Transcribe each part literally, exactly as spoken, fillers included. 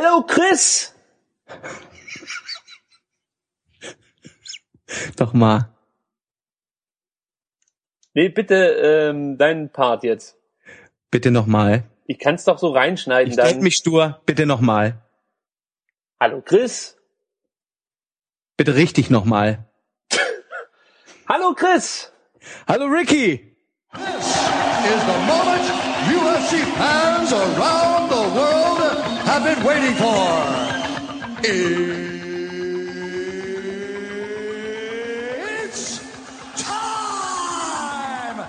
Hello, Chris! Doch mal. Nee, bitte ähm, deinen Part jetzt. Bitte nochmal. Ich kann's doch so reinschneiden. Ich dann. denk mich stur. Bitte nochmal. Hallo, Chris! Bitte richtig nochmal. Hallo, Chris! Hallo, Ricky! This is the moment U F C fans around the world have been waiting for. It's time!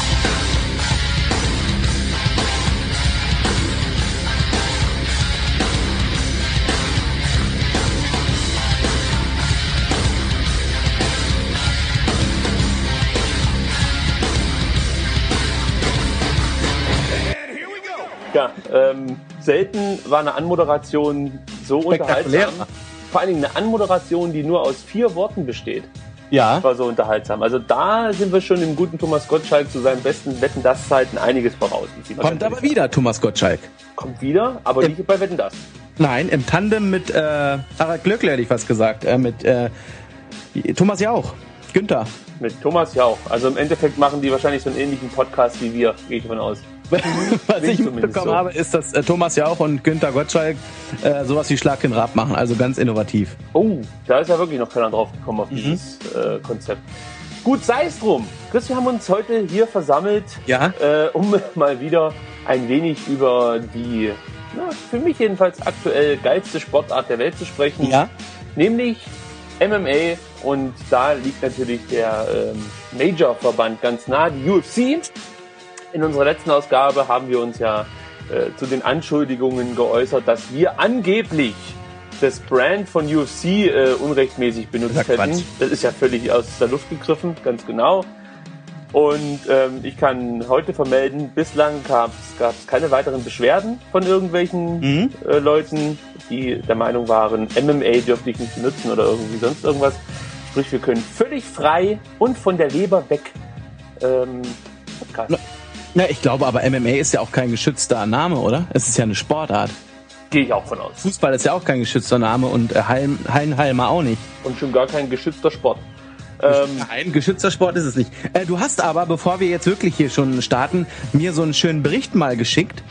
Ja, ähm, selten war eine Anmoderation so Spektakulär. unterhaltsam. Vor allen Dingen eine Anmoderation, die nur aus vier Worten besteht. Ja. War so unterhaltsam. Also da sind wir schon im guten Thomas Gottschalk zu seinen besten Wetten-Das-Zeiten einiges voraus. Kommt aber wieder, Thomas Gottschalk. Kommt wieder, aber Im nicht bei Wetten-Das. Nein, im Tandem mit äh, Harald Glöckler, hätte ich fast gesagt. Äh, mit äh, Thomas Jauch. Günther. Mit Thomas Jauch. Also im Endeffekt machen die wahrscheinlich so einen ähnlichen Podcast wie wir, gehe ich davon aus. Was ich zumindest mitbekommen so. habe, ist, dass äh, Thomas Jauch und Günther Gottschalk äh, sowas wie Schlag den Rab machen. Also ganz innovativ. Oh, da ist ja wirklich noch keiner drauf gekommen auf dieses äh, Konzept. Gut, sei es drum. Chris, wir haben uns heute hier versammelt, Ja. äh, um mal wieder ein wenig über die, na, für mich jedenfalls aktuell geilste Sportart der Welt zu sprechen. Ja. Nämlich M M A. Und da liegt natürlich der ähm, Major-Verband ganz nah, die U F C. In unserer letzten Ausgabe haben wir uns ja äh, zu den Anschuldigungen geäußert, dass wir angeblich das Brand von U F C äh, unrechtmäßig benutzt Das ist ja hätten. Quatsch. Das ist ja völlig aus der Luft gegriffen, ganz genau. Und ähm, ich kann heute vermelden, bislang gab es keine weiteren Beschwerden von irgendwelchen Mhm. äh, Leuten, die der Meinung waren, M M A dürfte ich nicht benutzen oder irgendwie sonst irgendwas. Sprich, wir können völlig frei und von der Leber weg ähm, podcasten. Na, ich glaube aber, M M A ist ja auch kein geschützter Name, oder? Es ist ja eine Sportart. Gehe ich auch von aus. Fußball ist ja auch kein geschützter Name und äh, Hallen, Hallenhalmer auch nicht. Und schon gar kein geschützter Sport. Ähm, Nein, geschützter Sport ist es nicht. Äh, du hast aber, bevor wir jetzt wirklich hier schon starten, mir so einen schönen Bericht mal geschickt,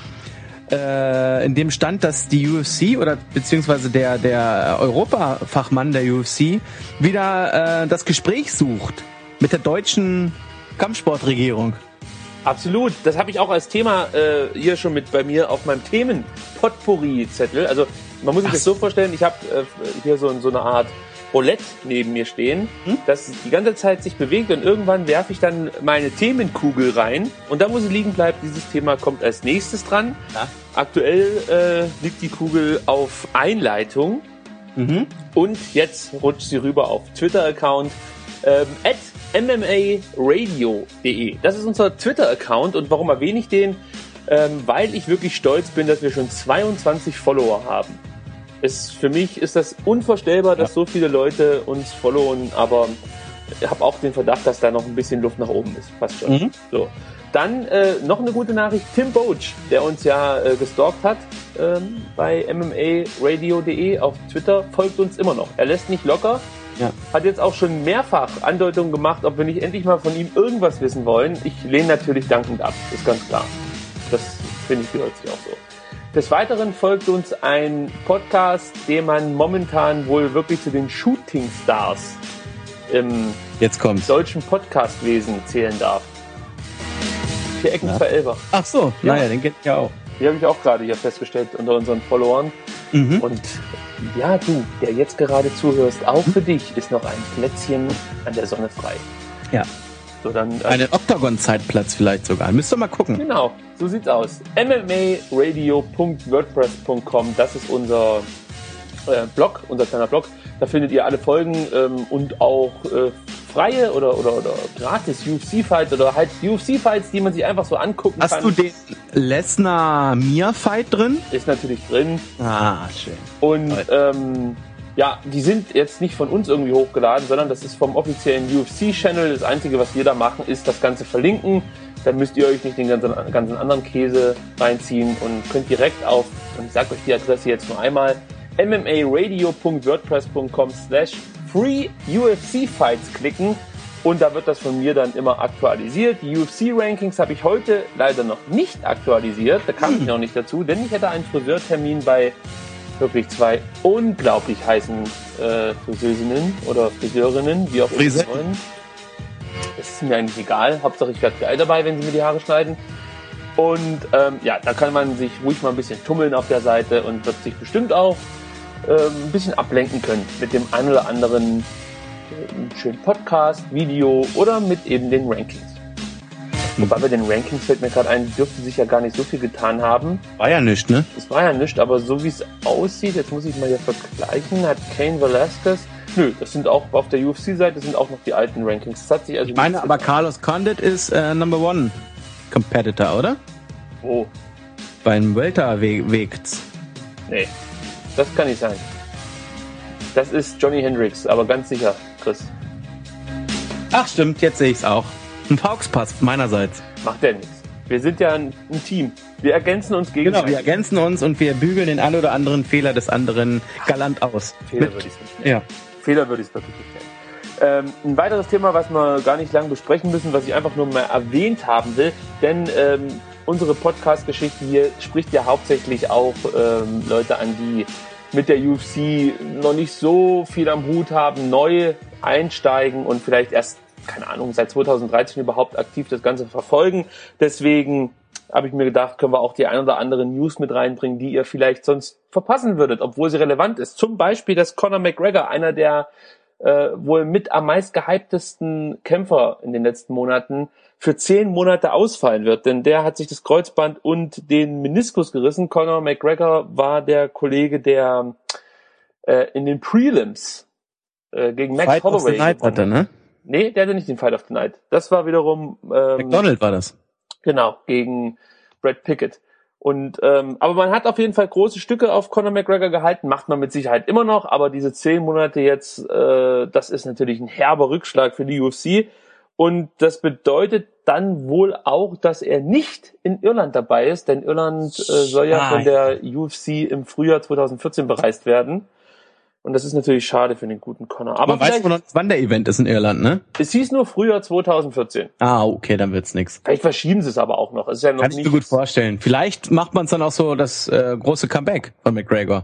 äh, in dem stand, dass die U F C oder beziehungsweise der, der Europafachmann der U F C wieder äh, das Gespräch sucht mit der deutschen Kampfsportregierung. Absolut. Das habe ich auch als Thema äh, hier schon mit bei mir auf meinem Themen-Potpourri-Zettel. Also man muss sich Ach das so vorstellen, ich habe äh, hier so, so eine Art Roulette neben mir stehen, Hm? das die ganze Zeit sich bewegt und irgendwann werfe ich dann meine Themenkugel rein und da, wo sie liegen bleibt, dieses Thema kommt als nächstes dran. Ja. Aktuell äh, liegt die Kugel auf Einleitung Mhm. und jetzt rutscht sie rüber auf Twitter-Account ähm, at m m a radio punkt de. Das ist unser Twitter-Account und warum erwähne ich den? Ähm, weil ich wirklich stolz bin, dass wir schon zweiundzwanzig Follower haben. Es, für mich ist das unvorstellbar, dass Ja. so viele Leute uns followen, aber ich habe auch den Verdacht, dass da noch ein bisschen Luft nach oben ist. Passt schon. Mhm. So. Dann äh, noch eine gute Nachricht. Tim Boach, der uns ja äh, gestalkt hat ähm, bei m m a radio punkt de auf Twitter, folgt uns immer noch. Er lässt nicht locker. Ja. Hat jetzt auch schon mehrfach Andeutungen gemacht, ob wir nicht endlich mal von ihm irgendwas wissen wollen. Ich lehne natürlich dankend ab, ist ganz klar. Das finde ich gehört sich auch so. Des Weiteren folgt uns ein Podcast, den man momentan wohl wirklich zu den Shooting Stars im Jetzt kommt's. deutschen Podcastwesen zählen darf. Vier Ecken, Ja. zwei Elber. Ach so, Ja. naja, den kennt ich ja auch. Die habe ich auch gerade hier festgestellt unter unseren Followern. Mhm. Und ja, du, der jetzt gerade zuhörst, auch für dich ist noch ein Plätzchen an der Sonne frei. Ja. So, dann, äh, Einen Octagon-Zeitplatz vielleicht sogar. Müsst ihr mal gucken. genau, so sieht's aus. m m a radio punkt wordpress punkt com, das ist unser äh, Blog, unser kleiner Blog. Da findet ihr alle Folgen ähm, und auch äh, freie oder, oder, oder gratis U F C-Fights oder halt U F C-Fights, die man sich einfach so angucken Hast kann. du den Lesnar-Mia-Fight drin? Ist natürlich drin. Ah, schön. Und ähm, ja, die sind jetzt nicht von uns irgendwie hochgeladen, sondern das ist vom offiziellen U F C-Channel. Das Einzige, was wir da machen, ist das Ganze verlinken dann müsst ihr euch nicht den ganzen, ganzen anderen Käse reinziehen und könnt direkt auf, und ich sage euch die Adresse jetzt nur einmal, m m a radio punkt wordpress punkt com slash free U F C fights klicken und da wird das von mir dann immer aktualisiert. Die U F C-Rankings habe ich heute leider noch nicht aktualisiert, da kam ich noch nicht dazu, denn ich hätte einen Friseurtermin bei wirklich zwei unglaublich heißen äh, Friseurinnen oder Friseurinnen, wie auch immer sie wollen. Das ist mir eigentlich egal, Hauptsache ich werde geil dabei, wenn sie mir die Haare schneiden. Und ähm, ja, da kann man sich ruhig mal ein bisschen tummeln auf der Seite und wird sich bestimmt auch ähm, ein bisschen ablenken können mit dem einen oder anderen äh, schönen Podcast, Video oder mit eben den Rankings. Wobei bei den Rankings fällt mir gerade ein, dürfte sich ja gar nicht so viel getan haben. War ja nichts, ne? Es war ja nichts, aber so wie es aussieht, jetzt muss ich mal hier vergleichen, hat Cain Velasquez, nö, das sind auch auf der U F C-Seite sind auch noch die alten Rankings. Das hat sich also ich meine, aber Carlos Condit ist äh, Number One Competitor, oder? Wo? Beim Welterwegs. Nee, das kann nicht sein. Das ist Johnny Hendricks, aber ganz sicher, Chris. Ach stimmt, jetzt sehe ich es auch. Ein Fauxpass meinerseits. Macht ja nichts. Wir sind ja ein, ein Team. Wir ergänzen uns gegenseitig. Genau, wir ergänzen uns und wir bügeln den ein oder anderen Fehler des anderen galant aus. Fehler würde ich es nicht nennen. Ja. Fehler würde ich es wirklich nicht nennen. Ähm, ein weiteres Thema, was wir gar nicht lang besprechen müssen, was ich einfach nur mal erwähnt haben will, denn ähm, unsere Podcast-Geschichte hier spricht ja hauptsächlich auch ähm, Leute an, die mit der U F C noch nicht so viel am Hut haben, neu einsteigen und vielleicht erst, keine Ahnung, seit zweitausenddreizehn überhaupt aktiv das Ganze verfolgen. Deswegen habe ich mir gedacht, können wir auch die ein oder andere News mit reinbringen, die ihr vielleicht sonst verpassen würdet, obwohl sie relevant ist. Zum Beispiel, dass Conor McGregor, einer der äh, wohl mit am meist gehyptesten Kämpfer in den letzten Monaten, für zehn Monate ausfallen wird. Denn der hat sich das Kreuzband und den Meniskus gerissen. Conor McGregor war der Kollege, der äh, in den Prelims äh, gegen Max Fight Holloway of the Night hatte, ne? Nee, der hatte nicht den Fight of the Night. Das war wiederum ähm, McDonald war das. Genau, gegen Brad Pickett. Und ähm, aber man hat auf jeden Fall große Stücke auf Conor McGregor gehalten, macht man mit Sicherheit immer noch, aber diese zehn Monate jetzt, äh, das ist natürlich ein herber Rückschlag für die U F C. Und das bedeutet dann wohl auch, dass er nicht in Irland dabei ist, denn Irland äh, soll ja von der U F C im Frühjahr zweitausendvierzehn bereist werden. Und das ist natürlich schade für den guten Conor. Aber man weiß noch nicht, wann der Event ist in Irland, ne? Es hieß nur Frühjahr zweitausendvierzehn. Ah, okay, dann wird's nix. Vielleicht verschieben sie es aber auch noch. Es ist ja noch Kann ich mir gut vorstellen. Vielleicht macht man es dann auch so, das äh, große Comeback von McGregor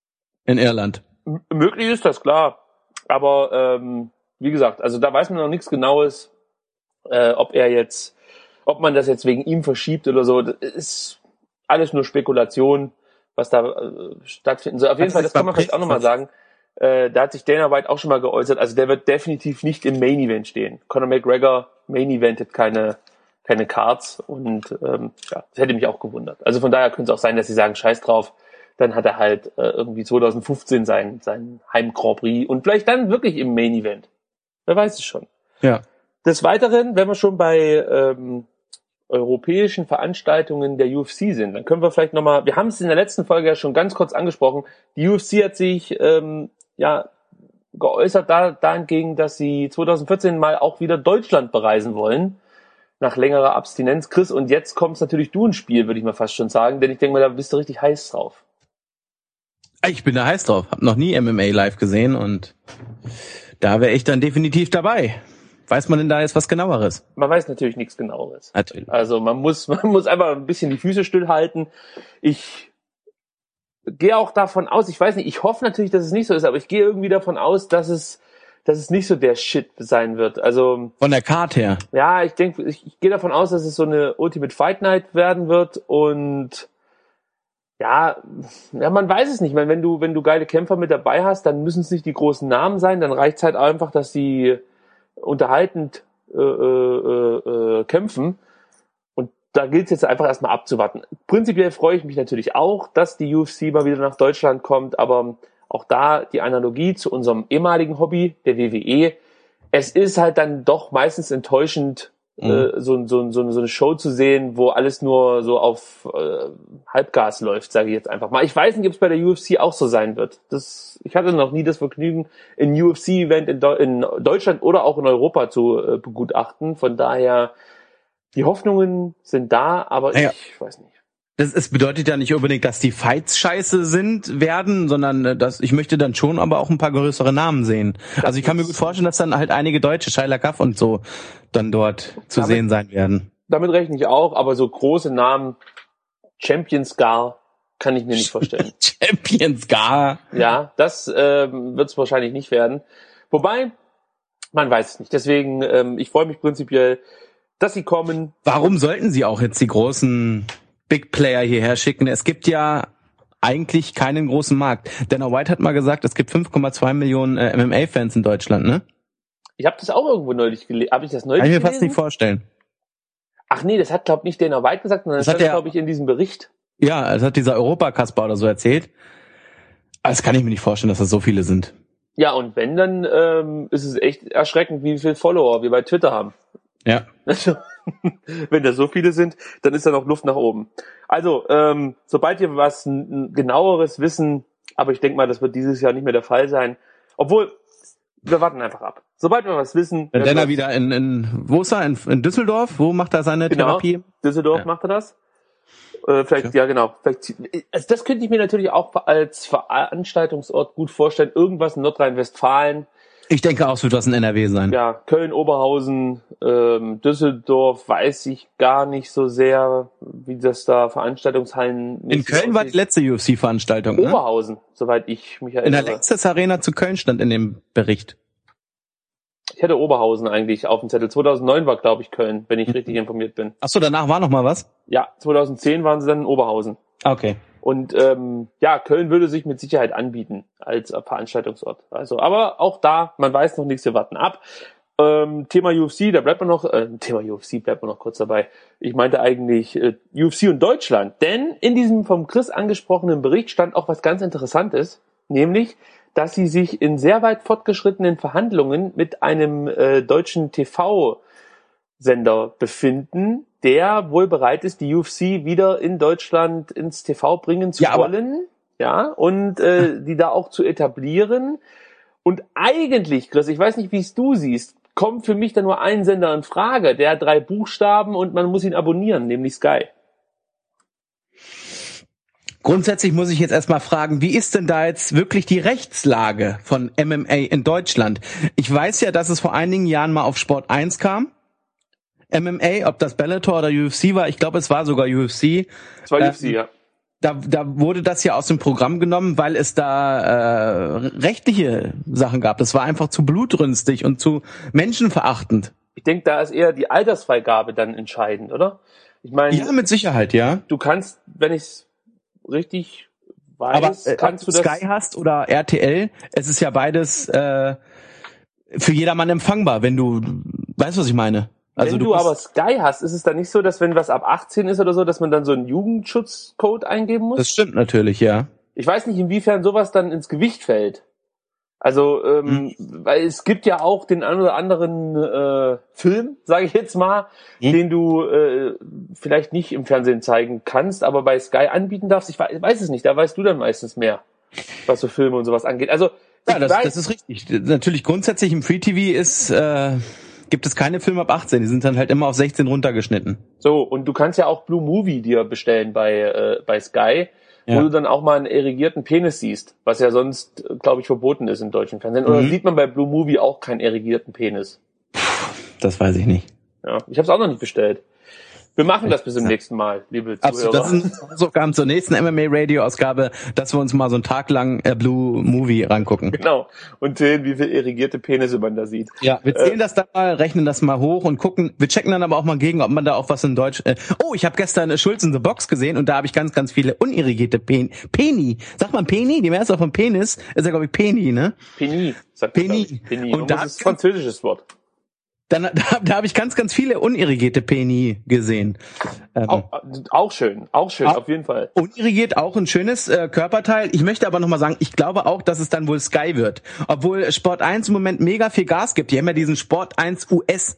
in Irland. M- möglich ist das, klar. Aber ähm, wie gesagt, also da weiß man noch nichts Genaues, äh, ob er jetzt, ob man das jetzt wegen ihm verschiebt oder so. Das ist alles nur Spekulation, was da äh, stattfinden soll. Auf jeden Das Fall, ist das kann man vielleicht auch nochmal sagen. Äh, da hat sich Dana White auch schon mal geäußert. Also der wird definitiv nicht im Main Event stehen. Conor McGregor Main Eventet keine keine Cards und ähm, ja, das hätte mich auch gewundert. Also von daher könnte es auch sein, dass sie sagen, scheiß drauf. Dann hat er halt äh, irgendwie zweitausendfünfzehn sein sein Heim Grand Prix und vielleicht dann wirklich im Main Event. Wer weiß es schon. Ja. Des Weiteren, wenn wir schon bei ähm, europäischen Veranstaltungen der U F C sind, dann können wir vielleicht nochmal, wir haben es in der letzten Folge ja schon ganz kurz angesprochen, die U F C hat sich ähm, ja geäußert da, dahingegen, dass sie zweitausendvierzehn mal auch wieder Deutschland bereisen wollen, nach längerer Abstinenz. Chris, und jetzt kommst natürlich du ins Spiel, würde ich mal fast schon sagen, denn ich denke mal, da bist du richtig heiß drauf. Ich bin da heiß drauf, hab noch nie M M A live gesehen und da wäre ich dann definitiv dabei. Weiß man denn da jetzt was Genaueres? Man weiß natürlich nichts Genaueres. Natürlich. Also man muss, man muss einfach ein bisschen die Füße stillhalten. Ich gehe auch davon aus, ich weiß nicht, ich hoffe natürlich, dass es nicht so ist, aber ich gehe irgendwie davon aus, dass es, dass es nicht so der Shit sein wird. Also von der Karte her. Ja, ich denke, ich, ich gehe davon aus, dass es so eine Ultimate Fight Night werden wird und ja, ja, man weiß es nicht. Ich meine, wenn du, wenn du geile Kämpfer mit dabei hast, dann müssen es nicht die großen Namen sein, dann reicht es halt einfach, dass sie unterhaltend äh, äh, äh, kämpfen. Und da gilt es jetzt einfach erstmal abzuwarten. Prinzipiell freue ich mich natürlich auch, dass die U F C mal wieder nach Deutschland kommt, aber auch da die Analogie zu unserem ehemaligen Hobby, der W W E. Es ist halt dann doch meistens enttäuschend, mhm. äh, so, so, so, so eine Show zu sehen, wo alles nur so auf äh, Halbgas läuft, sage ich jetzt einfach mal. Ich weiß nicht, ob es bei der U F C auch so sein wird. Das, ich hatte noch nie das Vergnügen, ein U F C-Event in, in Deutschland oder auch in Europa zu äh, begutachten. Von daher Die Hoffnungen sind da, aber Ja. ich weiß nicht. Das, es bedeutet ja nicht unbedingt, dass die Fights scheiße sind, werden, sondern äh, dass ich möchte dann schon aber auch ein paar größere Namen sehen. Das also ich kann mir ist- gut vorstellen, dass dann halt einige Deutsche, Shia LaBeouf und so, dann dort zu Damit- sehen sein werden. Damit rechne ich auch, aber so große Namen, Champions gar, kann ich mir nicht vorstellen. Champions gar. Ja, das ähm, wird es wahrscheinlich nicht werden. Wobei, man weiß es nicht. Deswegen, ähm, ich freue mich prinzipiell, dass sie kommen. Warum sollten sie auch jetzt die großen Big Player hierher schicken? Es gibt ja eigentlich keinen großen Markt. Dana White hat mal gesagt, es gibt fünf Komma zwei Millionen äh, M M A-Fans in Deutschland, ne? Ich habe das auch irgendwo neulich gelesen. Habe ich das neulich Kann ich mir gelesen? fast nicht vorstellen. Ach nee, das hat, glaube ich, nicht Dana White gesagt, sondern das, Das hat stand, der- glaube ich, in diesem Bericht. Ja, das hat dieser Europakasper oder so erzählt. Aber das kann ich mir nicht vorstellen, dass das so viele sind. Ja, und wenn, dann ähm, ist es echt erschreckend, wie viele Follower wir bei Twitter haben. Ja. Also, wenn da so viele sind, dann ist da noch Luft nach oben. Also, ähm, sobald wir was n- n- genaueres wissen, aber ich denke mal, das wird dieses Jahr nicht mehr der Fall sein. Obwohl, wir warten einfach ab. Sobald wir was wissen. Wenn werden Denner wir- wieder in, in, wo ist er? In, in Düsseldorf? Wo macht er seine Genau, Therapie? Düsseldorf Ja. macht er das. Äh, vielleicht, Okay. ja genau. Vielleicht, also das könnte ich mir natürlich auch als Veranstaltungsort gut vorstellen. Irgendwas in Nordrhein-Westfalen. Ich denke auch, es wird was in N R W sein. Ja, Köln, Oberhausen, ähm, Düsseldorf, weiß ich gar nicht so sehr, wie das da Veranstaltungshallen. In Köln war die letzte U F C-Veranstaltung, ne? Oberhausen, soweit ich mich In der erinnere. Lanxess Arena zu Köln stand in dem Bericht. Ich hätte Oberhausen eigentlich auf dem Zettel. zweitausendneun war, glaube ich, Köln, wenn ich richtig informiert bin. Ach so, danach war noch mal was? Ja, zweitausendzehn waren sie dann in Oberhausen. Okay. Und ähm, ja, Köln würde sich mit Sicherheit anbieten als äh, Veranstaltungsort. Also, aber auch da, man weiß noch nichts, wir warten ab. Ähm, Thema U F C, da bleibt man noch, äh, Thema U F C bleibt man noch kurz dabei. Ich meinte eigentlich äh, U F C und Deutschland, denn in diesem vom Chris angesprochenen Bericht stand auch was ganz Interessantes, nämlich, dass sie sich in sehr weit fortgeschrittenen Verhandlungen mit einem äh, deutschen T V-Sender befinden, der wohl bereit ist, die U F C wieder in Deutschland ins T V bringen zu Ja, aber- wollen, ja, und äh, die da auch zu etablieren. Und eigentlich, Chris, ich weiß nicht, wie es du siehst, kommt für mich da nur ein Sender in Frage, der hat drei Buchstaben und man muss ihn abonnieren, nämlich Sky. Grundsätzlich muss ich jetzt erstmal fragen, wie ist denn da jetzt wirklich die Rechtslage von M M A in Deutschland? Ich weiß ja, dass es vor einigen Jahren mal auf Sport eins kam. M M A, ob das Bellator oder U F C war, ich glaube, es war sogar U F C. Das war Ähm, U F C, ja. Da, da wurde das ja aus dem Programm genommen, weil es da äh, rechtliche Sachen gab. Das war einfach zu blutrünstig und zu menschenverachtend. Ich denke, da ist eher die Altersfreigabe dann entscheidend, oder? Ich meine, Ja, mit Sicherheit, ja. du kannst, wenn ich es richtig weiß, Aber äh, kannst ob du du das... Sky hast oder R T L, es ist ja beides äh, für jedermann empfangbar, wenn du, weißt was ich meine? Also wenn du, bist- aber Sky hast, ist es dann nicht so, dass wenn was ab achtzehn ist oder so, dass man dann so einen Jugendschutzcode eingeben muss? Das stimmt natürlich, ja. Ich weiß nicht, inwiefern sowas dann ins Gewicht fällt. Also, ähm, Hm. weil es gibt ja auch den ein oder anderen äh, Film, sage ich jetzt mal, Hm. den du äh, vielleicht nicht im Fernsehen zeigen kannst, aber bei Sky anbieten darfst. Ich weiß, weiß es nicht, da weißt du dann meistens mehr, was so Filme und sowas angeht. Also, Ja, ich das, weiß, das ist richtig. Natürlich grundsätzlich im Free T V ist äh, gibt es keine Filme ab achtzehn, die sind dann halt immer auf sechzehn runtergeschnitten. so, und du kannst ja auch Blue Movie dir bestellen bei, äh, bei Sky, wo Ja. du dann auch mal einen erigierten Penis siehst, was ja sonst, glaube ich, verboten ist im deutschen Fernsehen. Oder Mhm. sieht man bei Blue Movie auch keinen erigierten Penis? Das weiß ich nicht. Ja, ich habe es auch noch nicht bestellt. Wir machen das bis zum nächsten Mal, liebe Absolut. Zuhörer. Das sind Hausaufgaben zur nächsten M M A Radio Ausgabe, dass wir uns mal so einen Tag lang äh, Blue Movie rangucken. Genau. Und sehen, wie viel erigierte Penisse man da sieht. Ja, wir zählen das dann mal, rechnen das mal hoch und gucken. Wir checken dann aber auch mal gegen, ob man da auch was in Deutsch. Äh, oh, ich habe gestern äh, Schulz in the Box gesehen und da habe ich ganz, ganz viele unirrigierte Pen Peni. Sagt man Peni? Die Mehrzahl von Penis ist ja glaube ich Peni, ne? Penny, sagt man, Penny. glaub ich. Penny. Und Und da- das ist ein französisches Wort. Dann da, da habe ich ganz, ganz viele unirrigierte Peni gesehen. Ähm, Auch, auch schön, auch schön, Ah. auf jeden Fall. Unirrigiert auch ein schönes äh, Körperteil. Ich möchte aber nochmal sagen, ich glaube auch, dass es dann wohl Sky wird. Obwohl Sport eins im Moment mega viel Gas gibt. Die haben ja diesen Sport eins U S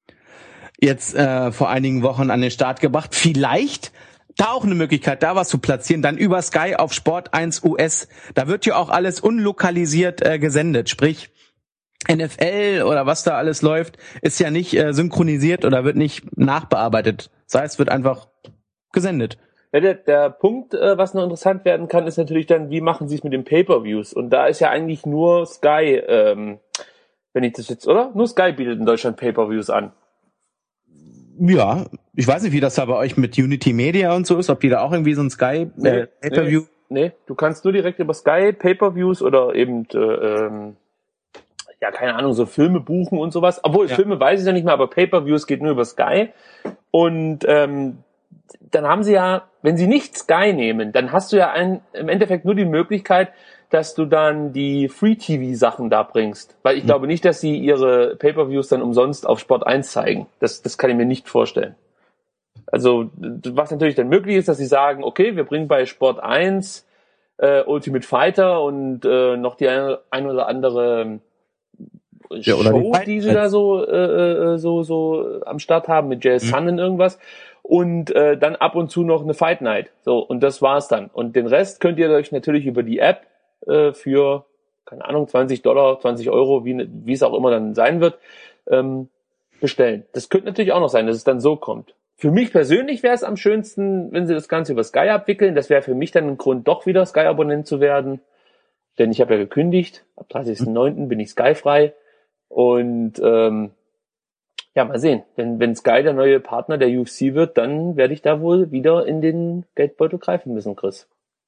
jetzt äh, vor einigen Wochen an den Start gebracht. Vielleicht da auch eine Möglichkeit, da was zu platzieren. Dann über Sky auf Sport eins U S. Da wird ja auch alles unlokalisiert äh, gesendet. Sprich, N F L oder was da alles läuft, ist ja nicht äh, synchronisiert oder wird nicht nachbearbeitet. Das heißt, wird einfach gesendet. Ja, der, der Punkt, äh, was noch interessant werden kann, ist natürlich dann, wie machen sie es mit den Pay-Per-Views? Und da ist ja eigentlich nur Sky, ähm, wenn ich das jetzt, oder? Nur Sky bietet in Deutschland Pay-Per-Views an. Ja, ich weiß nicht, wie das da bei euch mit Unity Media und so ist, ob die da auch irgendwie so ein Sky Nee, äh, Pay-Per-View... Nee, nee, du kannst nur direkt über Sky Pay-Per-Views oder eben, äh, ähm, ja, keine Ahnung, so Filme buchen und sowas. Obwohl, Ja. Filme weiß ich ja nicht mehr, aber Pay-Per-Views geht nur über Sky. Und ähm, dann haben sie ja, wenn sie nicht Sky nehmen, dann hast du ja ein, im Endeffekt nur die Möglichkeit, dass du dann die Free-T V-Sachen da bringst. Weil ich Hm. glaube nicht, dass sie ihre Pay-Per-Views dann umsonst auf Sport eins zeigen. Das, das kann ich mir nicht vorstellen. Also, was natürlich dann möglich ist, dass sie sagen, okay, wir bringen bei Sport eins äh, Ultimate Fighter und äh, noch die ein, ein oder andere Ja, oder die Show, Fight- die sie da so, äh, äh, so, so am Start haben mit Jay Mhm. Sun und irgendwas. Und äh, dann ab und zu noch eine Fight Night. So, und das war's dann. Und den Rest könnt ihr euch natürlich über die App äh, für, keine Ahnung, zwanzig Dollar, zwanzig Euro, wie, wie es auch immer dann sein wird, ähm, bestellen. Das könnte natürlich auch noch sein, dass es dann so kommt. Für mich persönlich wäre es am schönsten, wenn sie das Ganze über Sky abwickeln. Das wäre für mich dann ein Grund, doch wieder Sky-Abonnent zu werden. Denn ich habe ja gekündigt. Ab dreißigsten neunten bin ich Sky-frei. Und ähm, ja, mal sehen. Wenn, wenn Sky der neue Partner der U F C wird, dann werde ich da wohl wieder in den Geldbeutel greifen müssen, Chris.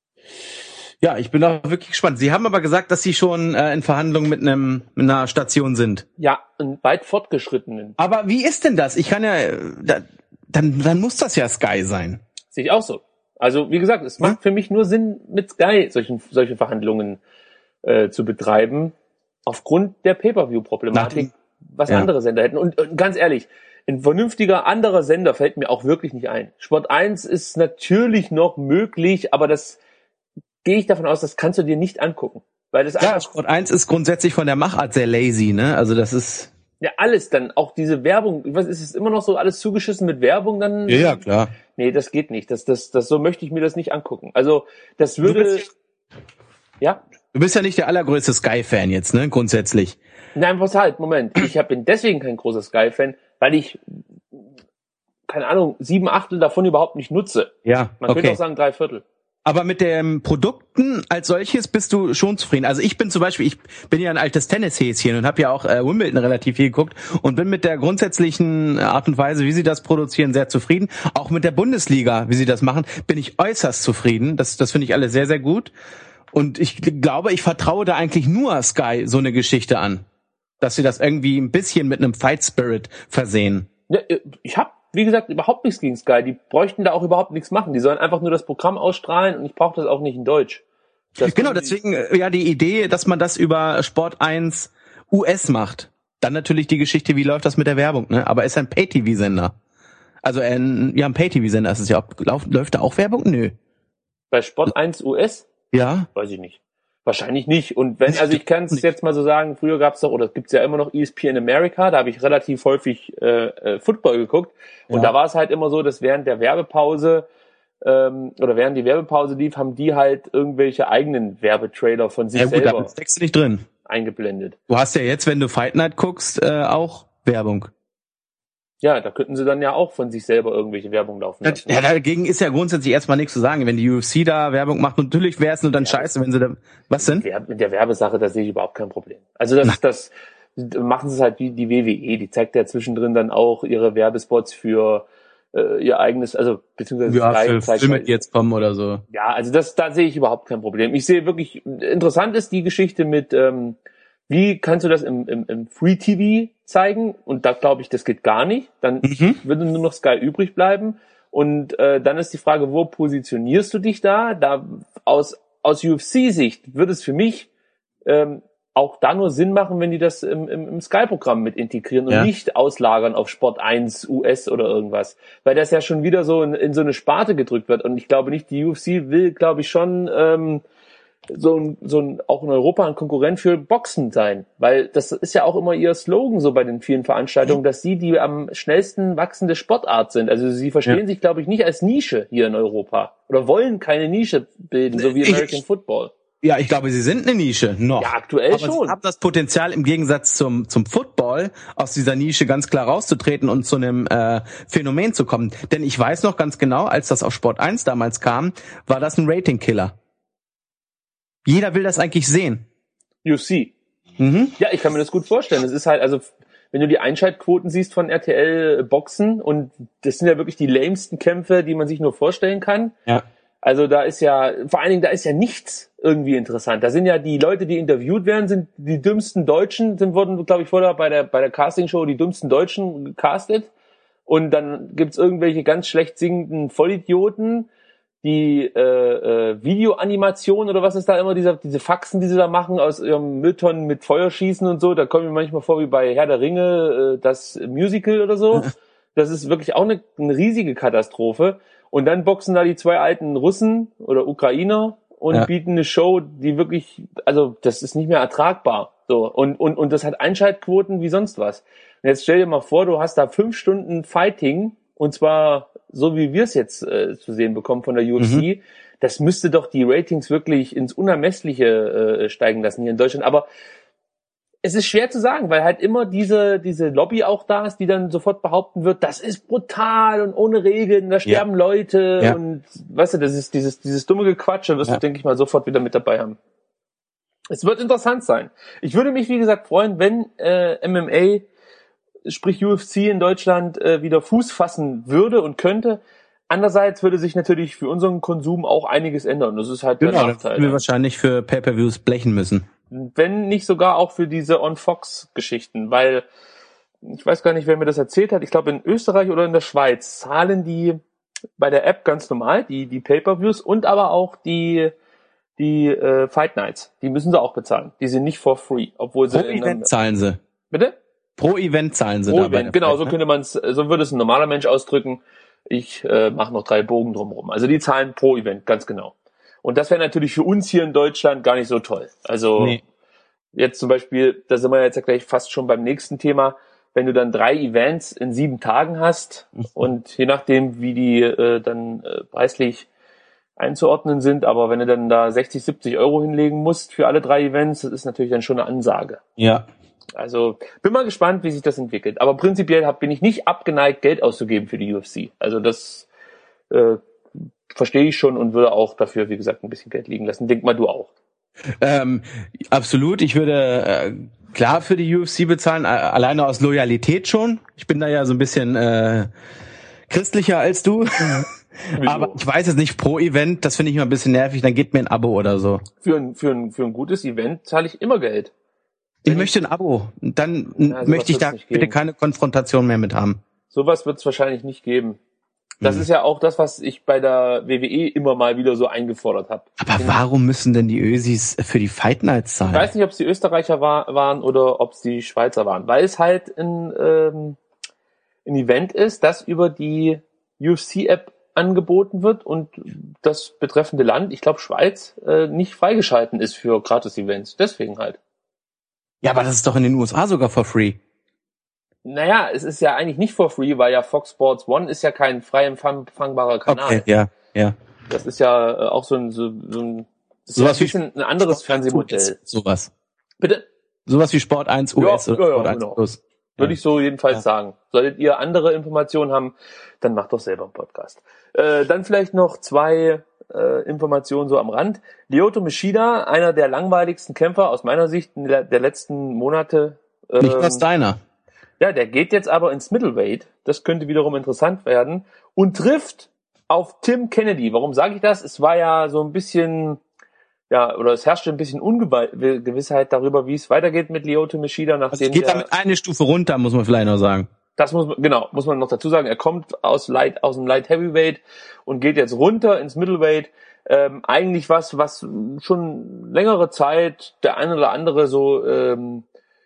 Ja, ich bin auch wirklich gespannt. Sie haben aber gesagt, dass Sie schon äh, in Verhandlungen mit einem mit einer Station sind. Ja, einen weit fortgeschrittenen. Aber wie ist denn das? Ich kann ja, äh, da, dann, dann muss das ja Sky sein. Sehe ich auch so. Also, wie gesagt, es macht für mich nur Sinn, mit Sky solchen, solche Verhandlungen äh, zu betreiben, aufgrund der Pay-Per-View-Problematik, was ja. andere Sender hätten. Und, und ganz ehrlich, ein vernünftiger anderer Sender fällt mir auch wirklich nicht ein. Sport eins ist natürlich noch möglich, aber das gehe ich davon aus, das kannst du dir nicht angucken. Weil das Ja, einfach, Sport eins ist grundsätzlich von der Machart sehr lazy, ne? Also das ist... ja, alles dann, auch diese Werbung, was ist es immer noch so alles zugeschissen mit Werbung dann? klar. Nee, das geht nicht. Das, das, das, so möchte ich mir das nicht angucken. Also, das würde, Du bist- ja? Du bist ja nicht der allergrößte Sky-Fan jetzt, ne? Grundsätzlich. Nein, was halt, Moment. Ich hab, bin deswegen kein großer Sky-Fan, weil ich, keine Ahnung, sieben Achtel davon überhaupt nicht nutze. Ja, Man könnte okay. auch sagen drei Viertel. Aber mit den Produkten als solches bist du schon zufrieden. Also ich bin zum Beispiel, ich bin ja ein altes Tennishäschen und habe ja auch äh, Wimbledon relativ viel geguckt und bin mit der grundsätzlichen Art und Weise, wie sie das produzieren, sehr zufrieden. Auch mit der Bundesliga, wie sie das machen, bin ich äußerst zufrieden. Das, das finde ich alles sehr, sehr gut. Und ich glaube, ich vertraue da eigentlich nur Sky so eine Geschichte an. Dass sie das irgendwie ein bisschen mit einem Fight Spirit versehen. Ja, ich habe, wie gesagt, überhaupt nichts gegen Sky. Die bräuchten da auch überhaupt nichts machen. Die sollen einfach nur das Programm ausstrahlen und ich brauche das auch nicht in Deutsch. Das Genau, deswegen äh, ja die Idee, dass man das über Sport eins U S macht. Dann natürlich die Geschichte, wie läuft das mit der Werbung, ne? Aber ist ein Pay-T V-Sender. Also ein, ja, ein Pay-T V-Sender ist es ja. Ob, lauf, läuft da auch Werbung? Nö. Bei Sport eins U S? Ja? Weiß ich nicht. Wahrscheinlich nicht. Und wenn, also ich kann es jetzt mal so sagen, früher gab es doch, oder es gibt ja immer noch E S P N America, da habe ich relativ häufig äh, äh, Football geguckt. Und Ja. da war es halt immer so, dass während der Werbepause ähm, oder während die Werbepause lief, haben die halt irgendwelche eigenen Werbetrailer von sich Ja gut, da selber steckst du nicht drin. eingeblendet. Du hast ja jetzt, wenn du Fight Night guckst, äh, auch Werbung. Ja, da könnten sie dann ja auch von sich selber irgendwelche Werbung laufen lassen. Ja, dagegen ist ja grundsätzlich erstmal nichts zu sagen. Wenn die U F C da Werbung macht, natürlich wäre es nur dann Ja, scheiße, wenn sie da... Was denn? Wer- Mit der Werbesache, da sehe ich überhaupt kein Problem. Also das, das machen sie es halt wie die W W E, die zeigt ja zwischendrin dann auch ihre Werbespots für äh, ihr eigenes, also beziehungsweise Ja, Sky für zeigt Filme, halt- die jetzt kommen oder so. Ja, also das, da sehe ich überhaupt kein Problem. Ich sehe wirklich, interessant ist die Geschichte mit, ähm, wie kannst du das im, im, im Free-T V zeigen? Und da glaube ich, das geht gar nicht. Dann Mhm. würde nur noch Sky übrig bleiben. Und äh, dann ist die Frage, wo positionierst du dich da? Da aus, aus U F C-Sicht wird es für mich ähm, auch da nur Sinn machen, wenn die das im, im, im Sky-Programm mit integrieren und Ja. nicht auslagern auf Sport eins U S oder irgendwas. Weil das ja schon wieder so in, in so eine Sparte gedrückt wird. Und ich glaube nicht, die U F C will, glaube ich, schon ähm, so ein, so ein, auch in Europa ein Konkurrent für Boxen sein. Weil das ist ja auch immer ihr Slogan so bei den vielen Veranstaltungen, dass sie die am schnellsten wachsende Sportart sind. Also sie verstehen Ja. sich, glaube ich, nicht als Nische hier in Europa. Oder wollen keine Nische bilden, so wie Ich- American Football. Ja, ich glaube, sie sind eine Nische, noch. Ja, aktuell aber schon. Sie haben das Potenzial, im Gegensatz zum zum Football, aus dieser Nische ganz klar rauszutreten und zu einem äh, Phänomen zu kommen. Denn ich weiß noch ganz genau, als das auf Sport eins damals kam, war das ein Ratingkiller. Jeder will das eigentlich sehen. U F C. Mhm. Ja, ich kann mir das gut vorstellen. Es ist halt, also, wenn du die Einschaltquoten siehst von R T L Boxen, und das sind ja wirklich die lamesten Kämpfe, die man sich nur vorstellen kann. Ja. Also da ist ja, vor allen Dingen, da ist ja nichts irgendwie interessant. Da sind ja die Leute, die interviewt werden, sind die dümmsten Deutschen, sind wurden, glaube ich, vorher bei der bei der Castingshow die dümmsten Deutschen gecastet. Und dann gibt's irgendwelche ganz schlecht singenden Vollidioten, die äh, äh, Videoanimation oder was ist da immer, diese, diese Faxen, die sie da machen aus ihrem Mülltonnen mit Feuerschießen und so. Da kommen mir manchmal vor wie bei Herr der Ringe, äh, das Musical oder so. Das ist wirklich auch eine, eine riesige Katastrophe. Und dann boxen da die zwei alten Russen oder Ukrainer und ja. bieten eine Show, die wirklich, also das ist nicht mehr ertragbar. So, und, und, und das hat Einschaltquoten wie sonst was. Und jetzt stell dir mal vor, du hast da fünf Stunden Fighting, und zwar so wie wir es jetzt äh, zu sehen bekommen von der U F C. Mhm. Das müsste doch die Ratings wirklich ins Unermessliche äh, steigen lassen hier in Deutschland. Aber es ist schwer zu sagen, weil halt immer diese diese Lobby auch da ist, die dann sofort behaupten wird, das ist brutal und ohne Regeln, da sterben ja. Leute ja. und weißt du, das ist dieses dieses dumme Gequatsche, wirst ja. du, denke ich mal, sofort wieder mit dabei haben. Es wird interessant sein. Ich würde mich, wie gesagt, freuen, wenn äh, M M A, sprich U F C in Deutschland, äh, wieder Fuß fassen würde und könnte. Andererseits würde sich natürlich für unseren Konsum auch einiges ändern. Das ist halt der genau, Nachteil. Genau, wir wahrscheinlich für Pay-Per-Views blechen müssen. Wenn nicht sogar auch für diese On-Fox-Geschichten, weil ich weiß gar nicht, wer mir das erzählt hat. Ich glaube, in Österreich oder in der Schweiz zahlen die bei der App ganz normal die die Pay-Per-Views und aber auch die die äh, Fight Nights. Die müssen sie auch bezahlen. Die sind nicht for free, obwohl sie pro in Event zahlen sie. Bitte? Pro Event zahlen sie pro dabei. Event. Genau, so könnte man es, so würde es ein normaler Mensch ausdrücken. Ich äh, mache noch drei Bogen drumherum. Also die zahlen pro Event, ganz genau. Und das wäre natürlich für uns hier in Deutschland gar nicht so toll. Also nee. Jetzt zum Beispiel, da sind wir jetzt ja gleich fast schon beim nächsten Thema, wenn du dann drei Events in sieben Tagen hast und je nachdem, wie die äh, dann äh, preislich einzuordnen sind, aber wenn du dann da sechzig, siebzig Euro hinlegen musst für alle drei Events, das ist natürlich dann schon eine Ansage. Ja. Also bin mal gespannt, wie sich das entwickelt. Aber prinzipiell hab, bin ich nicht abgeneigt, Geld auszugeben für die U F C. Also das äh, verstehe ich schon und würde auch dafür, wie gesagt, ein bisschen Geld liegen lassen. Denk mal du auch. Ähm, absolut. Ich würde äh, klar für die U F C bezahlen, alleine aus Loyalität schon. Ich bin da ja so ein bisschen äh, christlicher als du. Aber ich weiß es nicht, pro Event, das finde ich immer ein bisschen nervig, dann geht mir ein Abo oder so. Für ein, für ein, für ein gutes Event zahle ich immer Geld. Ich möchte ein Abo. Dann ja, möchte ich da bitte keine Konfrontation mehr mit haben. Sowas wird es wahrscheinlich nicht geben. Das mhm. ist ja auch das, was ich bei der W W E immer mal wieder so eingefordert habe. Aber Deswegen, warum müssen denn die Ösis für die Fight Nights zahlen? Ich weiß nicht, ob es die Österreicher war, waren oder ob es die Schweizer waren. Weil es halt ein, ähm, ein Event ist, das über die U F C-App angeboten wird und das betreffende Land, ich glaube Schweiz, äh, nicht freigeschalten ist für Gratis-Events. Deswegen halt. Ja, aber das ist doch in den U S A sogar for free. Naja, es ist ja eigentlich nicht for free, weil ja Fox Sports One ist ja kein frei empfangbarer Kanal. Okay, ja, ja. Das ist ja äh, auch so ein, so, so ein, das ist ja ein bisschen ein anderes Fernsehmodell. Sowas. Bitte? Sowas wie Sport eins U S ja, oder ja, Sport ja, eins genau. Plus. Würde ja. ich so jedenfalls ja. sagen. Solltet ihr andere Informationen haben, dann macht doch selber einen Podcast. Äh, dann vielleicht noch zwei äh, Informationen so am Rand. Lyoto Machida, einer der langweiligsten Kämpfer aus meiner Sicht der, der letzten Monate. Ähm, Nicht aus deiner. Ja, der geht jetzt aber ins Middleweight. Das könnte wiederum interessant werden. Und trifft auf Tim Kennedy. Warum sage ich das? Es war ja so ein bisschen, ja, oder es herrschte ein bisschen Ungewissheit darüber, wie es weitergeht mit Lyoto Machida. Nachdem also es geht der, damit eine Stufe runter, muss man vielleicht noch sagen. Das muss man, genau, muss man noch dazu sagen. Er kommt aus Light, aus dem Light Heavyweight und geht jetzt runter ins Middleweight. Ähm, eigentlich was, was schon längere Zeit der eine oder andere so ähm,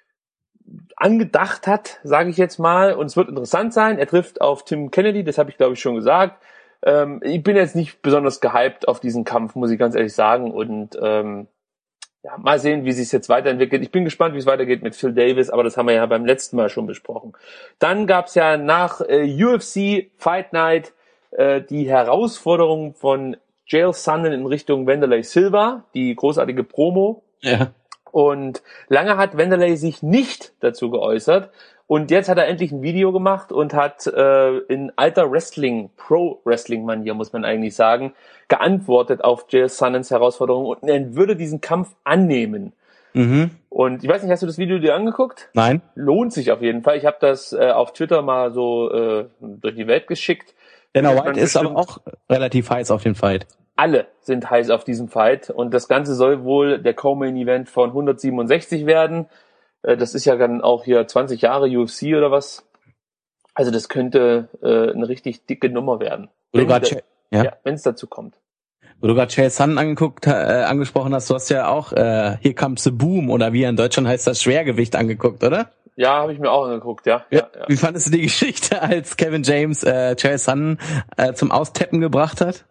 angedacht hat, sage ich jetzt mal. Und es wird interessant sein. Er trifft auf Tim Kennedy, das habe ich glaube ich schon gesagt. Ähm, ich bin jetzt nicht besonders gehypt auf diesen Kampf, muss ich ganz ehrlich sagen. Und ähm, ja, mal sehen, wie sich jetzt weiterentwickelt. Ich bin gespannt, wie es weitergeht mit Phil Davis, aber das haben wir ja beim letzten Mal schon besprochen. Dann gab's ja nach äh, U F C Fight Night äh, die Herausforderung von Chael Sonnen in Richtung Wanderlei Silva, die großartige Promo. Ja. Und lange hat Wanderlei sich nicht dazu geäußert. Und jetzt hat er endlich ein Video gemacht und hat äh, in alter Wrestling, Pro-Wrestling-Manier, muss man eigentlich sagen, geantwortet auf Chael Sonnens Herausforderung und er würde diesen Kampf annehmen. Mhm. Und ich weiß nicht, hast du das Video dir angeguckt? Nein. Lohnt sich auf jeden Fall. Ich habe das äh, auf Twitter mal so äh, durch die Welt geschickt. Dana White ist aber auch relativ heiß auf den Fight. Alle sind heiß auf diesen Fight und das Ganze soll wohl der Co-Main-Event von hundertsiebenundsechzig werden. Äh, das ist ja dann auch hier zwanzig Jahre U F C oder was. Also das könnte äh, eine richtig dicke Nummer werden. Wenn es da, ja. ja, dazu kommt. Wo du gerade Chael Sonnen angeguckt, äh, angesprochen hast, du hast ja auch äh, Here Comes the Boom oder wie er in Deutschland heißt, das Schwergewicht angeguckt, oder? Ja, habe ich mir auch angeguckt, ja. ja, ja, ja. Wie fandest du die Geschichte, als Kevin James äh, Chael Sonnen äh, zum Austeppen gebracht hat?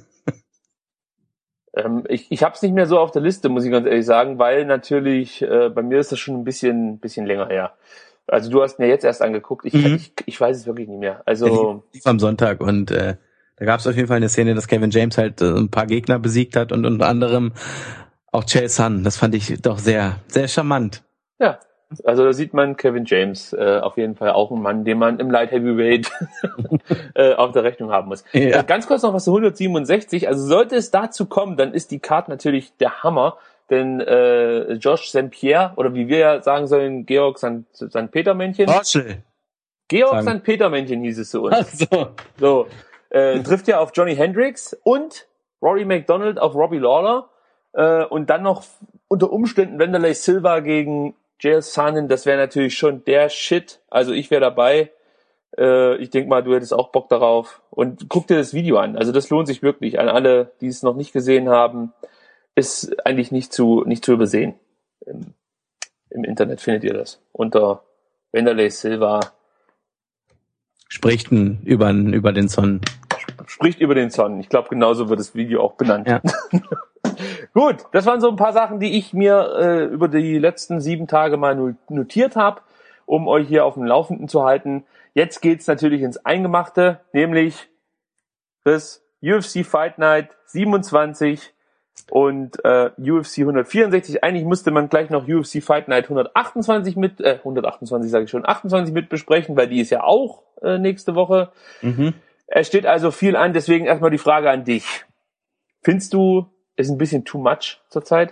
ähm, ich ich habe es nicht mehr so auf der Liste, muss ich ganz ehrlich sagen, weil natürlich, äh, bei mir ist das schon ein bisschen bisschen länger her. Also du hast mir jetzt erst angeguckt, ich, mhm. ich, ich weiß es wirklich nicht mehr. Also ja, lief am Sonntag und äh, da gab es auf jeden Fall eine Szene, dass Kevin James halt äh, ein paar Gegner besiegt hat und unter anderem auch Chael Sonnen. Das fand ich doch sehr, sehr charmant. Ja, also da sieht man Kevin James äh, auf jeden Fall auch ein Mann, den man im Light Heavyweight äh, auf der Rechnung haben muss. Ja. Äh, ganz kurz noch was zu hundertsiebenundsechzig. Also sollte es dazu kommen, dann ist die Card natürlich der Hammer. Denn äh, Josh Sankt Pierre, oder wie wir ja sagen sollen, Georg Sankt Petermännchen. Orschel. Georg Sankt Petermännchen hieß es zu uns. Ach so. So. Äh, trifft ja auf Johnny Hendricks und Rory McDonald auf Robbie Lawler äh, und dann noch unter Umständen Wanderlei Silva gegen Chael Sonnen, das wäre natürlich schon der Shit, also ich wäre dabei, äh, ich denke mal, du hättest auch Bock darauf und guck dir das Video an, also das lohnt sich wirklich, an alle, die es noch nicht gesehen haben, ist eigentlich nicht zu nicht zu übersehen. Im, im Internet findet ihr das unter Wanderlei Silva. Spricht über, über den Sonnen. Spricht über den Sonnen. Ich glaube, genauso wird das Video auch benannt. Ja. Gut, das waren so ein paar Sachen, die ich mir äh, über die letzten sieben Tage mal notiert habe, um euch hier auf dem Laufenden zu halten. Jetzt geht's natürlich ins Eingemachte, nämlich das U F C Fight Night siebenundzwanzig und äh, U F C hundertvierundsechzig. Eigentlich müsste man gleich noch U F C Fight Night hundertachtundzwanzig mit, äh, hundertachtundzwanzig sage ich schon, achtundzwanzig mit besprechen, weil die ist ja auch äh, nächste Woche. Mhm. Es steht also viel an, deswegen erstmal die Frage an dich. Findest du, ist ein bisschen too much zurzeit?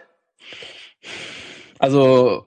Also,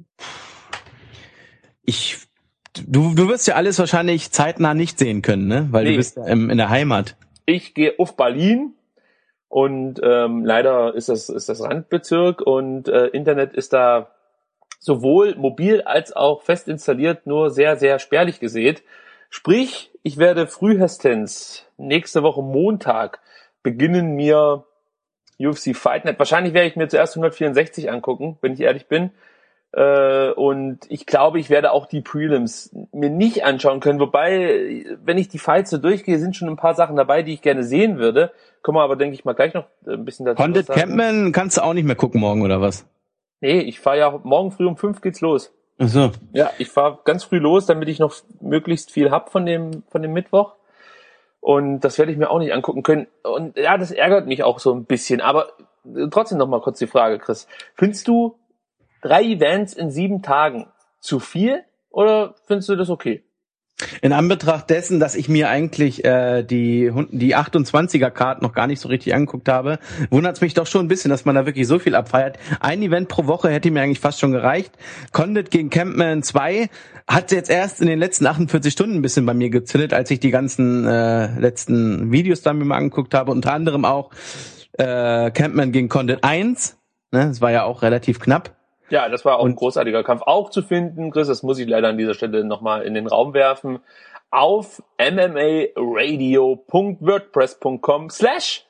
ich, du, du wirst ja alles wahrscheinlich zeitnah nicht sehen können, ne? Weil nee. Du bist ja im, in der Heimat. Ich gehe auf Berlin und ähm, leider ist das, ist das Randbezirk und äh, Internet ist da sowohl mobil als auch fest installiert nur sehr, sehr spärlich gesät. Sprich, ich werde frühestens nächste Woche Montag beginnen mir U F C Fight Night. Wahrscheinlich werde ich mir zuerst hundertvierundsechzig angucken, wenn ich ehrlich bin. Äh, und ich glaube, ich werde auch die Prelims mir nicht anschauen können. Wobei, wenn ich die Fights so durchgehe, sind schon ein paar Sachen dabei, die ich gerne sehen würde. Können wir aber, denke ich mal, gleich noch ein bisschen dazu Condit Campman kannst du auch nicht mehr gucken morgen, oder was? Nee, ich fahre ja morgen früh um fünf geht's los. Ach so. Ja, ich fahre ganz früh los, damit ich noch möglichst viel hab von dem von dem Mittwoch. Und das werde ich mir auch nicht angucken können. Und ja, das ärgert mich auch so ein bisschen. Aber trotzdem noch mal kurz die Frage, Chris. Findest du drei Events in sieben Tagen zu viel oder findest du das okay? In Anbetracht dessen, dass ich mir eigentlich äh, die die achtundzwanziger-Card noch gar nicht so richtig angeguckt habe, wundert es mich doch schon ein bisschen, dass man da wirklich so viel abfeiert. Ein Event pro Woche hätte mir eigentlich fast schon gereicht. Condit gegen Campman zwei hat jetzt erst in den letzten achtundvierzig Stunden ein bisschen bei mir gezündet, als ich die ganzen äh, letzten Videos dann mir mal angeguckt habe. Unter anderem auch äh, Campman gegen Condit eins. Ne, das war ja auch relativ knapp. Ja, das war auch und ein großartiger Kampf. Auch zu finden, Chris, das muss ich leider an dieser Stelle nochmal in den Raum werfen, auf m m a radio punkt wordpress punkt com slash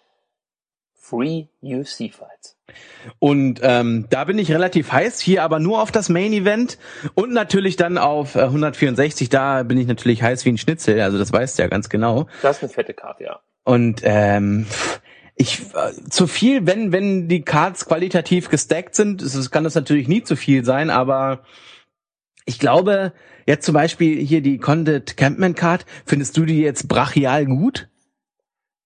free U F C fights. Und ähm, da bin ich relativ heiß, hier aber nur auf das Main Event und natürlich dann auf äh, hundertvierundsechzig, da bin ich natürlich heiß wie ein Schnitzel, also das weißt du ja ganz genau. Das ist eine fette Karte, ja. Und ähm, ich äh, zu viel, wenn wenn die Cards qualitativ gestackt sind, es, kann das natürlich nie zu viel sein, aber ich glaube, jetzt zum Beispiel hier die Condit Campman Card, findest du die jetzt brachial gut?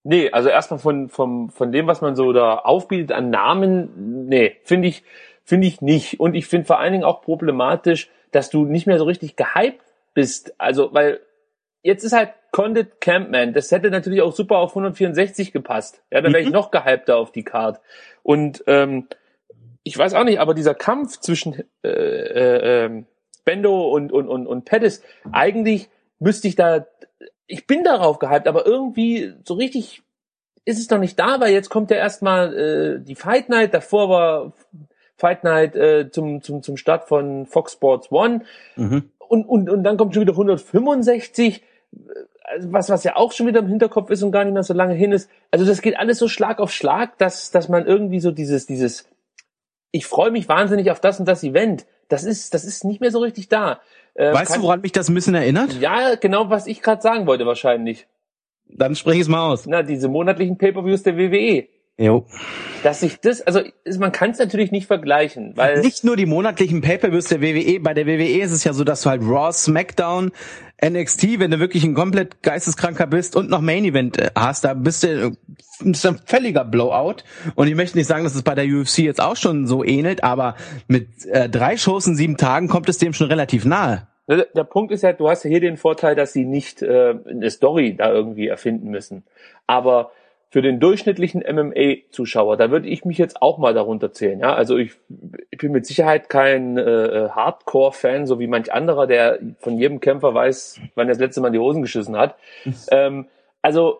Nee, also erstmal von, vom, von dem, was man so da aufbietet an Namen, nee, finde ich, finde ich nicht. Und ich finde vor allen Dingen auch problematisch, dass du nicht mehr so richtig gehypt bist. Also, weil jetzt ist halt Condit Campman, das hätte natürlich auch super auf hundertvierundsechzig gepasst. Ja, dann wäre ich noch gehypter auf die Card. Und ähm, ich weiß auch nicht, aber dieser Kampf zwischen äh, äh, äh, Bendo und, und, und, und Pettis, eigentlich müsste ich da, ich bin darauf gehypt, aber irgendwie so richtig ist es noch nicht da, weil jetzt kommt ja erstmal äh, die Fight Night, davor war Fight Night äh, zum, zum, zum Start von Fox Sports One Mhm. und, und, und dann kommt schon wieder hundertfünfundsechzig, also was, was ja auch schon wieder im Hinterkopf ist und gar nicht mehr so lange hin ist. Also das geht alles so Schlag auf Schlag, dass, dass man irgendwie so dieses, dieses, ich freue mich wahnsinnig auf das und das Event, das ist, das ist nicht mehr so richtig da. Äh, Weißt kann, du, woran mich das ein bisschen erinnert? Ja, genau, was ich gerade sagen wollte wahrscheinlich. Dann sprich es mal aus. Na, diese monatlichen Pay-Per-Views der W W E. Jo. Dass sich das, also ist, man kann es natürlich nicht vergleichen, weil Nicht nur die monatlichen Pay-Per-Views der W W E, bei der W W E ist es ja so, dass du halt Raw, SmackDown, N X T, wenn du wirklich ein komplett geisteskranker bist und noch Main Event hast, da bist du, das ist ein völliger Blowout. Und ich möchte nicht sagen, dass es bei der U F C jetzt auch schon so ähnelt, aber mit äh, drei Shows in sieben Tagen kommt es dem schon relativ nahe. der, der Punkt ist ja, du hast ja hier den Vorteil, dass sie nicht äh, eine Story da irgendwie erfinden müssen. Aber für den durchschnittlichen M M A-Zuschauer, da würde ich mich jetzt auch mal darunter zählen. Ja, also ich, ich bin mit Sicherheit kein äh, Hardcore-Fan, so wie manch anderer, der von jedem Kämpfer weiß, wann er das letzte Mal in die Hosen geschissen hat. ähm, also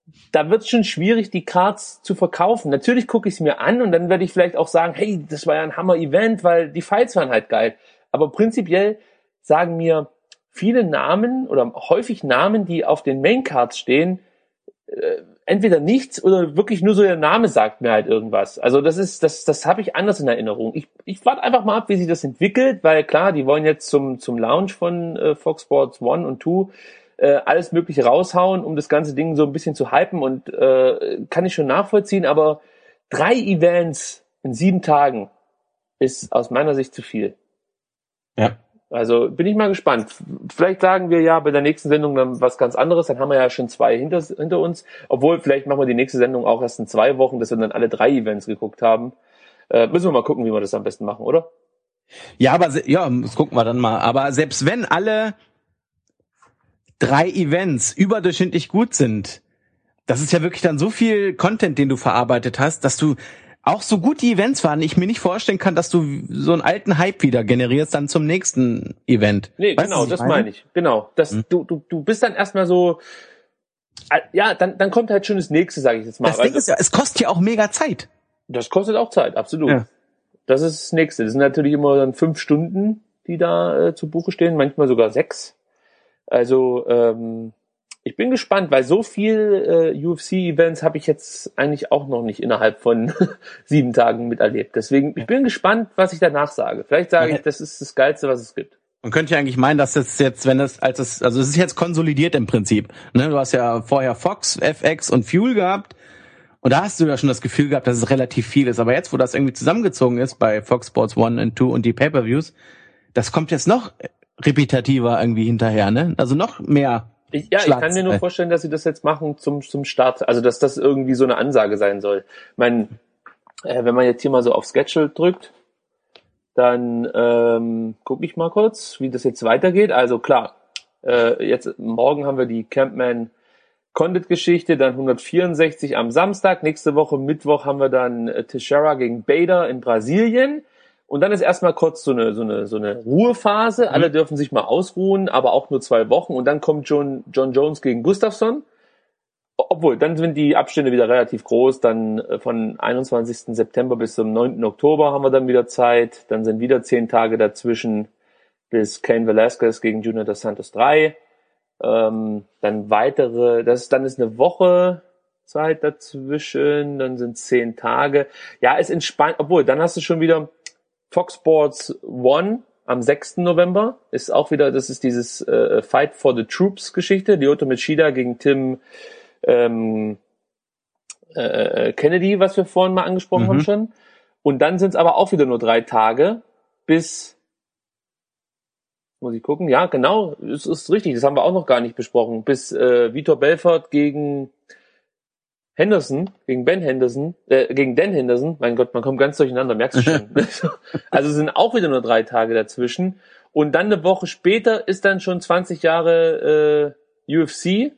da wird es schon schwierig, die Cards zu verkaufen. Natürlich gucke ich es mir an und dann werde ich vielleicht auch sagen, hey, das war ja ein Hammer-Event, weil die Fights waren halt geil. Aber prinzipiell sagen mir viele Namen oder häufig Namen, die auf den Main-Cards stehen, äh, entweder nichts oder wirklich nur so der Name sagt mir halt irgendwas. Also das ist, das, das habe ich anders in Erinnerung. Ich, ich warte einfach mal ab, wie sich das entwickelt, weil klar, die wollen jetzt zum, zum Launch von äh, Fox Sports One und Two äh, alles Mögliche raushauen, um das ganze Ding so ein bisschen zu hypen und äh, kann ich schon nachvollziehen, aber drei Events in sieben Tagen ist aus meiner Sicht zu viel. Ja. Also bin ich mal gespannt. Vielleicht sagen wir ja bei der nächsten Sendung dann was ganz anderes. Dann haben wir ja schon zwei hinter, hinter uns. Obwohl, vielleicht machen wir die nächste Sendung auch erst in zwei Wochen, dass wir dann alle drei Events geguckt haben. Äh, müssen wir mal gucken, wie wir das am besten machen, oder? Ja, aber se- ja, das gucken wir dann mal. Aber selbst wenn alle drei Events überdurchschnittlich gut sind, das ist ja wirklich dann so viel Content, den du verarbeitet hast, dass du auch so gut die Events waren, ich mir nicht vorstellen kann, dass du so einen alten Hype wieder generierst dann zum nächsten Event. Nee, Weißt du, genau, was das meine ich. Genau. Das, Hm. du, du, du bist dann erstmal so, äh, ja, dann, dann kommt halt schon das nächste, sage ich jetzt mal. Das Ding Also, ist ja, es kostet ja auch mega Zeit. das kostet auch Zeit, absolut. Ja. Das ist das nächste. Das sind natürlich immer dann fünf Stunden, die da äh, zu Buche stehen, manchmal sogar sechs. Also, ähm, ich bin gespannt, weil so viel äh, U F C-Events habe ich jetzt eigentlich auch noch nicht innerhalb von sieben Tagen miterlebt. Deswegen, ich bin gespannt, was ich danach sage. Vielleicht sage ich, das ist das Geilste, was es gibt. Man könnte ja eigentlich meinen, dass das jetzt, wenn das, als es, also es ist jetzt konsolidiert im Prinzip. Ne, du hast ja vorher Fox, F X und Fuel gehabt. Und da hast du ja schon das Gefühl gehabt, dass es relativ viel ist. Aber jetzt, wo das irgendwie zusammengezogen ist bei Fox Sports One und Two und die Pay-Per-Views, das kommt jetzt noch repetitiver irgendwie hinterher, ne? Also noch mehr. Ich, ja, ich kann mir nur vorstellen, dass sie das jetzt machen zum zum Start. Also, dass das irgendwie so eine Ansage sein soll. Ich meine, äh, wenn man jetzt hier mal so auf Schedule drückt, dann ähm, gucke ich mal kurz, wie das jetzt weitergeht. Also klar, äh, jetzt morgen haben wir die Campman Condit-Geschichte, dann hundertvierundsechzig am Samstag. Nächste Woche Mittwoch haben wir dann äh, Teixeira gegen Bader in Brasilien. Und dann ist erstmal kurz so eine, so eine, so eine Ruhephase. Mhm. Alle dürfen sich mal ausruhen, aber auch nur zwei Wochen. Und dann kommt John, John Jones gegen Gustafsson. Obwohl, dann sind die Abstände wieder relativ groß. Dann von einundzwanzigsten September bis zum neunten Oktober haben wir dann wieder Zeit. Dann sind wieder zehn Tage dazwischen bis Cain Velasquez gegen Junior dos Santos drei. Ähm, dann weitere, das ist, dann ist eine Woche Zeit dazwischen. Dann sind zehn Tage. Ja, ist entspannt. Obwohl, dann hast du schon wieder Fox Sports One am sechsten November ist auch wieder, das ist dieses äh, Fight for the Troops Geschichte, Lyoto Machida gegen Tim ähm, äh, Kennedy, was wir vorhin mal angesprochen Mhm. haben schon. Und dann sind es aber auch wieder nur drei Tage bis, muss ich gucken, ja genau, es ist richtig, das haben wir auch noch gar nicht besprochen, bis äh, Vitor Belfort gegen Henderson, gegen Ben Henderson, äh, gegen Dan Henderson, mein Gott, man kommt ganz durcheinander, merkst du schon. Also sind auch wieder nur drei Tage dazwischen. Und dann eine Woche später ist dann schon zwanzig Jahre äh, U F C,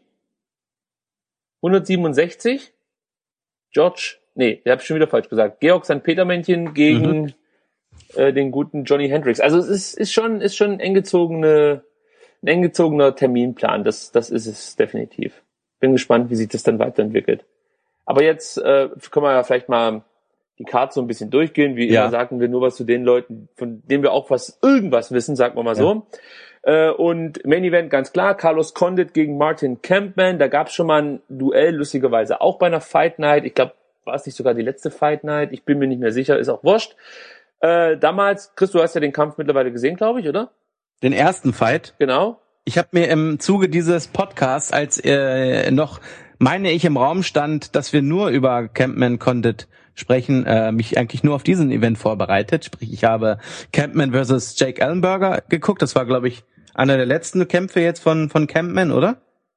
hundertsiebenundsechzig, George, nee, ich habe schon wieder falsch gesagt, Georg Sankt Petermännchen gegen mhm. äh, den guten Johnny Hendricks. Also es ist, ist schon, ist schon ein eng gezogene, ein eng gezogener Terminplan, das, das ist es definitiv. Bin gespannt, wie sich das dann weiterentwickelt. Aber jetzt äh, können wir ja vielleicht mal die Karte so ein bisschen durchgehen. Wie ja. immer sagten wir nur was zu den Leuten, von denen wir auch was irgendwas wissen, sagen wir mal so. Ja. Äh, und Main Event ganz klar, Carlos Condit gegen Martin Kampmann. Da gab es schon mal ein Duell, lustigerweise auch bei einer Fight Night. Ich glaube, war es nicht sogar die letzte Fight Night? Ich bin mir nicht mehr sicher, ist auch wurscht. Äh, damals, Chris, du hast ja den Kampf mittlerweile gesehen, glaube ich, oder? Den ersten Fight? Genau. Ich habe mir im Zuge dieses Podcasts, als äh, noch, meine ich, im Raum stand, dass wir nur über Kampmann Condit sprechen, äh, mich eigentlich nur auf diesen Event vorbereitet. Sprich, ich habe Kampmann versus Jake Ellenberger geguckt. Das war, glaube ich, einer der letzten Kämpfe jetzt von von Kampmann, oder?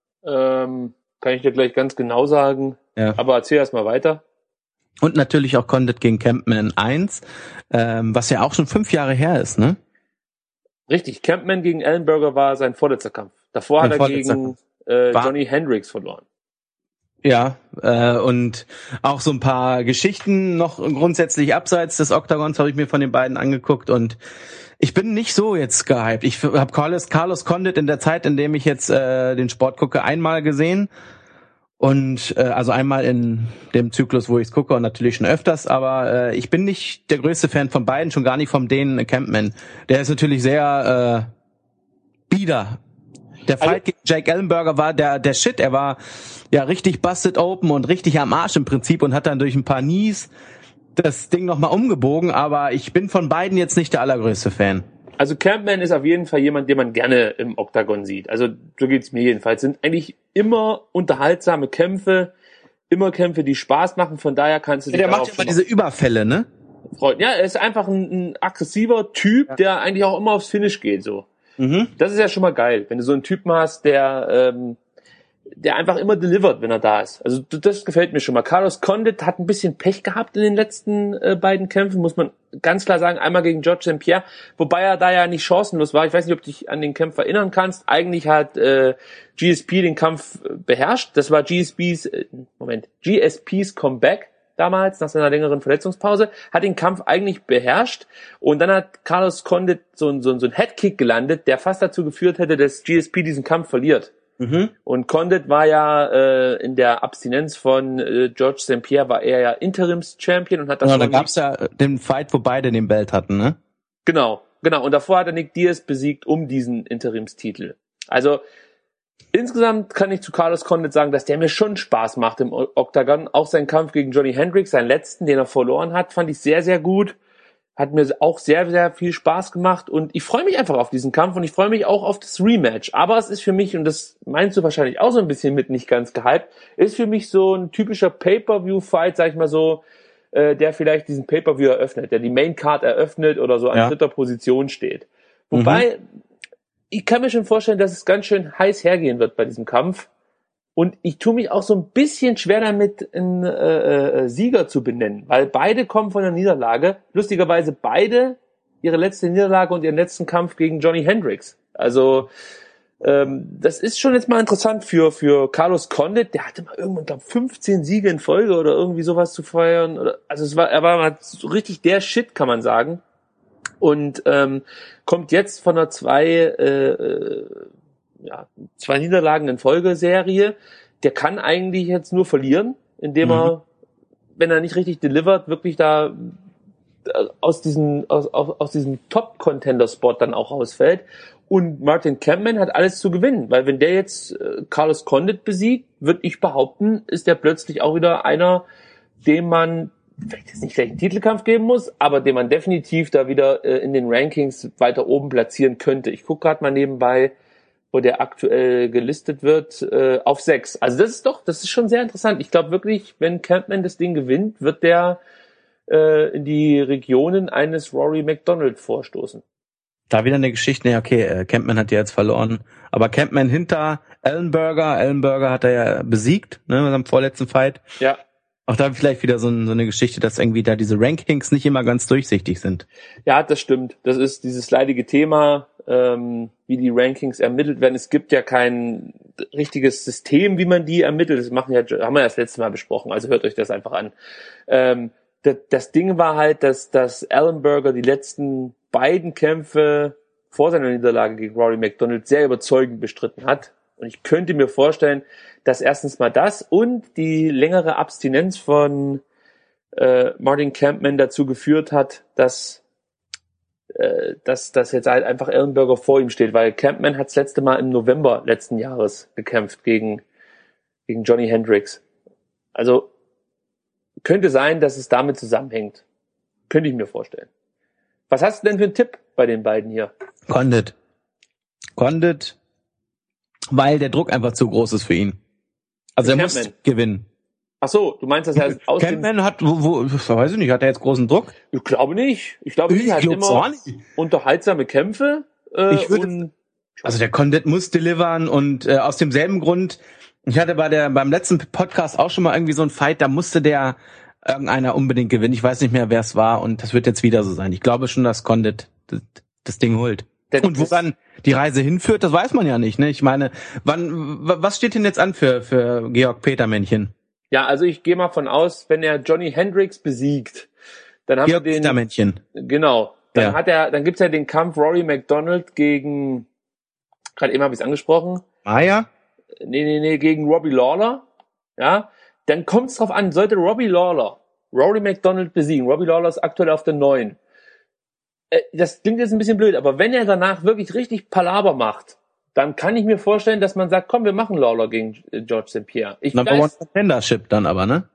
Ähm, kann ich dir gleich ganz genau sagen. Ja. Aber erzähl erst mal weiter. Und natürlich auch Condit gegen Kampmann eins, ähm, was ja auch schon fünf Jahre her ist, ne? Richtig, Kampmann gegen Ellenberger war sein vorletzter Kampf. Davor sein hat er gegen äh, Johnny Hendricks verloren. Ja, äh, und auch so ein paar Geschichten noch grundsätzlich abseits des Oktagons habe ich mir von den beiden angeguckt und ich bin nicht so jetzt gehypt. Ich habe Carlos, Carlos Condit in der Zeit, in dem ich jetzt äh, den Sport gucke, einmal gesehen und äh, also einmal in dem Zyklus, wo ich es gucke und natürlich schon öfters, aber äh, ich bin nicht der größte Fan von beiden, schon gar nicht vom Dane Kampmann. Der ist natürlich sehr äh, bieder. Der Fight also, gegen Jake Ellenberger war der der Shit. Er war ja richtig busted open und richtig am Arsch im Prinzip und hat dann durch ein paar Knees das Ding nochmal umgebogen. Aber ich bin von beiden jetzt nicht der allergrößte Fan. Also Kampmann ist auf jeden Fall jemand, den man gerne im Oktagon sieht. Also so geht's mir jedenfalls. Sind eigentlich immer unterhaltsame Kämpfe, immer Kämpfe, die Spaß machen. Von daher kannst du ja, dich der macht ja immer diese Überfälle, ne? Freuen. Ja, er ist einfach ein, ein aggressiver Typ, ja. der eigentlich auch immer aufs Finish geht, so. Mhm. Das ist ja schon mal geil, wenn du so einen Typen hast, der ähm, der einfach immer delivert, wenn er da ist. Also das gefällt mir schon mal. Carlos Condit hat ein bisschen Pech gehabt in den letzten äh, beiden Kämpfen, muss man ganz klar sagen. Einmal gegen George Saint Pierre, wobei er da ja nicht chancenlos war. Ich weiß nicht, ob du dich an den Kampf erinnern kannst. Eigentlich hat äh, G S P den Kampf beherrscht. Das war G S Ps, äh, Moment, G S Ps Comeback damals, nach seiner längeren Verletzungspause, hat den Kampf eigentlich beherrscht und dann hat Carlos Condit so ein, so ein, so ein Headkick gelandet, der fast dazu geführt hätte, dass G S P diesen Kampf verliert. Mhm. Und Condit war ja äh, in der Abstinenz von äh, George Saint Pierre, war er ja Interims-Champion und hat das. Genau, da gab's ja den Fight, wo beide den Belt hatten, ne? Genau, genau. Und davor hat er Nick Diaz besiegt um diesen Interimstitel. Also insgesamt kann ich zu Carlos Condit sagen, dass der mir schon Spaß macht im Oktagon. Auch sein Kampf gegen Johnny Hendricks, seinen letzten, den er verloren hat, fand ich sehr, sehr gut. Hat mir auch sehr, sehr viel Spaß gemacht und ich freue mich einfach auf diesen Kampf und ich freue mich auch auf das Rematch. Aber es ist für mich, und das meinst du wahrscheinlich auch so ein bisschen mit nicht ganz gehypt, ist für mich so ein typischer Pay-Per-View-Fight, sag ich mal so, äh, der vielleicht diesen Pay-Per-View eröffnet, der die Main-Card eröffnet oder so an ja. dritter Position steht. Wobei, mhm. ich kann mir schon vorstellen, dass es ganz schön heiß hergehen wird bei diesem Kampf. Und ich tue mich auch so ein bisschen schwer damit, einen äh, äh, Sieger zu benennen, weil beide kommen von der Niederlage. Lustigerweise beide ihre letzte Niederlage und ihren letzten Kampf gegen Johnny Hendricks. Also ähm, das ist schon jetzt mal interessant für für Carlos Condit. Der hatte mal irgendwann, glaube fünfzehn Siege in Folge oder irgendwie sowas zu feiern. Oder, also es war, er war mal so richtig der Shit, kann man sagen. Und ähm, kommt jetzt von einer zwei äh, ja, zwei Niederlagen in Folgeserie, der kann eigentlich jetzt nur verlieren, indem mhm. er, wenn er nicht richtig delivert, wirklich da aus diesem aus, aus diesem Top-Contender-Spot dann auch rausfällt. Und Martin Kampmann hat alles zu gewinnen, weil wenn der jetzt äh, Carlos Condit besiegt, würde ich behaupten, ist der plötzlich auch wieder einer, dem man vielleicht jetzt nicht gleich einen Titelkampf geben muss, aber den man definitiv da wieder äh, in den Rankings weiter oben platzieren könnte. Ich gucke gerade mal nebenbei, wo der aktuell gelistet wird, äh, auf sechs. Also das ist doch, das ist schon sehr interessant. Ich glaube wirklich, wenn Kampmann das Ding gewinnt, wird der äh, in die Regionen eines Rory McDonald vorstoßen. Da wieder eine Geschichte, ne, okay, äh, Kampmann hat ja jetzt verloren, aber Kampmann hinter Ellenberger. Ellenberger hat er ja besiegt, ne, in seinem vorletzten Fight. Ja. Auch da vielleicht wieder so, ein, so eine Geschichte, dass irgendwie da diese Rankings nicht immer ganz durchsichtig sind. Ja, das stimmt. Das ist dieses leidige Thema, ähm, wie die Rankings ermittelt werden. Es gibt ja kein richtiges System, wie man die ermittelt. Das machen ja, haben wir ja das letzte Mal besprochen. Also hört euch das einfach an. Ähm, das, das Ding war halt, dass, dass Ellenberger die letzten beiden Kämpfe vor seiner Niederlage gegen Rory McDonald sehr überzeugend bestritten hat. Und ich könnte mir vorstellen, dass erstens mal das und die längere Abstinenz von äh, Martin Kampmann dazu geführt hat, dass äh, dass, dass jetzt halt einfach Ellenberger vor ihm steht, weil Kampmann hat das letzte Mal im November letzten Jahres gekämpft gegen gegen Johnny Hendricks. Also könnte sein, dass es damit zusammenhängt. Könnte ich mir vorstellen. Was hast du denn für einen Tipp bei den beiden hier? Condit. Condit, weil der Druck einfach zu groß ist für ihn. Also er muss gewinnen. Ach so, du meinst, dass er aus dem... Kampmann hat, wo, wo, weiß ich nicht, hat er jetzt großen Druck? Ich glaube nicht. Ich glaube, ich er hat immer unterhaltsame Kämpfe. Äh, ich würde, und also der Condit muss delivern und äh, aus demselben Grund, ich hatte bei der beim letzten Podcast auch schon mal irgendwie so ein Fight, da musste der irgendeiner unbedingt gewinnen. Ich weiß nicht mehr, wer es war und das wird jetzt wieder so sein. Ich glaube schon, dass Condit das, das Ding holt. Und wo dann die Reise hinführt, das weiß man ja nicht, ne? Ich meine, wann, was steht denn jetzt an für, für Georg Petermännchen? Ja, also ich gehe mal von aus, wenn er Johnny Hendricks besiegt, dann haben Georg wir den... Petermännchen. Genau. Dann Ja. hat er, dann gibt's ja den Kampf Rory McDonald gegen, gerade eben habe ich es angesprochen. Ah ja? Nee, nee, nee, gegen Robbie Lawler. Ja. Dann kommt's drauf an, sollte Robbie Lawler Rory McDonald besiegen. Robbie Lawler ist aktuell auf der neun. Das klingt jetzt ein bisschen blöd, aber wenn er danach wirklich richtig Palaver macht, dann kann ich mir vorstellen, dass man sagt, komm, wir machen Lawler gegen George Saint Pierre. Ich Number weiß, one Contendership dann aber, ne?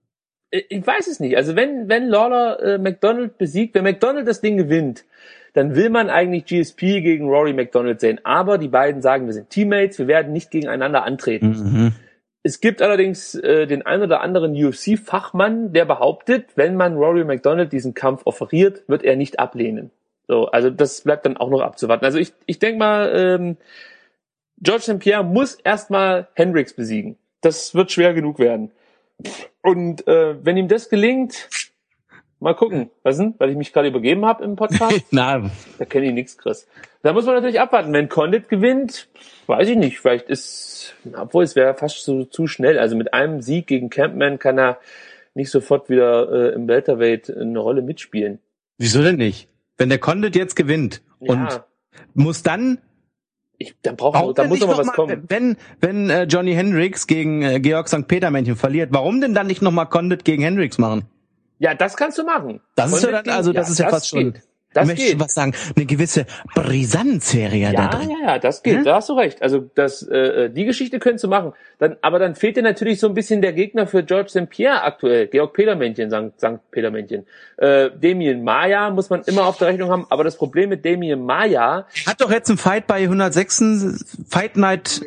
ich weiß es nicht. Also wenn wenn Lawler äh, McDonald besiegt, wenn McDonald das Ding gewinnt, dann will man eigentlich G S P gegen Rory McDonald sehen. Aber die beiden sagen, wir sind Teammates, wir werden nicht gegeneinander antreten. Mhm. Es gibt allerdings äh, den ein oder anderen U F C-Fachmann, der behauptet, wenn man Rory McDonald diesen Kampf offeriert, wird er nicht ablehnen. So, also das bleibt dann auch noch abzuwarten. Also ich ich denke mal, ähm, George Saint Pierre muss erstmal Hendricks besiegen. Das wird schwer genug werden. Und äh, wenn ihm das gelingt, mal gucken, was denn, weil ich mich gerade übergeben habe im Podcast. Na, Da kenne ich nichts, Chris. Da muss man natürlich abwarten. Wenn Condit gewinnt, weiß ich nicht, vielleicht ist, obwohl es wäre fast so zu schnell. Also mit einem Sieg gegen Kampmann kann er nicht sofort wieder äh, im Welterweight eine Rolle mitspielen. wieso denn nicht? Wenn der Condit jetzt gewinnt und Ja, muss dann ich, dann braucht man, da muss noch mal was kommen. Wenn wenn äh, Johnny Hendricks gegen äh, Georg Sankt Petermännchen verliert, warum denn dann nicht nochmal Condit gegen Hendricks machen? Ja, das kannst du machen. Das ist ja Condit dann, also gegen- das ist ja fast schon, geht. Das ich möchte geht. schon was sagen, eine gewisse Brisanz wäre ja, da Ja, drin. ja, ja, das geht, Hm? da hast du recht. Also das, äh, die Geschichte könntest du machen. Dann, aber dann fehlt dir natürlich so ein bisschen der Gegner für George Saint Pierre aktuell. Georg Petermännchen, Sankt, Sankt Petermännchen. Äh, Damien Maia muss man immer auf der Rechnung haben. Aber das Problem mit Damien Maia, Hat doch jetzt ein Fight bei hundertsechs, Fight Night,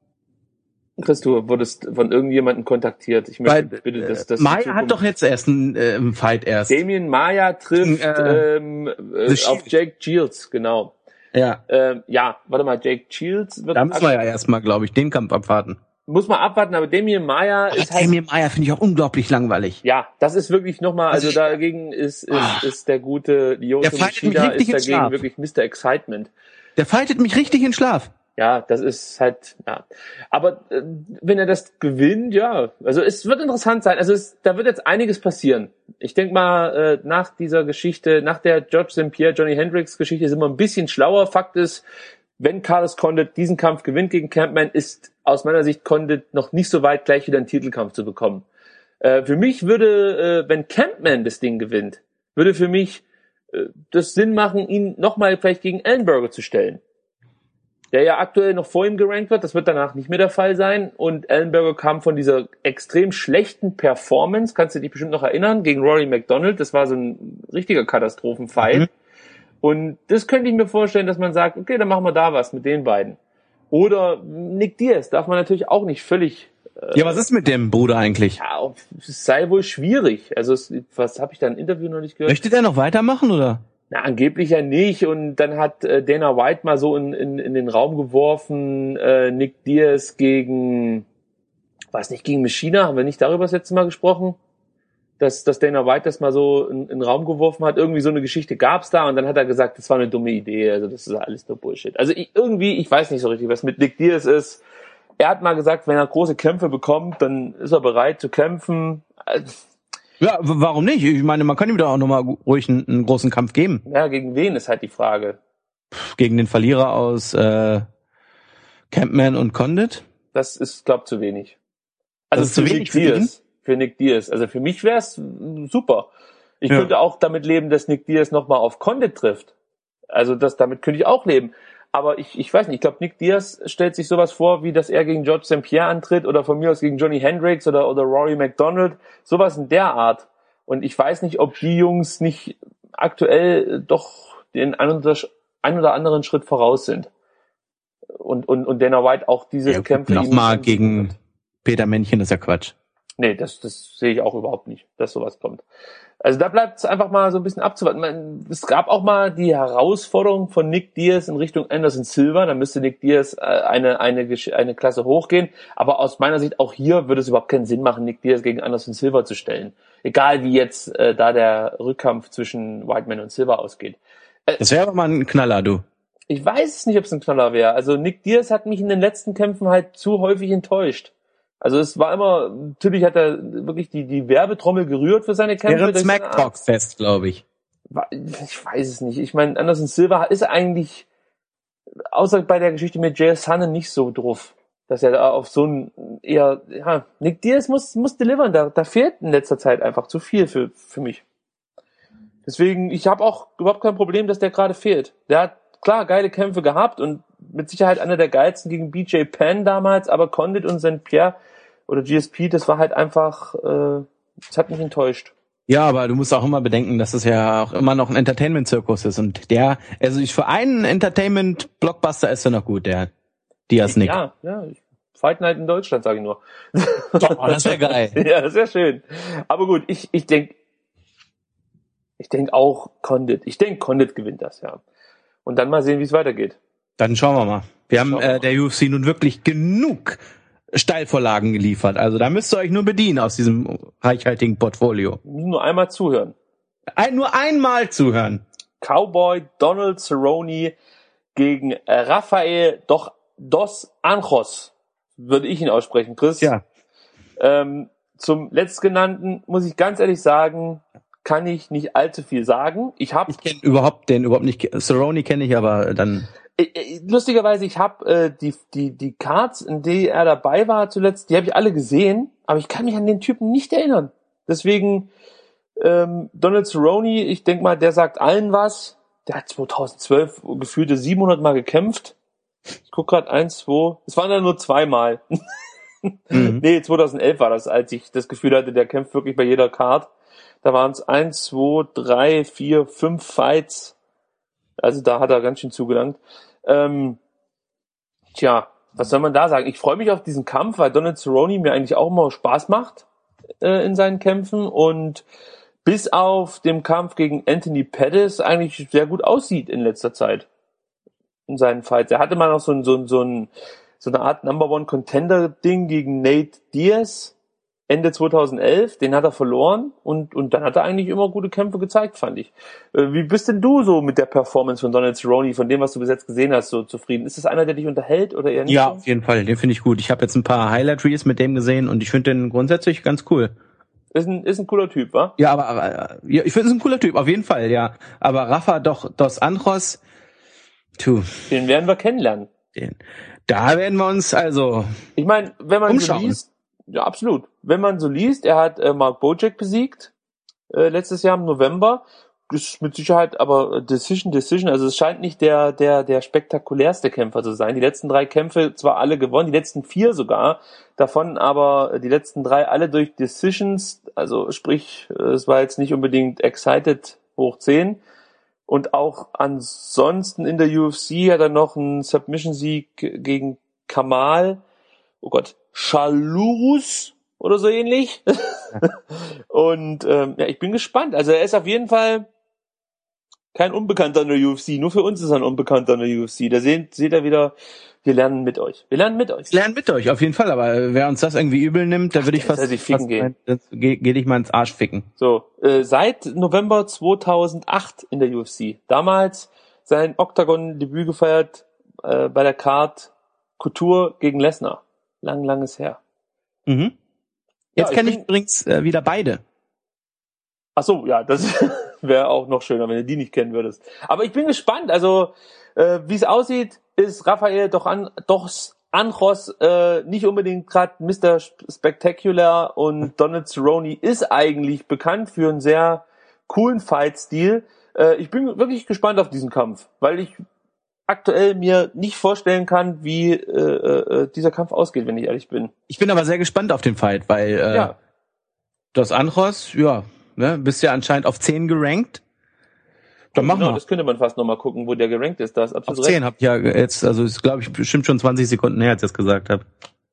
Chris, du wurdest von irgendjemandem kontaktiert. Ich möchte bei, bitte, dass äh, das Maia hat doch jetzt erst ein äh, ein Fight erst. Damien Maia trifft Äh, ähm, äh, The auf Shield. Jake Shields, genau. Ja, Ähm, ja, warte mal, Jake Shields wird da müssen wir ja erstmal, glaube ich, den Kampf abwarten. muss man abwarten, aber Damien Maia Aber ist halt Damien Maia finde ich auch unglaublich langweilig. ja, das ist wirklich nochmal, also Also ich- dagegen ist, ist, Ah. ist der gute Lyoto Der fightet mich Machida richtig ist in dagegen Schlaf. wirklich Mister Excitement. Der fightet mich richtig in Schlaf. Ja, das ist halt, ja. Aber äh, wenn er das gewinnt, ja, also es wird interessant sein. Also es, da wird jetzt einiges passieren. Ich denke mal, äh, nach dieser Geschichte, nach der George Saint Pierre, Johnny Hendricks Geschichte sind wir ein bisschen schlauer. Fakt ist, wenn Carlos Condit diesen Kampf gewinnt gegen Kampmann, ist aus meiner Sicht Condit noch nicht so weit, gleich wieder einen Titelkampf zu bekommen. Äh, für mich würde, äh, wenn Kampmann das Ding gewinnt, würde für mich äh, das Sinn machen, ihn nochmal vielleicht gegen Ellenberger zu stellen. Der ja aktuell noch vor ihm gerankt wird, das wird danach nicht mehr der Fall sein. Und Ellenberger kam von dieser extrem schlechten Performance, kannst du dich bestimmt noch erinnern, gegen Rory McDonald. Das war so ein richtiger Katastrophenfight. Mhm. Und das könnte ich mir vorstellen, dass man sagt, okay, dann machen wir da was mit den beiden. Oder Nick Diaz darf man natürlich auch nicht völlig... Ja, was ist mit dem Bruder eigentlich? Ja, es sei wohl schwierig. Also es, was habe ich da ein Interview noch nicht gehört? Möchte der noch weitermachen oder? Na, angeblich ja nicht. Und dann hat äh, Dana White mal so in, in, in den Raum geworfen, äh, Nick Diaz gegen, was nicht, gegen Machina, haben wir nicht darüber das letzte Mal gesprochen? Dass, dass Dana White das mal so in, in den Raum geworfen hat. Irgendwie so eine Geschichte gab's da und dann hat er gesagt, das war eine dumme Idee, also das ist alles nur Bullshit. Also ich, irgendwie, ich weiß nicht so richtig, was mit Nick Diaz ist. Er hat mal gesagt, wenn er große Kämpfe bekommt, dann ist er bereit zu kämpfen. Also, ja, w- warum nicht? Ich meine, man kann ihm da auch nochmal ruhig einen, einen großen Kampf geben. ja, gegen wen ist halt die Frage. Gegen den Verlierer aus äh, Campman und Condit. Das ist, glaub, zu wenig. Also Das ist zu für wenig Nick für ihn? Diaz. Für Nick Diaz. Also für mich wäre es super. Ich Ja. könnte auch damit leben, dass Nick Diaz nochmal auf Condit trifft. Also das, damit könnte ich auch leben. Aber ich, ich weiß nicht, ich glaube, Nick Diaz stellt sich sowas vor, wie dass er gegen George Saint Pierre antritt oder von mir aus gegen Johnny Hendricks oder, oder Rory McDonald. Sowas in der Art. Und ich weiß nicht, ob die Jungs nicht aktuell doch den ein oder, ein oder anderen Schritt voraus sind. Und, und, und Dana White auch diese Ja, Kämpfe... nochmal ihm- gegen Peter Männchen ist ja Quatsch. Nee, das, das sehe ich auch überhaupt nicht, dass sowas kommt. Also da bleibt es einfach mal so ein bisschen abzuwarten. Man, es gab auch mal die Herausforderung von Nick Diaz in Richtung Anderson Silva. Da müsste Nick Diaz äh, eine, eine, Gesch- eine Klasse hochgehen. Aber aus meiner Sicht auch hier würde es überhaupt keinen Sinn machen, Nick Diaz gegen Anderson Silva zu stellen. Egal wie jetzt äh, da der Rückkampf zwischen Whiteman und Silva ausgeht. Das wäre aber mal ein Knaller, du. Ich weiß es nicht, ob es ein Knaller wäre. Also Nick Diaz hat mich in den letzten Kämpfen halt zu häufig enttäuscht. Also es war immer, natürlich hat er wirklich die, die Werbetrommel gerührt für seine Kämpfe. Wäre ein durch seine Smack Talk Fest, glaube ich. Art. Ich weiß es nicht. Ich meine, Anderson Silva ist eigentlich, außer bei der Geschichte mit Jay Sonnen, nicht so drauf, dass er da auf so ein eher, ja, Nick Diaz muss, muss delivern. Da, da fehlt in letzter Zeit einfach zu viel für, für mich. Deswegen, ich habe auch überhaupt kein Problem, dass der gerade fehlt. Der hat klar geile Kämpfe gehabt und mit Sicherheit einer der geilsten gegen B J Penn damals, aber Condit und Saint Pierre oder G S P, das war halt einfach, äh, das hat mich enttäuscht. Ja, aber du musst auch immer bedenken, dass es ja auch immer noch ein Entertainment-Zirkus ist. Und der, also ich für einen Entertainment-Blockbuster ist er noch gut, der Diaz Nick. Ja, ja, ich- Fight Night in Deutschland, sage ich nur. Oh, das wäre geil. Ja, das wäre schön. Aber gut, ich, ich denk, ich denk auch Condit. Ich denk Condit gewinnt das, ja. Und dann mal sehen, wie es weitergeht. Dann schauen wir mal. Wir haben Schauen wir äh, mal. der U F C nun wirklich genug Steilvorlagen geliefert. Also da müsst ihr euch nur bedienen aus diesem reichhaltigen Portfolio. Wir müssen nur einmal zuhören. Ein, nur einmal zuhören. Cowboy Donald Cerrone gegen äh, Rafael doch Dos Anjos, würde ich ihn aussprechen, Chris. Ja. Ähm, zum letztgenannten muss ich ganz ehrlich sagen, kann ich nicht allzu viel sagen. Ich habe Ich kenne überhaupt den überhaupt nicht. Cerrone kenne ich, aber dann. Äh, äh, lustigerweise, ich habe äh, die die die Cards, in die er dabei war zuletzt, die habe ich alle gesehen, aber ich kann mich an den Typen nicht erinnern. Deswegen ähm, Donald Cerrone, ich denk mal, der sagt allen was. Der hat zweitausendzwölf gefühlte siebenhundert Mal gekämpft. Ich guck gerade eins, zwei, es waren dann nur zweimal. Mhm. Nee, zweitausendelf war das, als ich das Gefühl hatte, der kämpft wirklich bei jeder Card. Da waren es eins, zwei, drei, vier, fünf Fights. Also da hat er ganz schön zugelangt. Ähm, tja, was soll man da sagen? Ich freue mich auf diesen Kampf, weil Donald Cerrone mir eigentlich auch immer Spaß macht äh, in seinen Kämpfen und bis auf den Kampf gegen Anthony Pettis eigentlich sehr gut aussieht in letzter Zeit in seinen Fights. Er hatte mal noch so ein, so ein, so ein, so eine Art Number One Contender Ding gegen Nate Diaz Ende zweitausendelf, den hat er verloren und, und dann hat er eigentlich immer gute Kämpfe gezeigt, fand ich. Äh, wie bist denn du so mit der Performance von Donald Cerrone, von dem, was du bis jetzt gesehen hast, so zufrieden? Ist das einer, der dich unterhält oder eher nicht? Ja, so? auf jeden Fall. Den finde ich gut. Ich habe jetzt ein paar Highlight Reels mit dem gesehen und ich finde den grundsätzlich ganz cool. Ist ein, ist ein cooler Typ, wa? Ja, aber, aber ja, ich finde es ein cooler Typ, auf jeden Fall, ja. Aber Rafa doch dos Anjos, tu, Den werden wir kennenlernen. den, da werden wir uns also Ich meine, wenn man Umschauen. so liest, ja, absolut. Wenn man so liest, er hat äh, Mark Bojack besiegt, äh, letztes Jahr im November. Das ist mit Sicherheit aber Decision, Decision. Also es scheint nicht der, der, der spektakulärste Kämpfer zu sein. Die letzten drei Kämpfe zwar alle gewonnen, die letzten vier sogar, davon aber die letzten drei alle durch Decisions. Also sprich, äh, es war jetzt nicht unbedingt excited hoch zehn. Und auch ansonsten in der U F C hat er noch einen Submission-Sieg gegen Kamal, oh Gott, Chalurus oder so ähnlich. Und ähm, ja, ich bin gespannt. Also er ist auf jeden Fall kein Unbekannter in der U F C. Nur für uns ist er ein Unbekannter in der U F C. Da seht, seht ihr wieder, wir lernen mit euch. Wir lernen mit euch. Wir lernen mit euch, auf jeden Fall. Aber wer uns das irgendwie übel nimmt, da würde ich Ach, fast, der soll sich ficken fast gehen. Mein, geh, geh dich mal ins Arsch ficken. So, äh, seit November zweitausendacht in der U F C. Damals sein Octagon-Debüt gefeiert äh, bei der Card Couture gegen Lesnar. Lang, langes her. Mhm. Jetzt Ja, kenne ich ich bin- übrigens äh, wieder beide. Ach so, ja, das wäre auch noch schöner, wenn du die nicht kennen würdest. Aber ich bin gespannt. Also, äh, wie es aussieht, ist Rafael doch an, doch Anjos äh, nicht unbedingt gerade Mister Spectacular und Donald Cerrone ist eigentlich bekannt für einen sehr coolen Fight-Stil. Äh, ich bin wirklich gespannt auf diesen Kampf, weil ich aktuell mir nicht vorstellen kann, wie äh, äh, dieser Kampf ausgeht, wenn ich ehrlich bin. Ich bin aber sehr gespannt auf den Fight, weil äh, Ja, Dos Anjos, ja, ne, bist ja anscheinend auf zehn gerankt. Dann machen genau, wir. das könnte man fast nochmal gucken, wo der gerankt ist. Da ist Auf absolut zehn hab ich ja jetzt, also ist glaube ich bestimmt schon zwanzig Sekunden her, als ich das gesagt habe.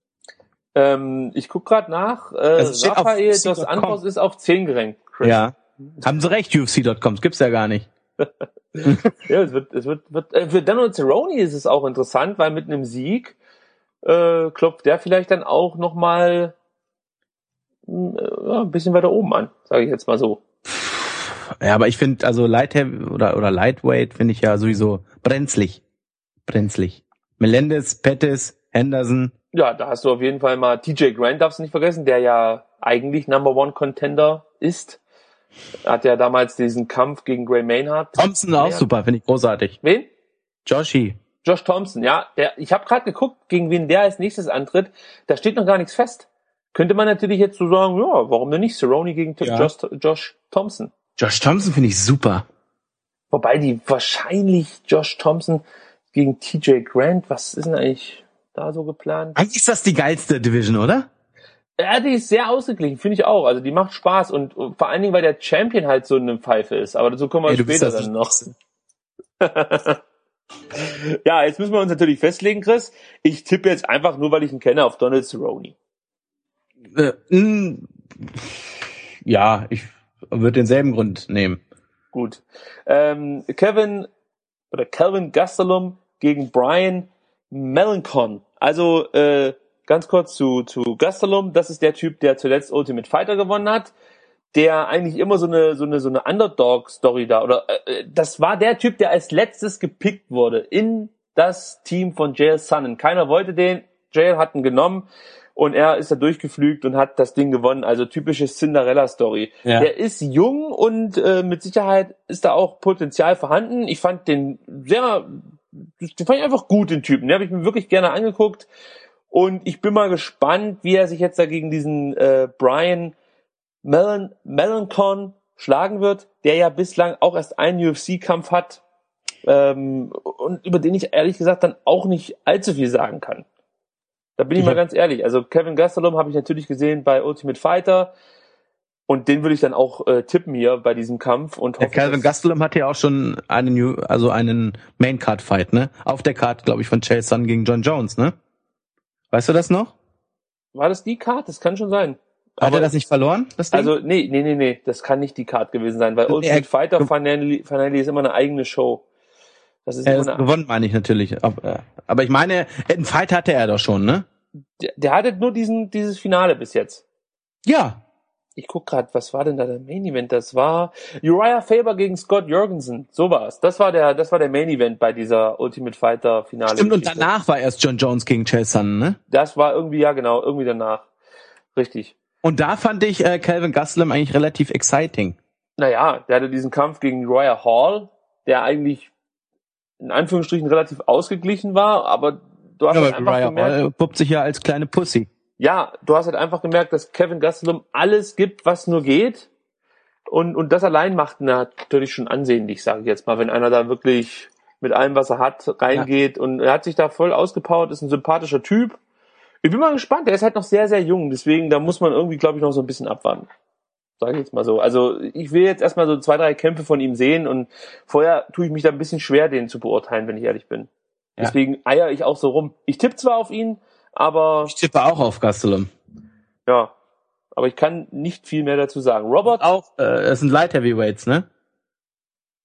Ähm, ich guck gerade nach. Äh, Also es steht auf Rafael U F C dos Punkt com. Anjos ist auf zehn gerankt. Chris. Ja. Haben sie recht, U F C Punkt com, das gibt's ja gar nicht. Ja, es wird, es wird, wird äh, für Donald Cerrone ist es auch interessant, weil mit einem Sieg äh, klopft der vielleicht dann auch nochmal äh, ja, ein bisschen weiter oben an, sage ich jetzt mal so. Ja, aber ich finde, also Light Heavy oder, oder Lightweight finde ich ja sowieso brenzlig. Brenzlig. Melendez, Pettis, Henderson. Ja, da hast du auf jeden Fall mal T J Grant, darfst du nicht vergessen, der ja eigentlich Number One Contender ist. Er hat ja damals diesen Kampf gegen Gray Maynard. Thompson auch Ja. super, finde ich großartig. Wen? Joshi. Josh Thompson, ja. Der, ich habe gerade geguckt, gegen wen der als nächstes antritt. Da steht noch gar nichts fest. Könnte man natürlich jetzt so sagen, ja, warum denn nicht? Cerrone gegen Ja. Josh, Josh Thompson. Josh Thompson finde ich super. Wobei die wahrscheinlich Josh Thompson gegen T J Grant, was ist denn eigentlich da so geplant? Eigentlich ist das die geilste Division, oder? Ja, die ist sehr ausgeglichen, finde ich auch. Also die macht Spaß und und vor allen Dingen, weil der Champion halt so eine Pfeife ist. Aber dazu kommen wir Ey, du bist später das dann noch. Ja, jetzt müssen wir uns natürlich festlegen, Chris. Ich tippe jetzt einfach nur, weil ich ihn kenne, auf Donald Cerrone. Äh, mh, ja, ich würde denselben Grund nehmen. Gut. Ähm, Kevin oder Calvin Gastelum gegen Brian Melancon. Also äh, ganz kurz zu zu Gastelum. Das ist der Typ, der zuletzt Ultimate Fighter gewonnen hat, der eigentlich immer so eine so eine so eine Underdog-Story da oder äh, das war der Typ, der als letztes gepickt wurde in das Team von J L Sonnen. Keiner wollte den. J L hat ihn genommen. Und er ist da durchgeflügt und hat das Ding gewonnen. Also typische Cinderella-Story. Ja. Der ist jung und äh, mit Sicherheit ist da auch Potenzial vorhanden. Ich fand den sehr, den fand ich einfach gut, den Typen. Den habe ich mir wirklich gerne angeguckt. Und ich bin mal gespannt, wie er sich jetzt da gegen diesen äh, Brian Melan Melancon schlagen wird, der ja bislang auch erst einen U F C-Kampf hat ähm, und über den ich ehrlich gesagt dann auch nicht allzu viel sagen kann. Da bin ich, Ich mal hab- ganz ehrlich. Also Kevin Gastelum habe ich natürlich gesehen bei Ultimate Fighter und den würde ich dann auch äh, tippen hier bei diesem Kampf und Der hoffe, Calvin dass- Gastelum hatte ja auch schon einen, New- also einen Main-Card-Fight, ne? Auf der Card, glaube ich, von Chael Sonnen gegen John Jones, ne? Weißt du das noch? war das die Card? Das kann schon sein. Hat er das nicht verloren, das Ding? Also nee, nee, nee, nee, das kann nicht die Card gewesen sein, weil Er- Ultimate Fighter Finale, Finale ist immer eine eigene Show. Das ist er immer ist eine, gewonnen, meine ich natürlich. Aber, aber ich meine, einen Fight hatte er doch schon, ne? der, der hatte nur diesen dieses Finale bis jetzt. Ja. Ich guck gerade, was war denn da der Main Event? Das war Uriah Faber gegen Scott Jorgensen. So war's. Das war der, das war der Main Event bei dieser Ultimate Fighter Finale. Stimmt, und Geschichte. danach war erst John Jones gegen Chael Sonnen, ne? Das war irgendwie, ja genau, irgendwie danach. Richtig. Und da fand ich äh, Calvin Gastelum eigentlich relativ exciting. Naja, der hatte diesen Kampf gegen Uriah Hall, der eigentlich in Anführungsstrichen relativ ausgeglichen war, aber du hast Ja, halt aber einfach Uriah gemerkt, Hall puppt sich ja als kleine Pussy. ja, du hast halt einfach gemerkt, dass Kevin Gastelum alles gibt, was nur geht. Und, und das allein macht ihn natürlich schon ansehnlich, sage ich jetzt mal, wenn einer da wirklich mit allem, was er hat, reingeht. Und er hat sich da voll ausgepowert, ist ein sympathischer Typ. Ich bin mal gespannt, der ist halt noch sehr, sehr jung. Deswegen, da muss man irgendwie, glaube ich, noch so ein bisschen abwarten. Sage ich jetzt mal so. Also ich will jetzt erstmal so zwei, drei Kämpfe von ihm sehen. Und vorher tue ich mich da ein bisschen schwer, den zu beurteilen, wenn ich ehrlich bin. Ja. Deswegen eier ich auch so rum. Ich tippe zwar auf ihn, aber Ich tippe auch auf Gastelum. ja, aber ich kann nicht viel mehr dazu sagen. Robert, Auch, äh, es sind Light Heavyweights, ne?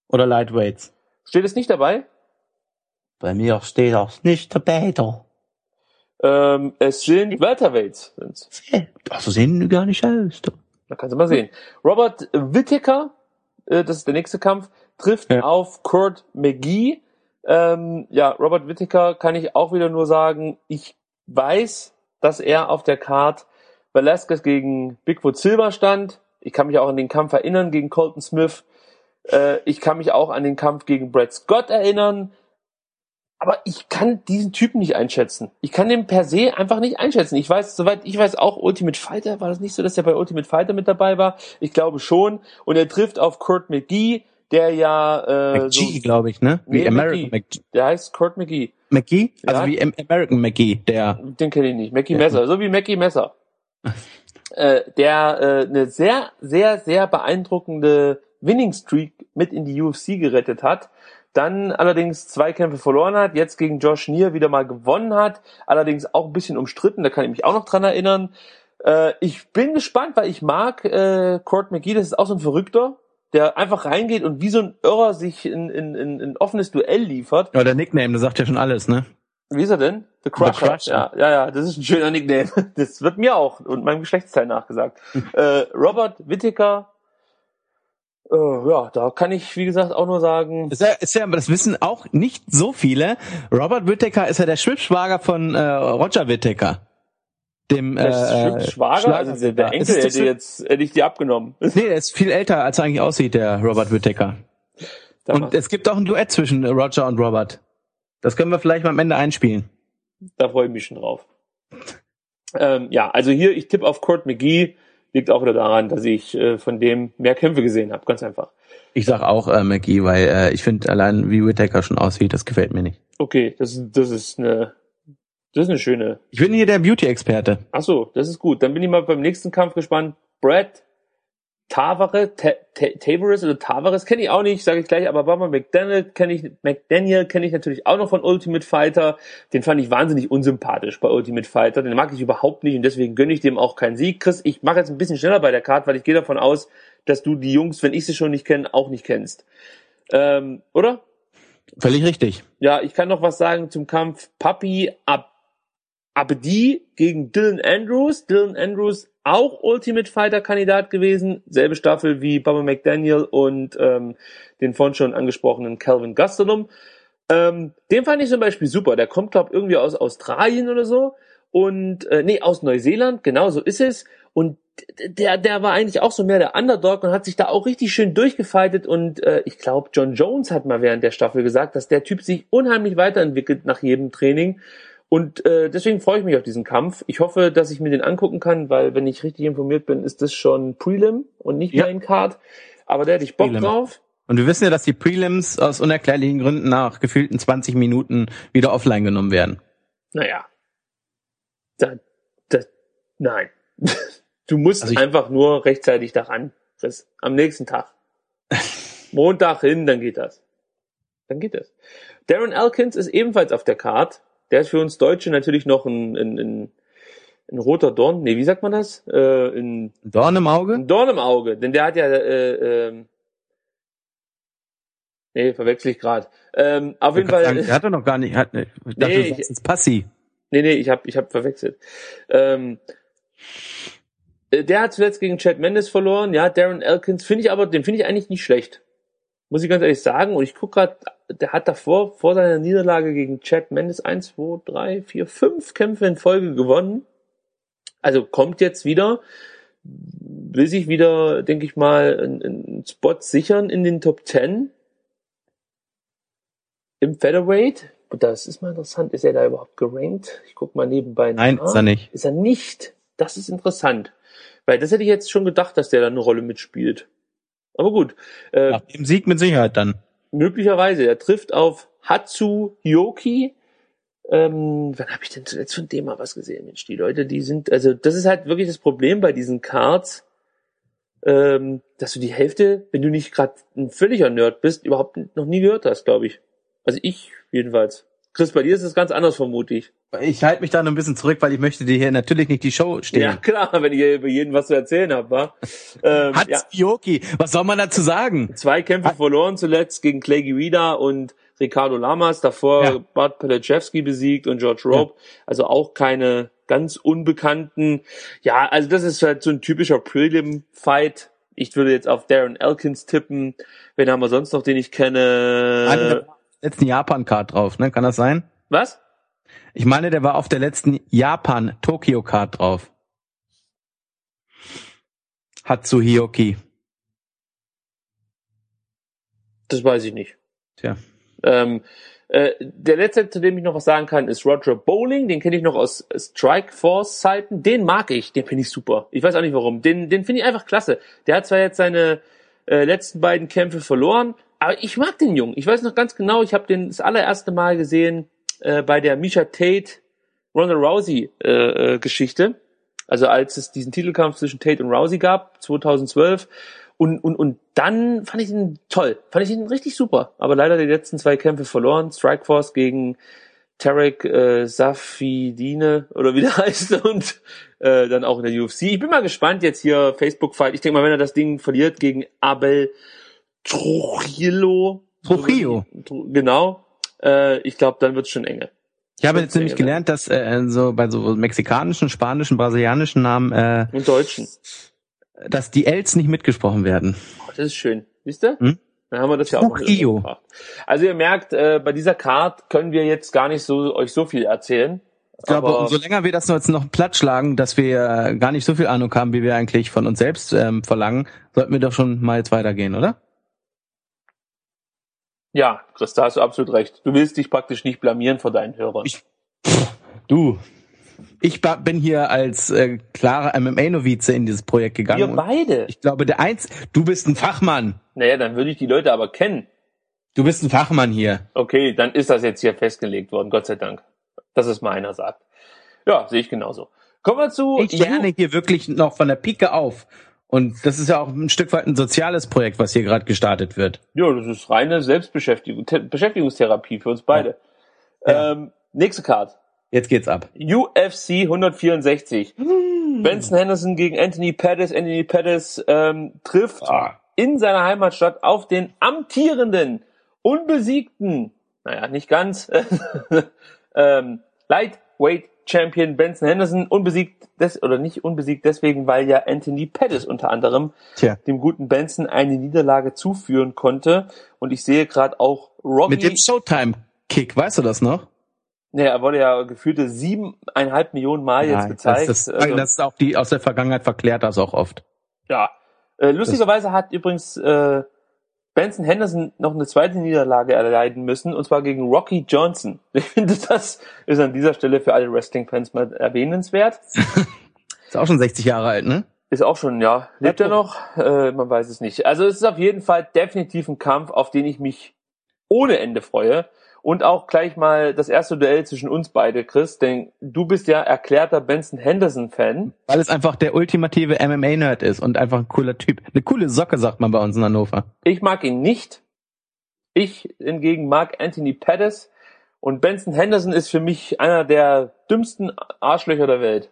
Oder Lightweights? Steht es nicht dabei? Bei mir steht das nicht dabei, da. Ähm, es sind Welterweights. Sind's. Ach, so sehen die gar nicht aus. Da, da kannst du mal sehen. Robert Whittaker, äh, das ist der nächste Kampf, trifft ja. auf Kurt McGee. Ähm, ja, Robert Whittaker kann ich auch wieder nur sagen, ich weiß, dass er auf der Card Velasquez gegen Bigfoot Silva stand. Ich kann mich auch an den Kampf erinnern gegen Colton Smith. Äh, ich kann mich auch an den Kampf gegen Brad Scott erinnern. Aber ich kann diesen Typen nicht einschätzen. Ich kann den per se einfach nicht einschätzen. Ich weiß, soweit ich weiß, auch Ultimate Fighter. War das nicht so, dass er bei Ultimate Fighter mit dabei war? Ich glaube schon. Und er trifft auf Kurt McGee, der ja... Äh, McGee, so, glaube ich, ne? Wie nee, American McGee. McGee. Der heißt Kurt McGee. McGee? Also Ja. wie American McGee, der... Den kenne ich nicht. Mackie Ja. Messer. So wie Mackie Messer. äh, der äh, eine sehr, sehr, sehr beeindruckende Winning Streak mit in die U F C gerettet hat. Dann allerdings zwei Kämpfe verloren hat, jetzt gegen Josh Neer wieder mal gewonnen hat, allerdings auch ein bisschen umstritten, da kann ich mich auch noch dran erinnern. Äh, ich bin gespannt, weil ich mag äh, Kurt McGee, das ist auch so ein Verrückter, der einfach reingeht und wie so ein Irrer sich in, in, in ein offenes Duell liefert. Ja, der Nickname, das sagt ja schon alles, ne? Wie ist er denn? The Crusher. The Crusher. Ja, ja, ja, das ist ein schöner Nickname. Das wird mir auch und meinem Geschlechtsteil nachgesagt. äh, Robert Whittaker, Uh, ja, da kann ich, wie gesagt, auch nur sagen... Ist ja, ist ja, aber das wissen auch nicht so viele. Robert Whittaker ist ja der Schwibschwager von äh, Roger Whittaker. Dem Der äh, Schwager, also der, der Enkel hätte jetzt, hätte ich die abgenommen. Nee, der ist viel älter, als er eigentlich aussieht, der Robert Whittaker. Da Und macht, es gibt auch ein Duett zwischen Roger und Robert. Das können wir vielleicht mal am Ende einspielen. da freue ich mich schon drauf. Ähm, ja, also hier, ich tippe auf Kurt McGee. Liegt auch wieder daran, dass ich äh, von dem mehr Kämpfe gesehen habe, ganz einfach. Ich sag auch äh, McGee, weil äh, ich finde allein wie Whittaker schon aussieht, das gefällt mir nicht. Okay, das, das ist eine, das ist eine schöne. Ich bin hier der Beauty-Experte. Ach so, das ist gut. Dann bin ich mal beim nächsten Kampf gespannt. Brad Tavares, Tavares oder Tavares kenne ich auch nicht, sage ich gleich, aber Barbara McDaniel kenne ich, McDaniel kenne ich natürlich auch noch von Ultimate Fighter. Den fand ich wahnsinnig unsympathisch bei Ultimate Fighter. Den mag ich überhaupt nicht und deswegen gönne ich dem auch keinen Sieg. Chris, ich mache jetzt ein bisschen schneller bei der Card, weil ich gehe davon aus, dass du die Jungs, wenn ich sie schon nicht kenne, auch nicht kennst. Ähm, oder? Völlig richtig. Ja, ich kann noch was sagen zum Kampf Papi Ab Abdi gegen Dylan Andrews. Dylan Andrews auch Ultimate Fighter Kandidat gewesen, selbe Staffel wie Bubba McDaniel und ähm, den vorhin schon angesprochenen Calvin Gastelum. Ähm, den fand ich zum Beispiel super. Der kommt, glaube ich, irgendwie aus Australien oder so und äh, nee, aus Neuseeland, genau so ist es. Und der der war eigentlich auch so mehr der Underdog und hat sich da auch richtig schön durchgefightet und äh, ich glaube, John Jones hat mal während der Staffel gesagt, dass der Typ sich unheimlich weiterentwickelt nach jedem Training. Und äh, deswegen freue ich mich auf diesen Kampf. Ich hoffe, dass ich mir den angucken kann, weil, wenn ich richtig informiert bin, ist das schon Prelim und nicht Ja. Main Card. Aber da hätte ich Bock Prelim. drauf. Und wir wissen ja, dass die Prelims aus unerklärlichen Gründen nach gefühlten zwanzig Minuten wieder offline genommen werden. Naja. Da, da, nein. Du musst Also ich- einfach nur rechtzeitig daran, Chris. Am nächsten Tag. Montag hin, dann geht das. Dann geht das. Darren Elkins ist ebenfalls auf der Card. Der ist für uns Deutsche natürlich noch ein, ein, ein, ein roter Dorn. Nee, wie sagt man das? Äh, ein, Dorn im Auge? ein Dorn im Auge. Denn der hat ja... Äh, ähm, nee, verwechsel ich gerade. Ähm, auf jeden Ich kann Fall... sagen, der hat er noch gar nicht. Hat, ich dachte, Nee, du ich- sagst jetzt Passi. Nee, nee, ich hab, ich hab verwechselt. Ähm, äh, der hat zuletzt gegen Chad Mendes verloren. Ja, Darren Elkins finde ich aber, den finde ich eigentlich nicht schlecht. Muss ich ganz ehrlich sagen. Und ich gucke gerade, der hat davor, vor seiner Niederlage gegen Chad Mendes eins, zwei, drei, vier, fünf Kämpfe in Folge gewonnen. Also kommt jetzt wieder, will sich wieder, denke ich mal, einen, einen Spot sichern in den Top zehn im Featherweight. Und das ist mal interessant, ist er da überhaupt gerankt? Ich guck mal nebenbei nach. Nein, ist er nicht. Ist er nicht? Das ist interessant. Weil das hätte ich jetzt schon gedacht, dass der da eine Rolle mitspielt. Aber gut. Äh, Nach dem Sieg mit Sicherheit dann. möglicherweise. Er trifft auf Hatsu Yoki. Ähm, wann habe ich denn zuletzt von dem mal was gesehen? Mensch, die Leute, die sind, also das ist halt wirklich das Problem bei diesen Cards, ähm, dass du die Hälfte, wenn du nicht gerade ein völliger Nerd bist, überhaupt noch nie gehört hast, glaube ich. Also ich jedenfalls. Chris, bei dir ist es ganz anders, vermute ich. Ich halte mich da noch ein bisschen zurück, weil ich möchte dir hier natürlich nicht die Show stehlen. Ja, klar, wenn ich hier über jeden was zu erzählen habe, wa? Ähm, Hat's ja. Fioki, was soll man dazu sagen? Zwei Kämpfe Hat verloren zuletzt gegen Clay Guida und Ricardo Lamas, davor ja. Bart Pelechewski besiegt und George Rope, ja. Also auch keine ganz unbekannten. Ja, also das ist halt so ein typischer Prelim-Fight. Ich würde jetzt auf Darren Elkins tippen. Wen haben wir sonst noch, den ich kenne? Letzten Japan-Card drauf, ne? Kann das sein? Was? Ich meine, der war auf der letzten Japan-Tokyo-Card drauf. Hatsuhioki. Das weiß ich nicht. Tja. Ähm, äh, der letzte, zu dem ich noch was sagen kann, ist Roger Bowling. Den kenne ich noch aus Strikeforce-Zeiten. Den mag ich. Den finde ich super. Ich weiß auch nicht warum. Den, den finde ich einfach klasse. Der hat zwar jetzt seine äh, letzten beiden Kämpfe verloren, aber ich mag den Jungen. Ich weiß noch ganz genau, ich habe den das allererste Mal gesehen äh, bei der Miesha Tate Ronda Rousey äh, äh, Geschichte. Also als es diesen Titelkampf zwischen Tate und Rousey gab, zweitausendzwölf. Und, und, und dann fand ich ihn toll. Fand ich ihn richtig super. Aber leider die letzten zwei Kämpfe verloren. Strikeforce gegen Tarek äh, Safidine oder wie der heißt. Und äh, dann auch in der U F C. Ich bin mal gespannt jetzt hier, Facebook-Fight. Ich denke mal, wenn er das Ding verliert gegen Abel Trujillo. Trujillo. Genau. Äh, ich glaube, dann wird's schon enge. Ich habe jetzt nämlich gelernt, dass äh, so bei so mexikanischen, spanischen, brasilianischen Namen äh, und deutschen, dass die Ls nicht mitgesprochen werden. Oh, das ist schön. Siehst du? Hm? Dann haben wir das ja auch Trujillo. Gemacht. Also ihr merkt, äh, bei dieser Card können wir jetzt gar nicht so euch so viel erzählen. Ich glaube, aber umso länger wir das jetzt noch platt schlagen, dass wir gar nicht so viel Ahnung haben, wie wir eigentlich von uns selbst ähm, verlangen, sollten wir doch schon mal jetzt weitergehen, oder? Ja, Chris, da hast du absolut recht. Du willst dich praktisch nicht blamieren vor deinen Hörern. Ich, du, ich bin hier als äh, klarer M M A-Novize in dieses Projekt gegangen. Wir beide. Ich glaube, der eins, du bist ein Fachmann. Naja, dann würde ich die Leute aber kennen. Du bist ein Fachmann hier. Okay, dann ist das jetzt hier festgelegt worden, Gott sei Dank. Dass es mal einer sagt. Ja, sehe ich genauso. Kommen wir zu... Ich lerne hier wirklich noch von der Pike auf. Und das ist ja auch ein Stück weit ein soziales Projekt, was hier gerade gestartet wird. Ja, das ist reine Selbstbeschäftigung, Te- Beschäftigungstherapie für uns beide. Ja. Ähm, nächste Card. Jetzt geht's ab. U F C hundertvierundsechzig. Hm. Benson Henderson gegen Anthony Pettis. Anthony Pettis ähm, trifft ah. in seiner Heimatstadt auf den amtierenden, unbesiegten, naja, nicht ganz, ähm, Lightweight Champion Benson Henderson, unbesiegt des, oder nicht unbesiegt deswegen, weil ja Anthony Pettis unter anderem Tja. dem guten Benson eine Niederlage zuführen konnte. Und ich sehe gerade auch Rocky... Mit dem Showtime-Kick, weißt du das noch? Nee, er wurde ja gefühlte siebeneinhalb Millionen Mal ja, jetzt gezeigt. Das, das, also, das ist auch die aus der Vergangenheit verklärt das auch oft. Ja. Äh, lustigerweise das hat übrigens äh, Benson Henderson noch eine zweite Niederlage erleiden müssen, und zwar gegen Rocky Johnson. Ich finde, das ist an dieser Stelle für alle Wrestling-Fans mal erwähnenswert. Ist auch schon sechzig Jahre alt, ne? Ist auch schon, ja. Lebt er noch? Äh, man weiß es nicht. Also es ist auf jeden Fall definitiv ein Kampf, auf den ich mich ohne Ende freue. Und auch gleich mal das erste Duell zwischen uns beide, Chris, denn du bist ja erklärter Benson Henderson-Fan. Weil es einfach der ultimative M M A-Nerd ist und einfach ein cooler Typ. Eine coole Socke, sagt man bei uns in Hannover. Ich mag ihn nicht. Ich hingegen mag Anthony Pettis. Und Benson Henderson ist für mich einer der dümmsten Arschlöcher der Welt.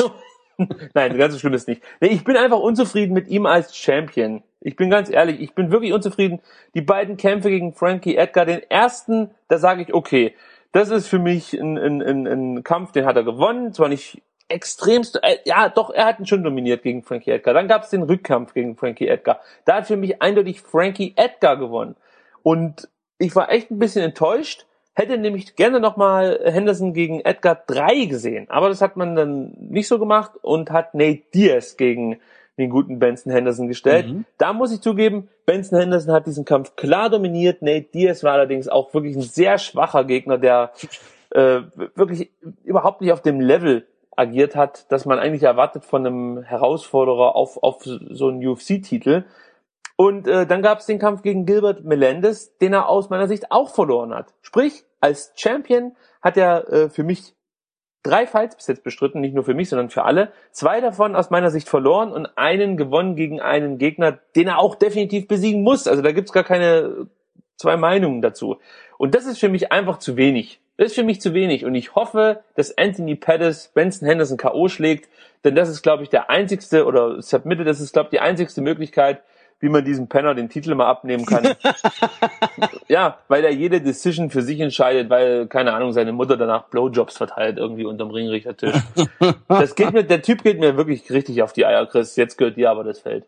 Nein, ganz so schlimm ist nicht. Ich bin einfach unzufrieden mit ihm als Champion. Ich bin ganz ehrlich, ich bin wirklich unzufrieden. Die beiden Kämpfe gegen Frankie Edgar, den ersten, da sage ich, okay, das ist für mich ein, ein, ein, ein Kampf, den hat er gewonnen. Zwar nicht extremst, äh, ja doch, er hat ihn schon dominiert gegen Frankie Edgar. Dann gab es den Rückkampf gegen Frankie Edgar. Da hat für mich eindeutig Frankie Edgar gewonnen. Und ich war echt ein bisschen enttäuscht. Hätte nämlich gerne nochmal Henderson gegen Edgar drei gesehen. Aber das hat man dann nicht so gemacht und hat Nate Diaz gegen den guten Benson Henderson gestellt. Mhm. Da muss ich zugeben, Benson Henderson hat diesen Kampf klar dominiert. Nate Diaz war allerdings auch wirklich ein sehr schwacher Gegner, der äh, wirklich überhaupt nicht auf dem Level agiert hat, dass man eigentlich erwartet von einem Herausforderer auf, auf so einen U F C-Titel. Und äh, dann gab es den Kampf gegen Gilbert Melendez, den er aus meiner Sicht auch verloren hat. Sprich, als Champion hat er äh, für mich drei Fights bis jetzt bestritten, nicht nur für mich, sondern für alle. Zwei davon aus meiner Sicht verloren und einen gewonnen gegen einen Gegner, den er auch definitiv besiegen muss. Also da gibt's gar keine zwei Meinungen dazu. Und das ist für mich einfach zu wenig. Das ist für mich zu wenig und ich hoffe, dass Anthony Pettis Benson Henderson K O schlägt, denn das ist, glaube ich, der einzigste, oder Submitted, das ist, glaube ich, die einzigste Möglichkeit, wie man diesem Penner den Titel mal abnehmen kann. Ja, weil er jede Decision für sich entscheidet, weil, keine Ahnung, seine Mutter danach Blowjobs verteilt irgendwie unterm Ringrichtertisch. Das geht mir, der Typ geht mir wirklich richtig auf die Eier, Chris. Jetzt gehört dir aber das Feld.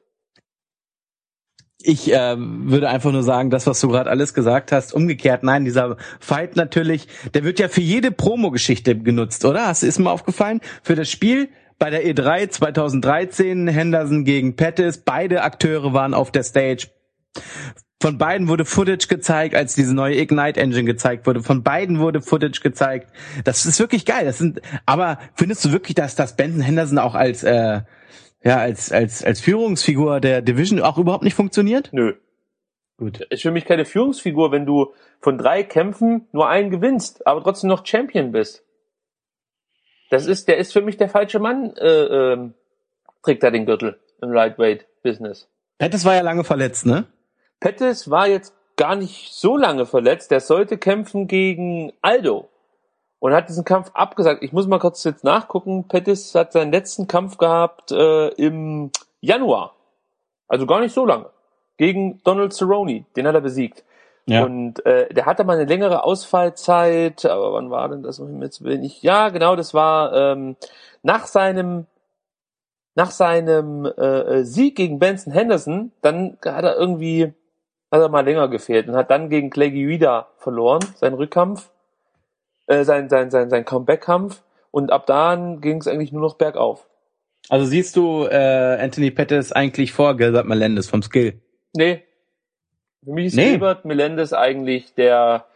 Ich äh, würde einfach nur sagen, das, was du gerade alles gesagt hast, umgekehrt, nein, dieser Fight natürlich, der wird ja für jede Promo-Geschichte genutzt, oder? Hast du, ist mir aufgefallen? Für das Spiel bei der E drei zwanzig dreizehn, Henderson gegen Pettis, beide Akteure waren auf der Stage. Von beiden wurde Footage gezeigt, als diese neue Ignite Engine gezeigt wurde. Von beiden wurde Footage gezeigt. Das ist wirklich geil. Das sind, aber findest du wirklich, dass das Benson Henderson auch als äh, ja als als als Führungsfigur der Division auch überhaupt nicht funktioniert? Nö. Gut. Ist für mich keine Führungsfigur, wenn du von drei Kämpfen nur einen gewinnst, aber trotzdem noch Champion bist. Das ist, der ist für mich der falsche Mann, äh, äh, trägt da den Gürtel im Lightweight-Business. Pettis war ja lange verletzt, ne? Pettis war jetzt gar nicht so lange verletzt. Der sollte kämpfen gegen Aldo und hat diesen Kampf abgesagt. Ich muss mal kurz jetzt nachgucken. Pettis hat seinen letzten Kampf gehabt äh, im Januar. Also gar nicht so lange. Gegen Donald Cerrone. Den hat er besiegt. Ja. Und äh, der hatte mal eine längere Ausfallzeit. Aber wann war denn das? Jetzt bin ich. Ja, genau, das war ähm, nach seinem nach seinem äh, Sieg gegen Benson Henderson. Dann hat er irgendwie hat er mal länger gefehlt und hat dann gegen Clay Guida verloren, seinen Rückkampf, äh, sein, sein, sein, sein Comeback-Kampf, und ab dann ging es eigentlich nur noch bergauf. Also siehst du äh, Anthony Pettis eigentlich vor Gilbert Melendez vom Skill? Nee. Für mich ist nee. Gilbert Melendez eigentlich der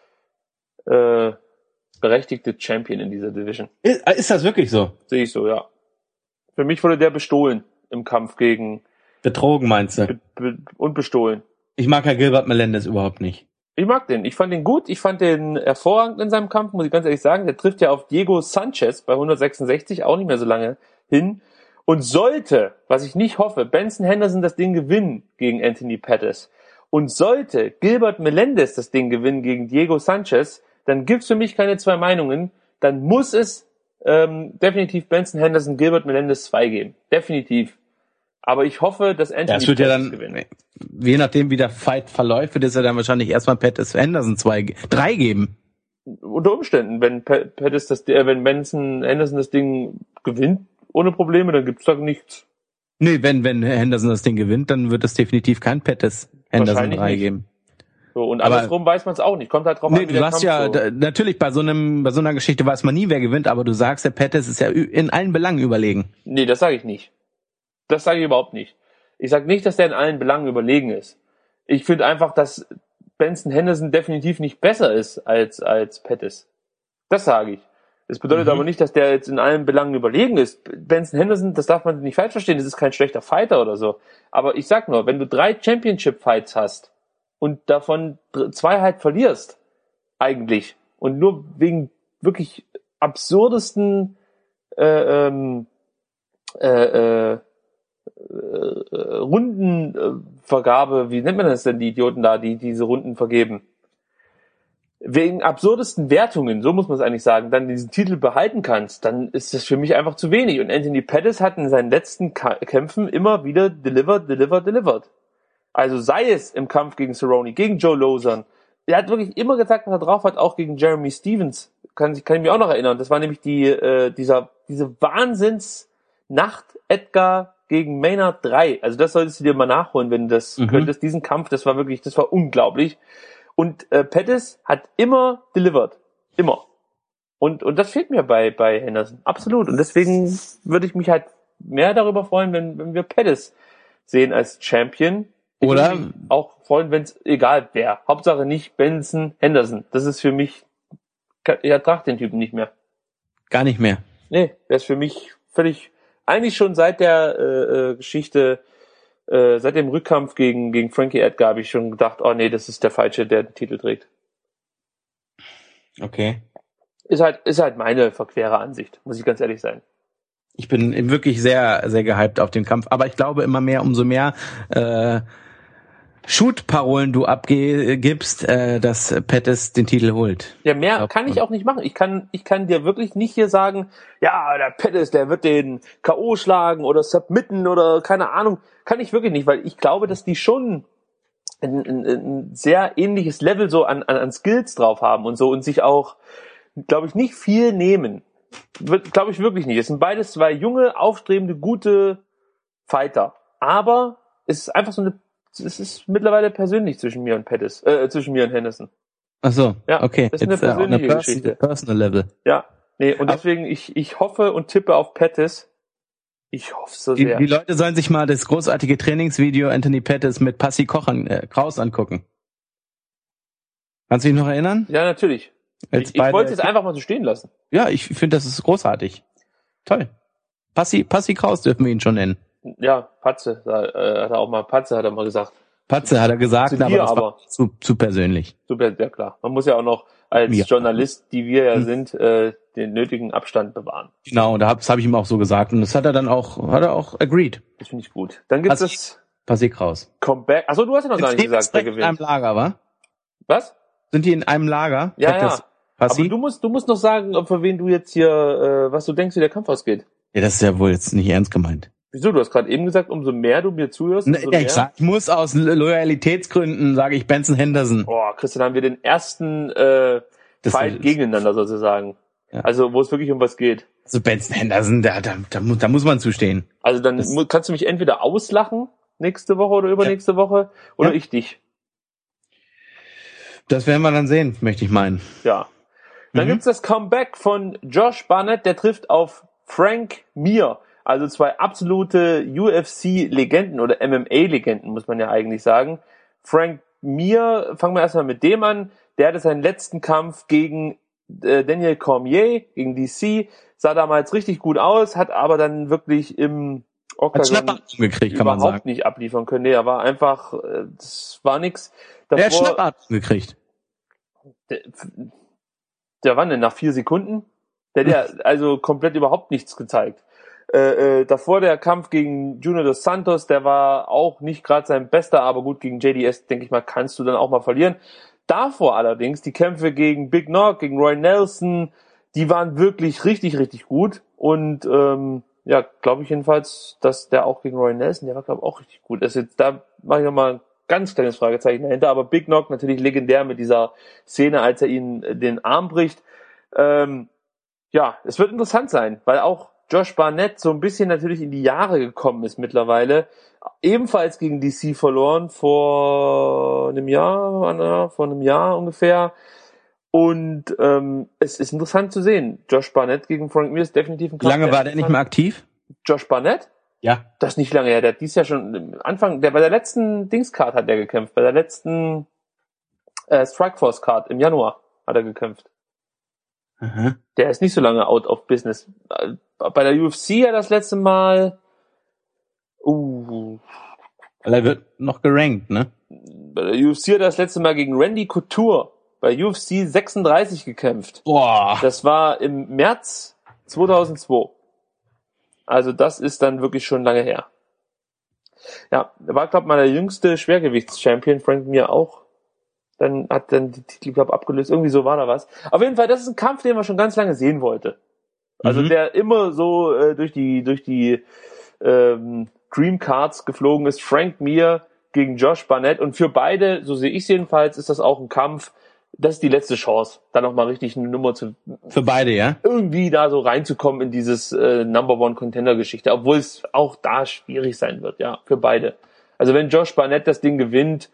äh, berechtigte Champion in dieser Division. Ist, ist das wirklich so? Sehe ich so, ja. Für mich wurde der bestohlen im Kampf gegen... Betrogen, meinst du? Be- be- und bestohlen. Ich mag ja Gilbert Melendez überhaupt nicht. Ich mag den. Ich fand den gut. Ich fand den hervorragend in seinem Kampf, muss ich ganz ehrlich sagen. Der trifft ja auf Diego Sanchez bei hundertsechsundsechzig, auch nicht mehr so lange hin. Und sollte, was ich nicht hoffe, Benson Henderson das Ding gewinnen gegen Anthony Pettis und sollte Gilbert Melendez das Ding gewinnen gegen Diego Sanchez, dann gibt's für mich keine zwei Meinungen. Dann muss es ähm, definitiv Benson Henderson Gilbert Melendez zwei geben. Definitiv. Aber ich hoffe, dass Anthony ja, das wird Pettis ja dann, gewinnt. Je nachdem, wie der Fight verläuft, wird es ja dann wahrscheinlich erstmal Pettis Henderson zwei, drei geben. Unter Umständen, wenn Pettis das, äh, wenn Benson Henderson das Ding gewinnt ohne Probleme, dann gibt's da nichts. Nee, wenn wenn Henderson das Ding gewinnt, dann wird es definitiv kein Pettis Henderson drei geben. So, und andersrum weiß man es auch nicht. Kommt halt drauf nee, an, wie du der hast Kampf ja so. da, natürlich bei so einem bei so einer Geschichte weiß man nie, wer gewinnt, aber du sagst, der Pettis ist ja in allen Belangen überlegen. Nee, das sage ich nicht. Das sage ich überhaupt nicht. Ich sage nicht, dass der in allen Belangen überlegen ist. Ich finde einfach, dass Benson Henderson definitiv nicht besser ist als als Pettis. Das sage ich. Das bedeutet mhm. aber nicht, dass der jetzt in allen Belangen überlegen ist. Benson Henderson, das darf man nicht falsch verstehen, das ist kein schlechter Fighter oder so. Aber ich sag nur, wenn du drei Championship-Fights hast und davon zwei halt verlierst, eigentlich, und nur wegen wirklich absurdesten äh, ähm, äh, äh, äh, Rundenvergabe, wie nennt man das denn, die Idioten da, die diese Runden vergeben? Wegen absurdesten Wertungen, so muss man es eigentlich sagen, dann diesen Titel behalten kannst, dann ist das für mich einfach zu wenig. Und Anthony Pettis hat in seinen letzten Ka- Kämpfen immer wieder delivered, delivered, delivered. Also sei es im Kampf gegen Cerrone, gegen Joe Lozon. Er hat wirklich immer gesagt, was er drauf hat, auch gegen Jeremy Stevens. Kann, kann ich mich auch noch erinnern. Das war nämlich die äh, dieser diese Wahnsinns-Nacht Edgar gegen Maynard drei. Also das solltest du dir mal nachholen, wenn du das mhm. könntest. Diesen Kampf, das war wirklich, das war unglaublich. Und äh, Pettis hat immer delivered. Immer. Und und das fehlt mir bei bei Henderson. Absolut. Und deswegen würde ich mich halt mehr darüber freuen, wenn wenn wir Pettis sehen als Champion. Ich Oder würde mich auch freuen, wenn es egal wer. Hauptsache nicht Benson Henderson. Das ist für mich, ich ertrage den Typen nicht mehr. Gar nicht mehr. Nee, der ist für mich völlig, eigentlich schon seit der äh, Geschichte, äh, seit dem Rückkampf gegen gegen Frankie Edgar habe ich schon gedacht, oh nee, das ist der Falsche, der den Titel trägt. Okay. Ist halt, ist halt meine verquere Ansicht, muss ich ganz ehrlich sein. Ich bin wirklich sehr, sehr gehypt auf den Kampf, aber ich glaube immer mehr, umso mehr äh, Shoot-Parolen du abgibst, äh, dass Pettis den Titel holt. Ja, mehr kann ich auch nicht machen. Ich kann, ich kann dir wirklich nicht hier sagen, ja, der Pettis, der wird den K O schlagen oder submitten oder keine Ahnung. Kann ich wirklich nicht, weil ich glaube, dass die schon ein, ein, ein sehr ähnliches Level so an, an, an Skills drauf haben und so und sich auch, glaube ich, nicht viel nehmen. Glaube ich wirklich nicht. Es sind beides zwei junge, aufstrebende, gute Fighter. Aber es ist einfach so eine, es ist mittlerweile persönlich zwischen mir und Pettis, äh, zwischen mir und Henderson. Ach so, ja, okay. Das ist eine Jetzt, persönliche uh, person, Geschichte. Personal Level. Ja, nee, und deswegen, ich, ich hoffe und tippe auf Pettis. Ich hoffe so die, sehr. Die Leute sollen sich mal das großartige Trainingsvideo Anthony Pettis mit Passi Koch an, äh, Kraus angucken. Kannst du dich noch erinnern? Ja, natürlich. Jetzt ich ich wollte es einfach mal so stehen lassen. Ja, ich finde, das ist großartig. Toll. Passi, Passi Kraus dürfen wir ihn schon nennen. Ja, Patze, äh, hat er auch mal, Patze hat er mal gesagt. Patze hat er gesagt, zu aber dir das aber. war zu, zu persönlich. Super, ja klar. Man muss ja auch noch als Ja. Journalist, die wir ja Hm. sind, äh, den nötigen Abstand bewahren. Genau, da hab, das habe ich ihm auch so gesagt und das hat er dann auch, hat er auch agreed. Das finde ich gut. Dann gibt Passi- es Passi Kraus. Comeback. Achso, du hast ja noch gar nicht gesagt, wer in einem gewinnt. Lager, wa? Was? Sind die in einem Lager? Ja, Sagt ja. das Passi? Aber du musst, du musst noch sagen, ob für wen du jetzt hier, äh, was du denkst, wie der Kampf ausgeht. Ja, das ist ja wohl jetzt nicht ernst gemeint. Wieso? Du hast gerade eben gesagt, umso mehr du mir zuhörst, Ne, umso ja, mehr. ich, sag, ich muss aus Lo- Loyalitätsgründen, sage ich Benson Henderson. Oh, Christian, haben wir den ersten äh, Das Fight ist- gegeneinander sozusagen. Ja. Also, wo es wirklich um was geht. Also Benson Henderson, da, da, da, mu- da muss man zustehen. Also dann Das- mu- kannst du mich entweder auslachen nächste Woche oder übernächste Woche oder Ja. ich dich. Das werden wir dann sehen, möchte ich meinen. Ja. Dann Mhm. gibt's das Comeback von Josh Barnett, der trifft auf Frank Mir. Also zwei absolute U F C-Legenden oder M M A-Legenden, muss man ja eigentlich sagen. Frank Mir, fangen wir erstmal mit dem an. Der hatte seinen letzten Kampf gegen äh, Daniel Cormier, gegen D C. Sah damals richtig gut aus, hat aber dann wirklich im Hat Octagon Schnappatmung gekriegt, kann man überhaupt sagen. nicht abliefern können. Nee, er war einfach, äh, das war nix. Der hat Davor, Schnappatmung gekriegt. der, der war denn nach vier Sekunden? Der hat ja also komplett überhaupt nichts gezeigt. Äh, äh, davor der Kampf gegen Junior dos Santos, der war auch nicht gerade sein bester, aber gut, gegen J D S, denke ich mal, kannst du dann auch mal verlieren. Davor allerdings, die Kämpfe gegen Big Nog, gegen Roy Nelson, die waren wirklich richtig, richtig gut. Und ähm, ja, glaube ich jedenfalls, dass der auch gegen Roy Nelson, der war, glaube ich, auch richtig gut. Das jetzt, da mache ich nochmal ein ganz kleines Fragezeichen dahinter. Aber Big Nog natürlich legendär mit dieser Szene, als er ihn äh, den Arm bricht. Ähm, ja, es wird interessant sein, weil auch Josh Barnett so ein bisschen natürlich in die Jahre gekommen ist mittlerweile. Ebenfalls gegen D C verloren vor einem Jahr, vor einem Jahr ungefähr. Und ähm, es ist interessant zu sehen. Josh Barnett gegen Frank Mir ist definitiv ein Wie lange war der nicht mehr aktiv? Josh Barnett? Ja. Das ist nicht lange her. Der hat dies Jahr schon Anfang, der bei der letzten Dingscard hat der gekämpft. Bei der letzten äh, Strikeforce Card im Januar hat er gekämpft. Aha. Der ist nicht so lange out of business. Bei der U F C ja das letzte Mal. Uh, Weil er wird noch gerankt, ne? bei der U F C hat er das letzte Mal gegen Randy Couture bei U F C sechsunddreißig gekämpft. Boah. Das war im März zweitausendzwei. Also das ist dann wirklich schon lange her. Ja, er war, glaube ich, mal der jüngste Schwergewichtschampion, Frank Mir auch. Dann hat dann die Titel, glaube ich, abgelöst. Irgendwie so war da was. Auf jeden Fall, das ist ein Kampf, den man schon ganz lange sehen wollte. Also Mhm. der immer so äh, durch die durch die ähm, Dream Cards geflogen ist. Frank Mir gegen Josh Barnett. Und für beide, so sehe ich es jedenfalls, ist das auch ein Kampf. Das ist die letzte Chance, da nochmal richtig eine Nummer zu Für beide, ja? irgendwie da so reinzukommen in dieses äh, Number One Contender Geschichte, obwohl es auch da schwierig sein wird, ja, für beide. Also wenn Josh Barnett das Ding gewinnt,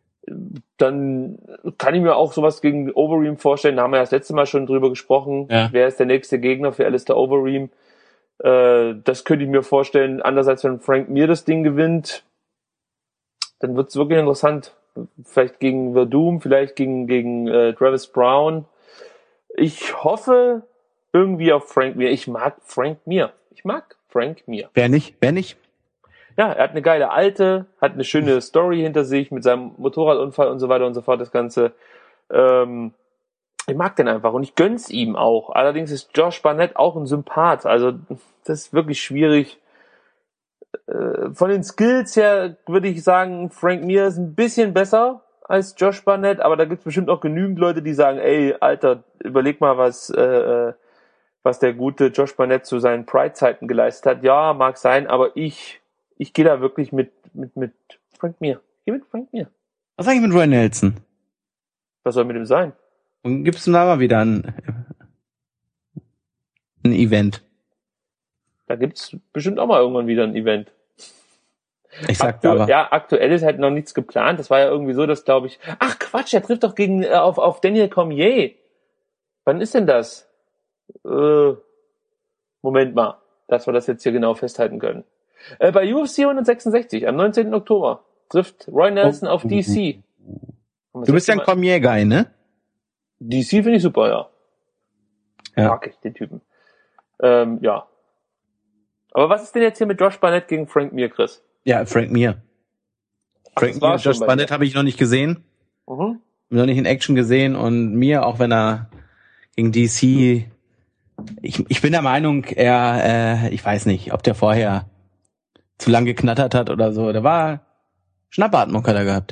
dann kann ich mir auch sowas gegen Overeem vorstellen. Da haben wir ja das letzte Mal schon drüber gesprochen. Ja. Wer ist der nächste Gegner für Alistair Overeem? Äh, das könnte ich mir vorstellen. Andererseits, wenn Frank Mir das Ding gewinnt, dann wird es wirklich interessant. Vielleicht gegen Verdum, vielleicht gegen gegen äh, Travis Brown. Ich hoffe irgendwie auf Frank Mir. Ich mag Frank Mir. Ich mag Frank Mir. Wer nicht? Wer nicht? Ja, er hat eine geile Alte, hat eine schöne Story hinter sich mit seinem Motorradunfall und so weiter und so fort, das Ganze. Ähm, ich mag den einfach und ich gönn's ihm auch. Allerdings ist Josh Barnett auch ein Sympath. Also das ist wirklich schwierig. äh, von den Skills her würde ich sagen, Frank Mir ist ein bisschen besser als Josh Barnett, aber da gibt's bestimmt auch genügend Leute, die sagen, ey, Alter, überleg mal, was äh, was der gute Josh Barnett zu seinen Pride-Zeiten geleistet hat. Ja, mag sein, aber ich ich gehe da wirklich mit mit mit Frank Mir. Ich gehe mit Frank Mir. Was eigentlich mit Roy Nelson? Was soll mit ihm sein? Und gibt's denn da mal wieder ein, ein Event? Da gibt's bestimmt auch mal irgendwann wieder ein Event. Ich sagte Aktu- aber. Ja, aktuell ist halt noch nichts geplant. Das war ja irgendwie so, dass, glaube ich... Ach, Quatsch, er trifft doch gegen äh, auf, auf Daniel Cormier. Wann ist denn das? Äh, Moment mal, dass wir das jetzt hier genau festhalten können. Äh, bei U F C hundertsechsundsechzig, am neunzehnten Oktober, trifft Roy Nelson Oh. auf D C. Du bist ja ein Cormier-Guy, ne? D C finde ich super, ja. Ja. Mag ich, den Typen. Ähm, ja. Aber was ist denn jetzt hier mit Josh Barnett gegen Frank Mir, Chris? Ja, Frank Mir. Ach, Frank das war Mir, schon Josh bei Barnett dir. habe ich noch nicht gesehen. Mhm. Noch nicht in Action gesehen und Mir, auch wenn er gegen D C, ich, ich bin der Meinung, er, äh, ich weiß nicht, ob der vorher zu lang geknattert hat oder so. Der war Schnappatmung hat er gehabt.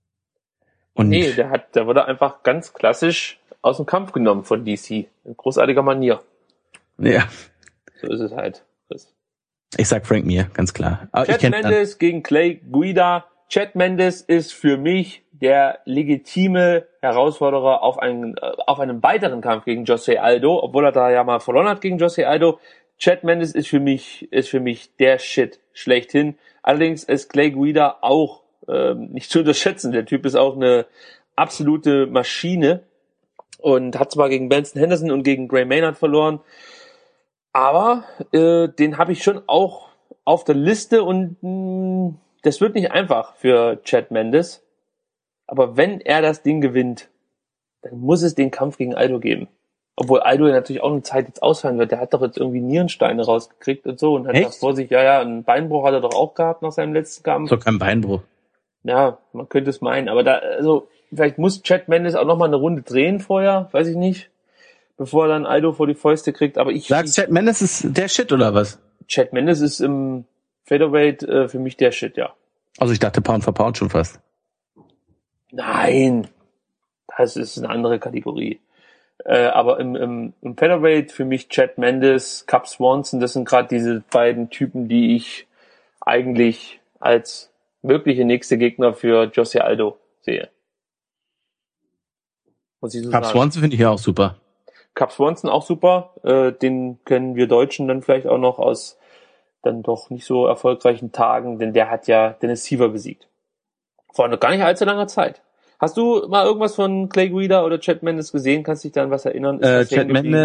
Und Nee, der hat, der wurde einfach ganz klassisch aus dem Kampf genommen von D C. In großartiger Manier. ja, So ist es halt. Chris. ich sag Frank Mir, ganz klar. Aber ich Chad kenne Mendes gegen Clay Guida. Chad Mendes ist für mich der legitime Herausforderer auf einen, äh, auf einen weiteren Kampf gegen Jose Aldo, obwohl er da ja mal verloren hat gegen Jose Aldo. Chad Mendes ist für mich, ist für mich der Shit schlechthin. Allerdings ist Clay Guida auch ähm, nicht zu unterschätzen. Der Typ ist auch eine absolute Maschine und hat zwar gegen Benson Henderson und gegen Gray Maynard verloren, aber äh, den habe ich schon auch auf der Liste und mh, das wird nicht einfach für Chad Mendes. Aber wenn er das Ding gewinnt, dann muss es den Kampf gegen Aldo geben. Obwohl Aldo ja natürlich auch eine Zeit jetzt ausfallen wird. Der hat doch jetzt irgendwie Nierensteine rausgekriegt und so und hat Echt? da vor sich, ja, ja, einen Beinbruch hat er doch auch gehabt nach seinem letzten Kampf. so kein Beinbruch. Ja, man könnte es meinen. Aber da, also, vielleicht muss Chad Mendes auch nochmal eine Runde drehen vorher, weiß ich nicht, bevor er dann Aldo vor die Fäuste kriegt. Aber ich, Sagst Chad Mendes ist der Shit oder was? Chad Mendes ist im Featherweight äh, für mich der Shit, ja. Also ich dachte Pound for Pound schon fast. Nein, das ist eine andere Kategorie. Äh, aber im, im, im Featherweight für mich Chad Mendes, Cub Swanson, das sind gerade diese beiden Typen, die ich eigentlich als mögliche nächste Gegner für Jose Aldo sehe. Muss ich so Cub sagen. Swanson finde ich ja auch super. Cub Swanson auch super. Äh, den kennen wir Deutschen dann vielleicht auch noch aus dann doch nicht so erfolgreichen Tagen, denn der hat ja Dennis Siever besiegt. Vor noch gar nicht allzu langer Zeit. Hast du mal irgendwas von Clay Guida oder Chad Mendes gesehen? Kannst du dich da an was erinnern? Ist Äh, was Chad hängen geblieben?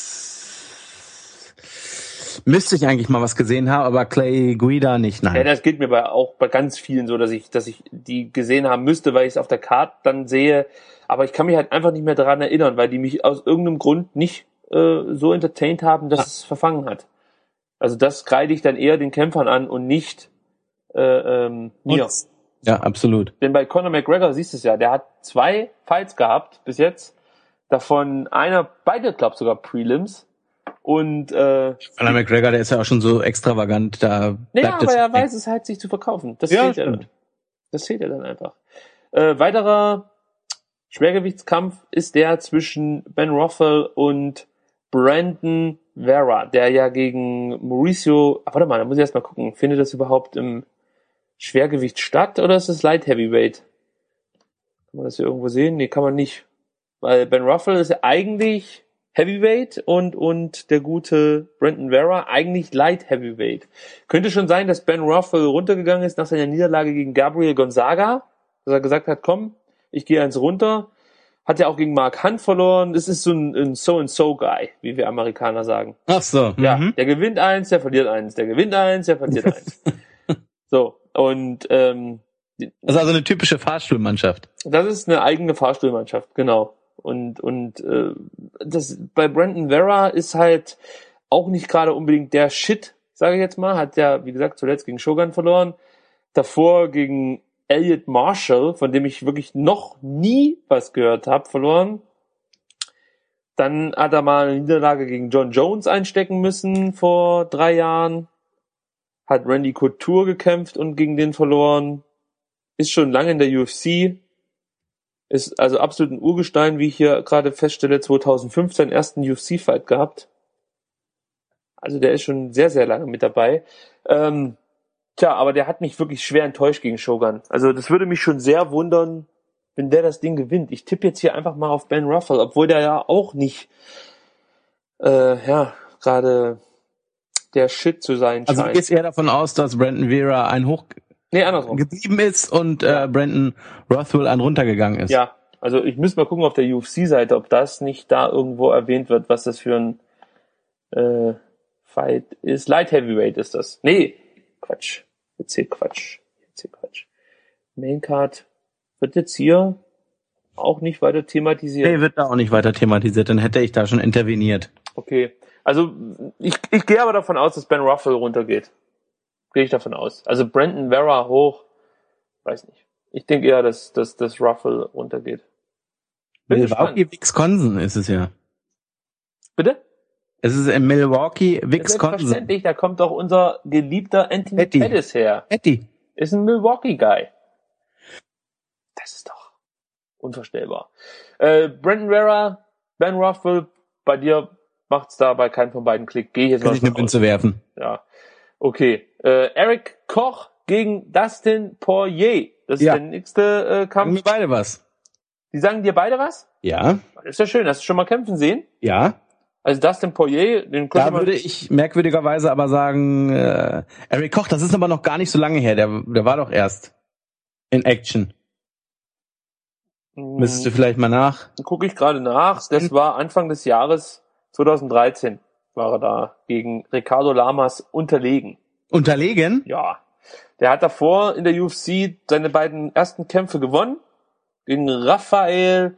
Mendes müsste ich eigentlich mal was gesehen haben, aber Clay Guida nicht, Ja, nein. das geht mir bei, auch bei ganz vielen so, dass ich, dass ich die gesehen haben müsste, weil ich es auf der Karte dann sehe. Aber ich kann mich halt einfach nicht mehr daran erinnern, weil die mich aus irgendeinem Grund nicht äh, so entertained haben, dass Ah. es verfangen hat. Also das kreide ich dann eher den Kämpfern an und nicht äh, ähm, mir. Ja, absolut. Denn bei Conor McGregor siehst du es ja, der hat zwei Fights gehabt bis jetzt. Davon einer, beide, glaub sogar Prelims. Und äh, Conor McGregor, der ist ja auch schon so extravagant, da naja, bleibt aber es er nicht. weiß es halt, sich zu verkaufen. Das Ja, fehlt ja stimmt. dann. Das fehlt ja dann einfach. Äh, weiterer Schwergewichtskampf ist der zwischen Ben Rothwell und Brandon Vera, der ja gegen Mauricio, ah, warte mal, da muss ich erst mal gucken, findet das überhaupt im Schwergewicht statt oder ist es Light Heavyweight? Kann man das hier irgendwo sehen? Nee, kann man nicht. Weil Ben Rothwell ist ja eigentlich Heavyweight und, und der gute Brandon Vera eigentlich Light Heavyweight. Könnte schon sein, dass Ben Rothwell runtergegangen ist nach seiner Niederlage gegen Gabriel Gonzaga, dass er gesagt hat, komm, ich gehe eins runter. Hat ja auch gegen Mark Hunt verloren. Das ist so ein, ein So-and-So-Guy, wie wir Amerikaner sagen. Ach so. Ja, Mhm. der gewinnt eins, der verliert eins. Der gewinnt eins, der verliert eins. So, und ähm, Das ist also eine typische Fahrstuhlmannschaft. das ist eine eigene Fahrstuhlmannschaft, genau. Und und äh, das bei Brandon Vera ist halt auch nicht gerade unbedingt der Shit, sage ich jetzt mal. Hat ja, wie gesagt, zuletzt gegen Shogun verloren. Davor gegen Elliot Marshall, von dem ich wirklich noch nie was gehört habe, verloren. Dann hat er mal eine Niederlage gegen John Jones einstecken müssen vor drei Jahren. hat Randy Couture gekämpft und gegen den verloren, ist schon lange in der U F C, ist also absolut ein Urgestein, wie ich hier gerade feststelle, zweitausendfünf seinen ersten U F C-Fight gehabt. Also der ist schon sehr, sehr lange mit dabei. Ähm, tja, aber der hat mich wirklich schwer enttäuscht gegen Shogun. Also das würde mich schon sehr wundern, wenn der das Ding gewinnt. Ich tippe jetzt hier einfach mal auf Ben Ruffell, obwohl der ja auch nicht äh, ja, gerade der Shit zu sein scheint. Also du gehst eher davon aus, dass Brandon Vera ein Hoch nee, andersrum. geblieben ist und ja. äh, Brandon Rothwell ein runtergegangen ist. Ja, also ich müsste mal gucken auf der U F C-Seite, ob das nicht da irgendwo erwähnt wird, was das für ein äh, Fight ist. Light Heavyweight ist das. Nee, Quatsch. Jetzt hier Quatsch. Jetzt hier Quatsch. Maincard wird jetzt hier auch nicht weiter thematisiert. Nee, wird da auch nicht weiter thematisiert, dann hätte ich da schon interveniert. Okay. Also ich, ich gehe aber davon aus, dass Ben Ruffell runtergeht. Gehe ich davon aus. Also Brandon Vera hoch, weiß nicht. Ich denke eher, dass, dass, dass Ruffell runtergeht. Bin Milwaukee, Wisconsin ist es ja. Bitte? Es ist in Milwaukee, Wisconsin. Selbstverständlich, da kommt doch unser geliebter Anthony Eddie. Pettis her. Eddie. Ist ein Milwaukee-Guy. Das ist doch unvorstellbar. Äh, Brandon Vera, Ben Ruffell, bei dir macht's da bei keinem von beiden Klick. Geh ich jetzt Kann mal ich eine Münze werfen. Ja. Okay. Äh, Eric Koch gegen Dustin Poirier. Das ist Ja. der nächste äh, Sagen Kampf. wir beide was. Die sagen dir beide was? Ja. Das ist ja schön. Hast du schon mal kämpfen sehen? Ja. Also Dustin Poirier, den könnte Da man... würde ich merkwürdigerweise aber sagen, äh, Eric Koch, das ist aber noch gar nicht so lange her. Der, der war doch erst in Action. Mh, Müsstest du vielleicht mal nach. gucke ich gerade nach. Das war Anfang des Jahres zweitausenddreizehn war er da gegen Ricardo Lamas unterlegen. Unterlegen? Ja. Der hat davor in der U F C seine beiden ersten Kämpfe gewonnen. Gegen Rafael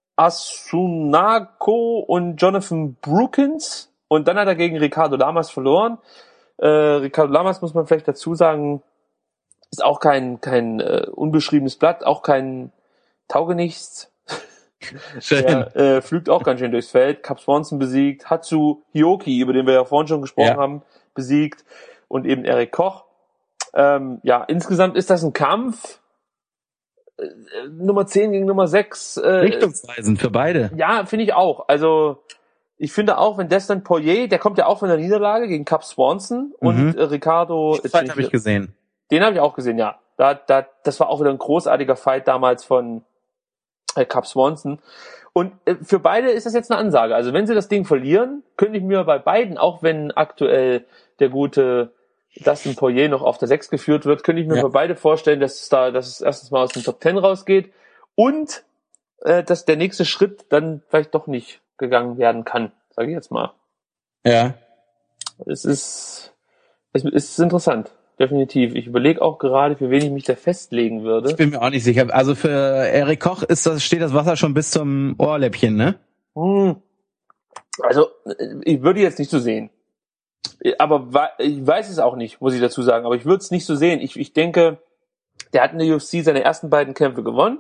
Asunako und Jonathan Brookins. Und dann hat er gegen Ricardo Lamas verloren. Äh, Ricardo Lamas, muss man vielleicht dazu sagen, ist auch kein, kein äh, unbeschriebenes Blatt, auch kein Taugenichts. Schön. Der äh, flügt auch ganz schön durchs Feld. Cub Swanson besiegt, Hatsu Hioki, über den wir ja vorhin schon gesprochen Ja. haben, besiegt und eben Eric Koch. Ähm, ja, insgesamt ist das ein Kampf. Äh, Nummer zehn gegen Nummer sechs. Äh, Richtungsweisend für beide. ja, finde ich auch. Also ich finde auch, wenn Dustin Poirier, der kommt ja auch von der Niederlage gegen Cub Swanson und Mhm. äh, Ricardo. Den Fight habe ich gesehen. Den habe ich auch gesehen, ja. Da, da, das war auch wieder ein großartiger Fight damals von äh, Cub Swanson. Und äh, für beide ist das jetzt eine Ansage. Also wenn sie das Ding verlieren, könnte ich mir bei beiden, auch wenn aktuell der gute Dustin Poirier noch auf der sechs geführt wird, könnte ich mir Ja. bei beide vorstellen, dass es da, dass es erstens mal aus dem Top zehn rausgeht und äh, dass der nächste Schritt dann vielleicht doch nicht gegangen werden kann, sage ich jetzt mal. Ja. Es ist, es ist interessant. Definitiv. Ich überlege auch gerade, für wen ich mich da festlegen würde. Ich bin mir auch nicht sicher. Also für Eric Koch ist das, steht das Wasser schon bis zum Ohrläppchen, ne? Hm. Also, ich würde jetzt nicht so sehen. Aber wa- ich weiß es auch nicht, muss ich dazu sagen. Aber ich würde es nicht so sehen. Ich, ich denke, der hat in der U F C seine ersten beiden Kämpfe gewonnen.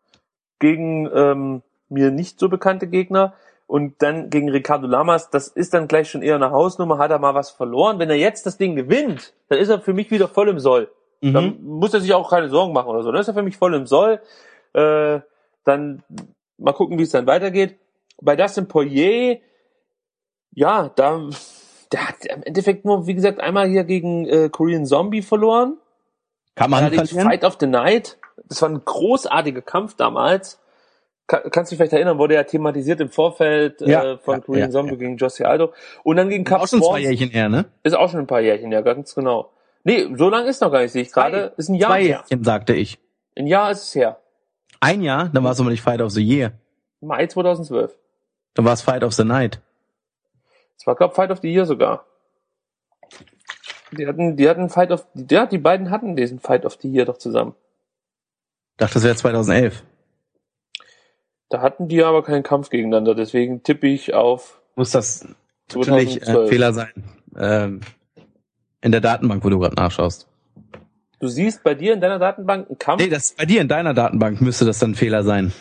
Gegen ähm, mir nicht so bekannte Gegner. Und dann gegen Ricardo Lamas, das ist dann gleich schon eher eine Hausnummer, hat er mal was verloren. Wenn er jetzt das Ding gewinnt, dann ist er für mich wieder voll im Soll. Mhm. Dann muss er sich auch keine Sorgen machen oder so. Dann ist er für mich voll im Soll. Äh, dann mal gucken, wie es dann weitergeht. Bei Dustin Poirier, ja, da, der hat im Endeffekt nur, wie gesagt, einmal hier gegen äh, Korean Zombie verloren. Kann man Allerdings verlieren? Fight of the Night. Das war ein großartiger Kampf damals. Ka- kannst du dich vielleicht erinnern, wurde ja thematisiert im Vorfeld Ja, äh, von ja, Korean ja, Zombie ja. gegen José Aldo. Und dann gegen Cub Auch schon zwei Swanson. Jährchen her, ne? Ist auch schon ein paar Jährchen, ja, ganz genau. Nee, so lange ist noch gar nicht, sehe ich gerade. Ist ein Jahr Zwei her. Jährchen, sagte ich. Ein Jahr ist es her. Ein Jahr? Dann war es aber nicht Fight of the Year. Mai zweitausendzwölf. Dann war es Fight of the Night. Das war, glaube Fight of the Year sogar. Die hatten, die hatten Fight of, ja, die beiden hatten diesen Fight of the Year doch zusammen. Ich dachte, das wäre zweitausendelf. Da hatten die aber keinen Kampf gegeneinander, deswegen tippe ich auf Muss das natürlich äh, zweitausendzwölf. Fehler sein. Ähm, in der Datenbank, wo du gerade nachschaust. Du siehst bei dir in deiner Datenbank einen Kampf. Nee, das bei dir in deiner Datenbank müsste das dann ein Fehler sein.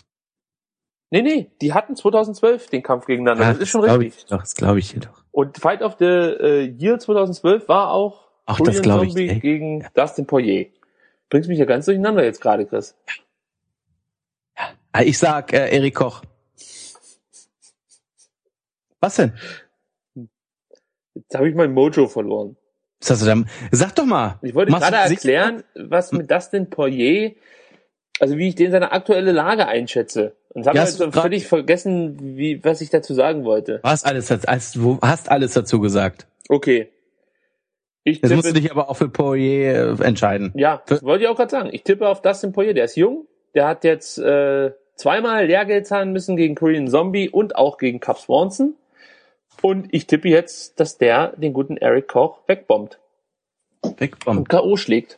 Nee, nee, die hatten zweitausendzwölf den Kampf gegeneinander. Ja, das ist schon glaub richtig. Ich doch, das glaube ich dir doch. Und Fight of the äh, Year zweitausendzwölf war auch Ach, das Korean glaube ich. Zombie Ey. gegen Dustin Poirier. Bringst mich ja ganz durcheinander jetzt gerade, Chris. Ich sag äh, Erik Koch. Was denn? Jetzt habe ich mein Mojo verloren. Was hast du denn? Sag doch mal. Ich wollte Machst gerade du erklären, was mit Dustin Poirier, also wie ich den seine aktuelle Lage einschätze. Und habe Ja, jetzt so völlig vergessen, wie, was ich dazu sagen wollte. Du hast alles, hast, du hast alles dazu gesagt. Okay. Ich Jetzt tippe, musst du dich aber auch für Poirier äh, entscheiden. ja, das wollte ich auch gerade sagen. Ich tippe auf Dustin Poirier. Der ist jung. Der hat jetzt äh, zweimal Lehrgeld zahlen müssen gegen Korean Zombie und auch gegen Cub Swanson. Und ich tippe jetzt, dass der den guten Erik Koch wegbombt. Wegbombt. Und K O schlägt.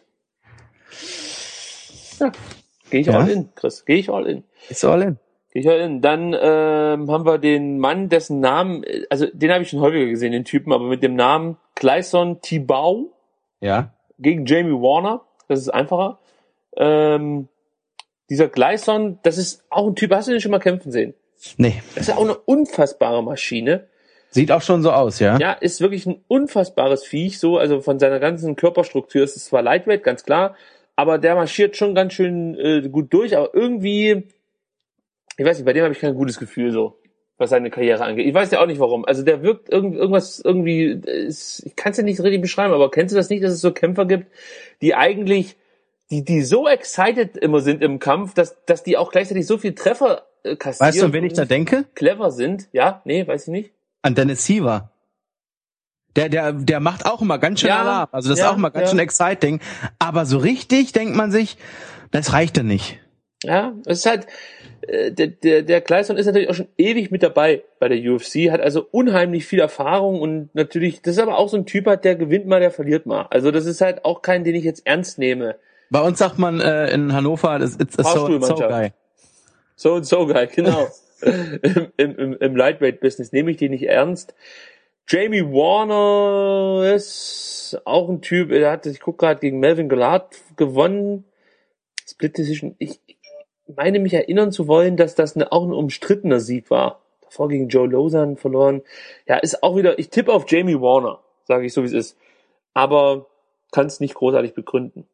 Ja. Gehe ich Ja? all in, Chris. Gehe ich all in. Ist all in. Gehe ich all in. Dann ähm, haben wir den Mann, dessen Namen, also den habe ich schon häufiger gesehen, den Typen, aber mit dem Namen Clayson Tibau Ja. gegen Jamie Warner. Das ist einfacher. Ähm, dieser Gleison, das ist auch ein Typ, hast du den schon mal kämpfen sehen? Nee. Das ist ja auch eine unfassbare Maschine. Sieht auch schon so aus, ja? Ja, ist wirklich ein unfassbares Viech, so, also von seiner ganzen Körperstruktur ist es zwar Lightweight, ganz klar, aber der marschiert schon ganz schön äh, gut durch, aber irgendwie, ich weiß nicht, bei dem habe ich kein gutes Gefühl, so, was seine Karriere angeht. Ich weiß ja auch nicht warum. Also der wirkt irgend, irgendwas irgendwie, ist, ich kann es ja nicht richtig beschreiben, aber kennst du das nicht, dass es so Kämpfer gibt, die eigentlich, die, die so excited immer sind im Kampf, dass, dass die auch gleichzeitig so viel Treffer äh, kassieren. Weißt du, an wen ich da denke? Clever sind, ja, nee, weiß ich nicht. An Dennis Siever. Der, der, der macht auch immer ganz schön Ja, Alarm. Also das ja, ist auch immer ganz ja. schön exciting. Aber so richtig denkt man sich, das reicht ja nicht. Ja, es ist halt, äh, der, der, der Gleison ist natürlich auch schon ewig mit dabei bei der U F C, hat also unheimlich viel Erfahrung und natürlich, das ist aber auch so ein Typ hat, der gewinnt mal, der verliert mal. Also das ist halt auch kein, den ich jetzt ernst nehme. Bei uns sagt man äh, in Hannover, das it's a so, so guy. So und so guy, genau. Im, im, im Lightweight-Business nehme ich den nicht ernst. Jamie Warner ist auch ein Typ, der hat, ich gucke gerade, gegen Melvin Gillard gewonnen. Split Decision. Ich meine mich erinnern zu wollen, dass das eine, auch ein umstrittener Sieg war. Davor gegen Joe Lozan verloren. Ja, ist auch wieder, ich tippe auf Jamie Warner, sage ich so wie es ist. Aber kann es nicht großartig begründen.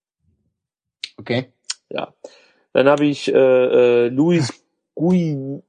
Okay. Ja. Dann habe ich äh, äh, Luis Gui,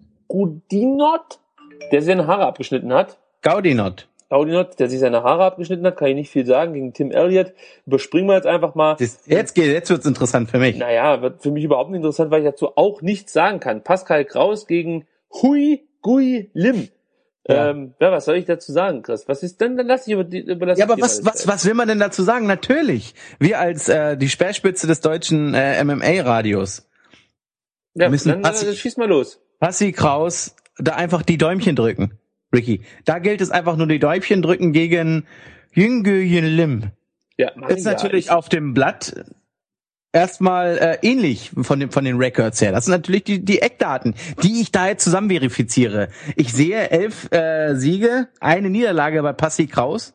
Gudinot, der seine Haare abgeschnitten hat. Gaudinot. Gaudinot, der sich seine Haare abgeschnitten hat, kann ich nicht viel sagen, gegen Tim Elliott. Überspringen wir jetzt einfach mal. Das, jetzt geht, jetzt wird's interessant für mich. Naja, wird für mich überhaupt nicht interessant, weil ich dazu auch nichts sagen kann. Pascal Kraus gegen Hui Gui Lim. Ja. Ähm, ja, was soll ich dazu sagen, Chris? Was ist denn, dann lass ich über, die, über das. Ja, aber was, was, was will man denn dazu sagen? Natürlich. Wir als äh, die Speerspitze des deutschen äh, M M A-Radios. Ja, müssen dann Passi, äh, schieß mal los. Passi Kraus da einfach die Däumchen drücken. Ricky. Da gilt es einfach nur die Däumchen drücken gegen Jüngöjen Lim. Ja, ist natürlich auf dem Blatt erstmal äh, ähnlich von dem von den Records her. Das sind natürlich die die Eckdaten, die ich da jetzt zusammen verifiziere. Ich sehe elf äh, Siege, eine Niederlage bei Passi Kraus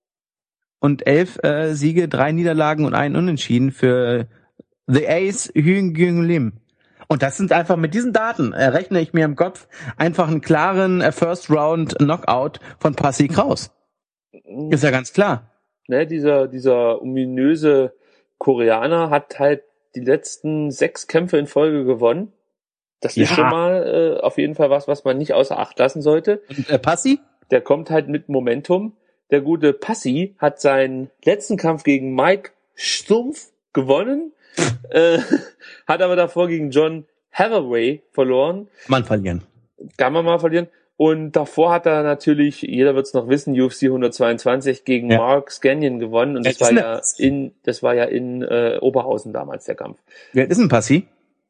und elf äh, Siege, drei Niederlagen und einen Unentschieden für The Ace Hyun Lim. Und das sind einfach mit diesen Daten errechne ich mir im Kopf einfach einen klaren äh, First Round Knockout von Passi Kraus. Ist ja ganz klar. Ne, dieser dieser ominöse Koreaner hat halt die letzten sechs Kämpfe in Folge gewonnen. Das Ja. ist schon mal äh, auf jeden Fall was, was man nicht außer Acht lassen sollte. Und äh, Passi? Der kommt halt mit Momentum. Der gute Passi hat seinen letzten Kampf gegen Mike Stumpf gewonnen, äh, hat aber davor gegen John Hathaway verloren. Man verlieren. Kann man mal verlieren. Und davor hat er natürlich, jeder wird es noch wissen, U F C hundertzweiundzwanzig gegen Ja. Mark Scanion gewonnen. Und Wer das war ist ja das? in, das war ja in äh, Oberhausen damals der Kampf. Wer ist ein Passi?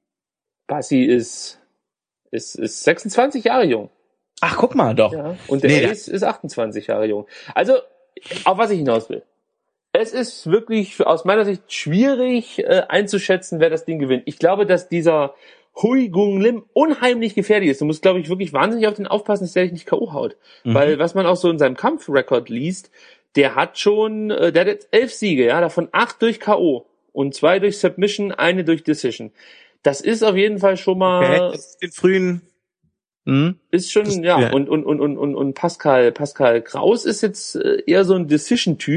Passi ist, ist, ist sechsundzwanzig Jahre jung. Ach, guck mal doch. Ja. Und der Nee, Ace ist achtundzwanzig Jahre jung. Also, auf was ich hinaus will. Es ist wirklich aus meiner Sicht schwierig äh, einzuschätzen, wer das Ding gewinnt. Ich glaube, dass dieser Hui Gung Lim unheimlich gefährlich ist. Du musst, glaube ich, wirklich wahnsinnig auf den aufpassen, dass der dich nicht K O haut. Mhm. Weil was man auch so in seinem Kampfrekord liest, der hat schon, äh, der hat jetzt elf Siege, ja, davon acht durch K O und zwei durch Submission, eine durch Decision. Das ist auf jeden Fall schon mal, Okay, den frühen. Hm? ist schon, ja, ja. und, und, und, und, und, und Pascal, Pascal Kraus ist jetzt äh, eher so ein Decision-Typ,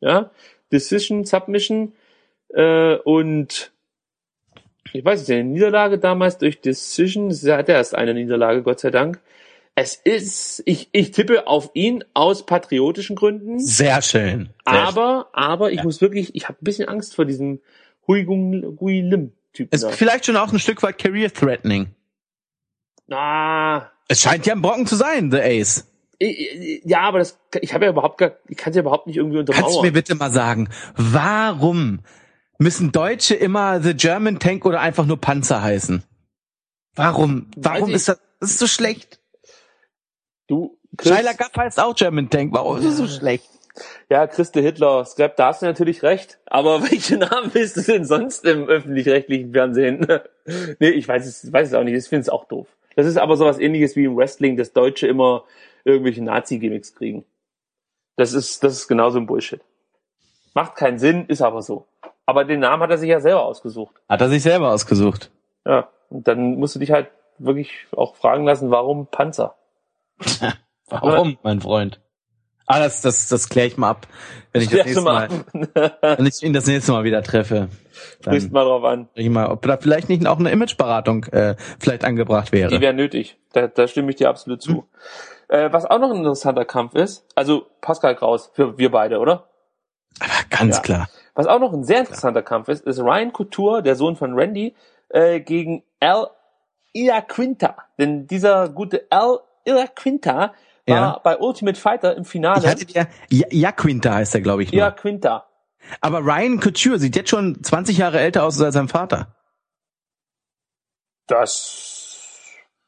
ja, Decision, Submission äh, und ich weiß nicht, eine Niederlage damals durch Decision, er hatte erst eine Niederlage, Gott sei Dank. Es ist, ich, ich tippe auf ihn aus patriotischen Gründen. Sehr schön. Sehr aber, schön. aber ich ja. muss wirklich, ich habe ein bisschen Angst vor diesem Hui Gung, Hui Lim-Typen. Ist vielleicht schon auch ein Stück weit career-threatening. Ah. Es scheint ja ein Brocken zu sein, The Ace. Ja, aber das, ich habe ja überhaupt gar, ich kann es ja überhaupt nicht irgendwie untermauern. Kannst du mir bitte mal sagen, warum müssen Deutsche immer The German Tank oder einfach nur Panzer heißen? Warum? Warum ist das, das ist so schlecht? Du, Shia LaBeouf heißt auch German Tank. Warum ist das so schlecht? Ja, Christe Hitler, Scrap, da hast du natürlich recht. Aber welche Namen willst du denn sonst im öffentlich-rechtlichen Fernsehen? Nee, ich weiß es, weiß es auch nicht. Ich finde es auch doof. Das ist aber sowas Ähnliches wie im Wrestling, dass Deutsche immer irgendwelche Nazi-Gimmicks kriegen. Das ist, das ist genauso ein Bullshit. Macht keinen Sinn, ist aber so. Aber den Namen hat er sich ja selber ausgesucht. Hat er sich selber ausgesucht? Ja. Und dann musst du dich halt wirklich auch fragen lassen, warum Panzer? Warum, mein Freund? Ah, das, das, das kläre ich mal ab, wenn ich das nächste Mal, wenn ich ihn das nächste Mal wieder treffe. Sprichst mal drauf an. Ich mal, ob da vielleicht nicht auch eine Imageberatung äh, vielleicht angebracht wäre. Die wäre nötig. Da, da stimme ich dir absolut zu. Hm. Äh, was auch noch ein interessanter Kampf ist, also Pascal Kraus, für wir beide, oder? Aber ganz ja. klar. Was auch noch ein sehr interessanter klar. Kampf ist, ist Ryan Couture, der Sohn von Randy, äh, gegen Al Iaquinta. Denn dieser gute Al Iaquinta war ja. bei Ultimate Fighter im Finale. Ich hatte dir, Iaquinta heißt er, glaube ich. Iaquinta. Aber Ryan Couture sieht jetzt schon zwanzig Jahre älter aus als sein Vater. Das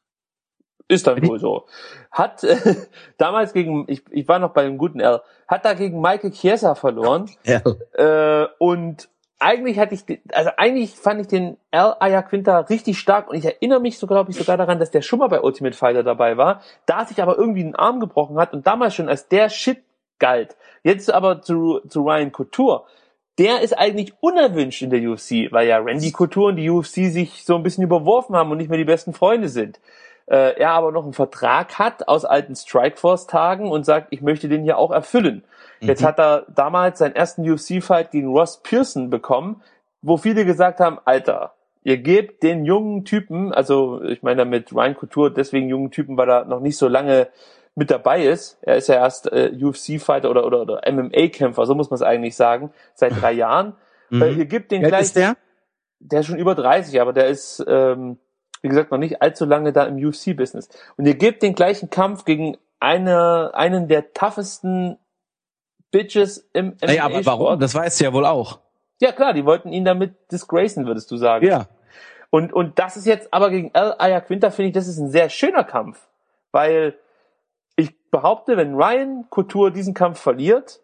ist dann wohl so. Hat äh, damals gegen, ich, ich war noch bei dem guten L, hat da gegen Michael Chiesa verloren. L. Äh, und eigentlich hatte ich, also eigentlich fand ich den Al Iaquinta richtig stark und ich erinnere mich so, glaube ich, sogar daran, dass der schon mal bei Ultimate Fighter dabei war, da sich aber irgendwie einen Arm gebrochen hat und damals schon als der Shit galt. Jetzt aber zu, zu Ryan Couture. Der ist eigentlich unerwünscht in der U F C, weil ja Randy Couture und die U F C sich so ein bisschen überworfen haben und nicht mehr die besten Freunde sind. Äh, er aber noch einen Vertrag hat aus alten Strikeforce-Tagen und sagt, ich möchte den hier auch erfüllen. Mhm. Jetzt hat er damals seinen ersten U F C-Fight gegen Ross Pearson bekommen, wo viele gesagt haben, Alter, ihr gebt den jungen Typen, also ich meine damit Ryan Couture deswegen jungen Typen, weil er noch nicht so lange mit dabei ist. Er ist ja erst äh, U F C-Fighter oder, oder, oder M M A-Kämpfer, so muss man es eigentlich sagen, seit drei Jahren. Mhm. Äh, ihr gebt den Wer gleich. Ist der? Der ist schon über dreißig, aber der ist, ähm, wie gesagt, noch nicht allzu lange da im U F C-Business. Und ihr gebt den gleichen Kampf gegen eine, einen der toughesten Bitches im M M A-Sport. Hey, aber warum? Das weißt du ja wohl auch. Ja klar, die wollten ihn damit disgracen, würdest du sagen. Ja. Und, und das ist jetzt aber gegen Al Iaquinta, finde ich, das ist ein sehr schöner Kampf. Weil ich behaupte, wenn Ryan Couture diesen Kampf verliert,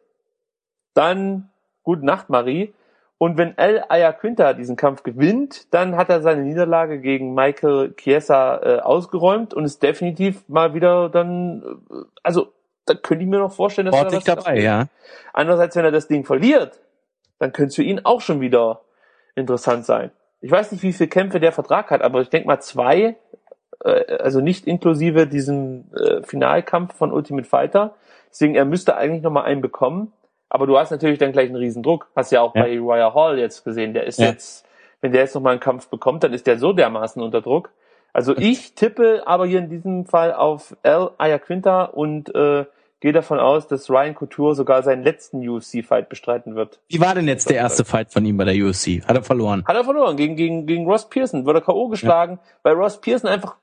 dann gute Nacht, Marie. Und wenn Al Iaquinta diesen Kampf gewinnt, dann hat er seine Niederlage gegen Michael Chiesa äh, ausgeräumt und ist definitiv mal wieder dann, äh, also da könnte ich mir noch vorstellen, dass Sportlich er was dabei, ja. Andererseits, wenn er das Ding verliert, dann könnte es für ihn auch schon wieder interessant sein. Ich weiß nicht, wie viele Kämpfe der Vertrag hat, aber ich denke mal zwei, äh, also nicht inklusive diesem äh, Finalkampf von Ultimate Fighter. Deswegen, er müsste eigentlich noch mal einen bekommen. Aber du hast natürlich dann gleich einen riesen Druck. Hast ja auch ja. bei Uriah Hall jetzt gesehen. Der ist ja. jetzt, wenn der jetzt noch mal einen Kampf bekommt, dann ist der so dermaßen unter Druck. Also ich tippe aber hier in diesem Fall auf Al Iaquinta und äh, gehe davon aus, dass Ryan Couture sogar seinen letzten U F C-Fight bestreiten wird. Wie war denn jetzt der erste Fight von ihm bei der U F C? Hat er verloren? Hat er verloren, gegen, gegen, gegen Ross Pearson. Wurde K O geschlagen, ja. weil Ross Pearson einfach,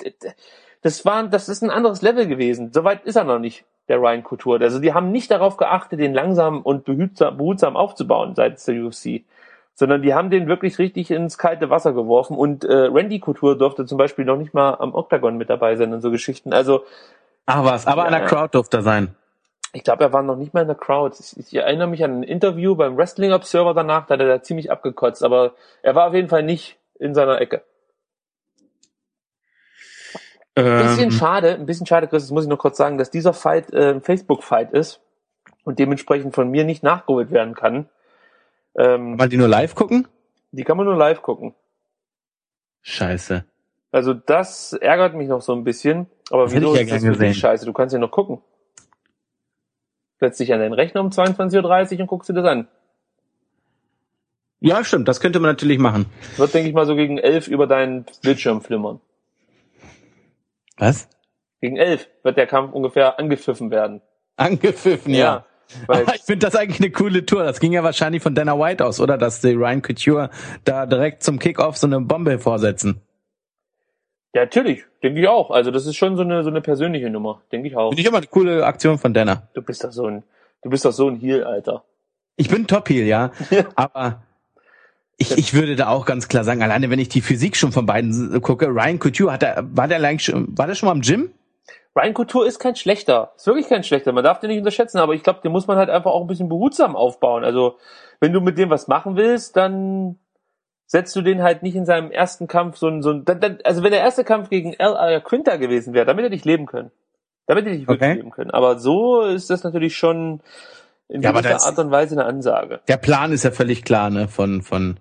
das war, das ist ein anderes Level gewesen. Soweit ist er noch nicht, der Ryan Couture. Also die haben nicht darauf geachtet, den langsam und behutsam, behutsam aufzubauen seitens der U F C. Sondern die haben den wirklich richtig ins kalte Wasser geworfen und äh, Randy Couture durfte zum Beispiel noch nicht mal am Octagon mit dabei sein und so Geschichten. Also Ach was, aber ja, an der Crowd durfte er sein. Ich glaube, er war noch nicht mal in der Crowd. Ich, ich erinnere mich an ein Interview beim Wrestling Observer danach, da hat er da ziemlich abgekotzt, aber er war auf jeden Fall nicht in seiner Ecke. Ein ähm. bisschen schade, ein bisschen schade, Chris, das muss ich noch kurz sagen, dass dieser Fight äh, ein Facebook-Fight ist und dementsprechend von mir nicht nachgeholt werden kann. Ähm, Weil die nur live gucken? Die kann man nur live gucken. Scheiße. Also das ärgert mich noch so ein bisschen. Aber das wieso hätte ich ja ist das gern für dich gesehen. scheiße? Du kannst ja noch gucken. setzt dich an deinen Rechner um zweiundzwanzig Uhr dreißig und guckst dir das an. Ja, stimmt, das könnte man natürlich machen. Wird, denke ich mal, so gegen elf über deinen Bildschirm flimmern. Was? Gegen elf wird der Kampf ungefähr angepfiffen werden. Angepfiffen, ja. Ja, weil Aber ich finde das eigentlich eine coole Tour. Das ging ja wahrscheinlich von Dana White aus, oder? Dass die Ryan Couture da direkt zum Kickoff so eine Bombe vorsetzen. ja, natürlich, denke ich auch. Also das ist schon so eine so eine persönliche Nummer, denke ich auch. Finde ich immer eine coole Aktion von Dana. Du bist doch so ein, du bist doch so ein Heel, Alter. Ich bin Top-Heel, ja. Ja. Aber ich, ich würde da auch ganz klar sagen, alleine wenn ich die Physik schon von beiden gucke, Ryan Couture, hat er, war der eigentlich schon, war der schon mal im Gym? Ryan Couture ist kein schlechter, ist wirklich kein schlechter. Man darf den nicht unterschätzen, aber ich glaube, den muss man halt einfach auch ein bisschen behutsam aufbauen. Also wenn du mit dem was machen willst, dann setzt du den halt nicht in seinem ersten Kampf so ein, so ein, also wenn der erste Kampf gegen Al Quinta gewesen wäre, damit hätte ich leben können. Damit hätte ich wirklich Okay. leben können. Aber so ist das natürlich schon in Ja, aber gewisser das- Art und Weise eine Ansage. Der Plan ist ja völlig klar, ne, von, von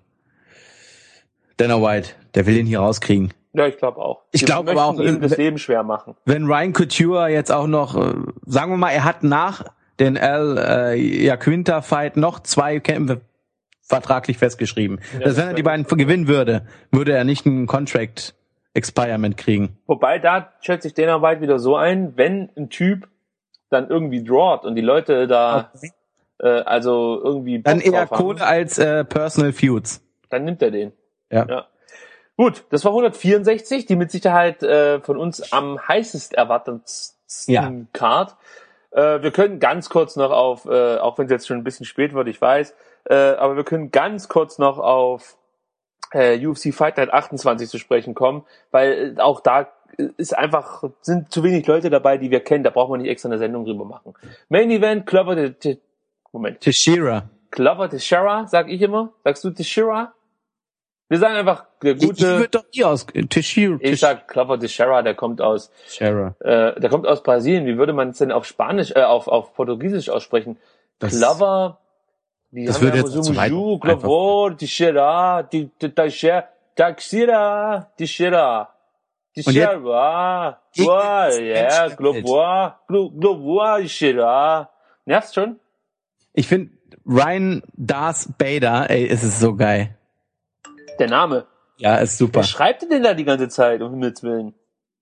Dana White. Der will den hier rauskriegen. Ja, ich glaube auch. Ich Die glaube aber möchten auch, ihm das äh, Leben schwer machen. Wenn Ryan Couture jetzt auch noch, äh, sagen wir mal, er hat nach den Al äh, Iaquinta-Fight noch zwei Kämpfe vertraglich festgeschrieben. Ja, dass wenn er die beiden gewinnen würde, würde er nicht ein Contract Expirement kriegen. Wobei, da schätze ich Dana White wieder so ein, wenn ein Typ dann irgendwie drawt und die Leute da äh, also irgendwie Bock Dann eher drauf haben, Kohle als äh, Personal Feuds. dann nimmt er den. Ja. Ja. Gut, das war hundertvierundsechzig, die mit Sicherheit äh, von uns am heißest erwartetsten Ja. Card. Äh, wir können ganz kurz noch auf, äh, auch wenn es jetzt schon ein bisschen spät wird, ich weiß, äh, aber wir können ganz kurz noch auf äh, U F C Fight Night achtundzwanzig zu sprechen kommen, weil äh, auch da ist einfach, sind zu wenig Leute dabei, die wir kennen, da braucht man nicht extra eine Sendung drüber machen. Main Event, Glover, Te- Te- Moment, Teixeira. Glover Teixeira, sag ich immer. Sagst du Teixeira? Wir sagen einfach, der Ich, ich gute, würde doch hier aus Teixeira. ich sag Glover Teixeira, der kommt aus, Teixeira. äh, der kommt aus Brasilien. Wie würde man es denn auf Spanisch, äh, auf, auf Portugiesisch aussprechen? Das- Glover, die das haben würde ja jetzt so zu weit Muju, einfach. Glover, Teixeira, Te- Te- Teixeira, Teixeira, Teixeira, Teixeira, Gegen Boah, das ja, Match Glover, Glo- Glover, Teixeira. Nervt's schon? Ich finde Ryan Darth Bader, ey, es ist so geil. Der Name. Ja, ist super. Wer schreibt denn da die ganze Zeit, um Himmels Willen?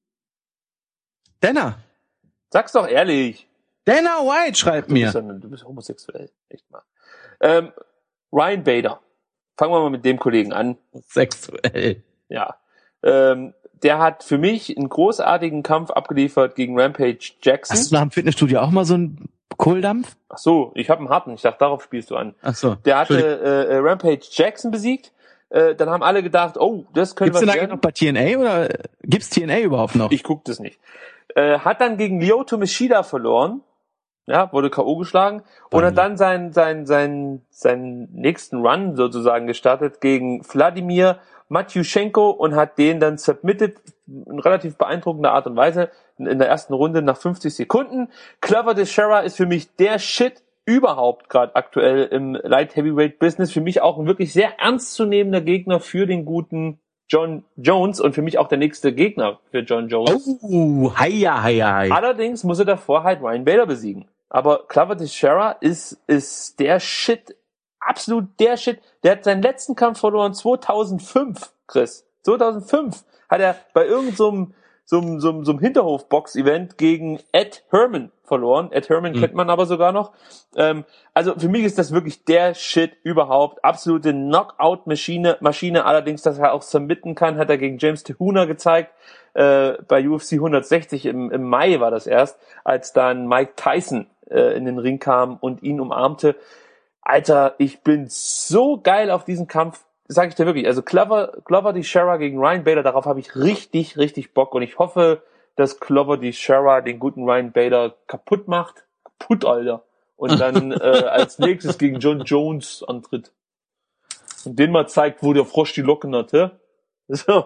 Dana. Sag's doch ehrlich. Dana White schreibt Du bist, mir. ja, du bist homosexuell. Echt mal. Ähm, Ryan Bader. Fangen wir mal mit dem Kollegen an. Sexuell. Ja. Ähm, der hat für mich einen großartigen Kampf abgeliefert gegen Rampage Jackson. Hast du nach dem Fitnessstudio auch mal so einen Kohldampf? Ach so, ich habe einen harten. Ich dachte, darauf spielst du an. Ach so. Der hatte äh, Rampage Jackson besiegt. Äh, dann haben alle gedacht, oh, das könnte Gibt's was denn eigentlich werden. noch bei T N A oder äh, gibt's T N A überhaupt noch? Ich guck das nicht. Äh, hat dann gegen Lyoto Machida verloren. Ja, wurde K O geschlagen. Und hat dann seinen, seinen, seinen, seinen nächsten Run sozusagen gestartet gegen Wladimir Matjuschenko und hat den dann submitted in relativ beeindruckender Art und Weise in der ersten Runde nach fünfzig Sekunden. Glover Teixeira ist für mich der Shit überhaupt gerade aktuell im Light Heavyweight Business. Für mich auch ein wirklich sehr ernstzunehmender Gegner für den guten John Jones und für mich auch der nächste Gegner für John Jones. Oh, heia, heia, heia. Allerdings muss er davor halt Ryan Bader besiegen. Aber Glover Teixeira ist, ist der Shit, absolut der Shit. Der hat seinen letzten Kampf verloren zweitausendfünf, Chris. zweitausendfünf hat er bei irgendeinem so so einem, so einem, so einem Hinterhof-Box-Event gegen Ed Herman verloren. Ed Herman Mhm. kennt man aber sogar noch. Ähm, also für mich ist das wirklich der Shit überhaupt. Absolute Knockout-Maschine. Maschine. Allerdings, dass er auch submitten kann, hat er gegen James Tehuna gezeigt. Äh, bei U F C hundertsechzig im, im Mai war das erst, als dann Mike Tyson äh, in den Ring kam und ihn umarmte. Alter, ich bin so geil auf diesen Kampf. Sag ich dir wirklich. Also Glover, Glover Teixeira gegen Ryan Bader, darauf habe ich richtig, richtig Bock. Und ich hoffe, dass Glover Teixeira den guten Ryan Bader kaputt macht. Kaputt, Alter. Und dann äh, als nächstes gegen John Jones antritt. Und den mal zeigt, wo der Frosch die Locken hat, hä? So.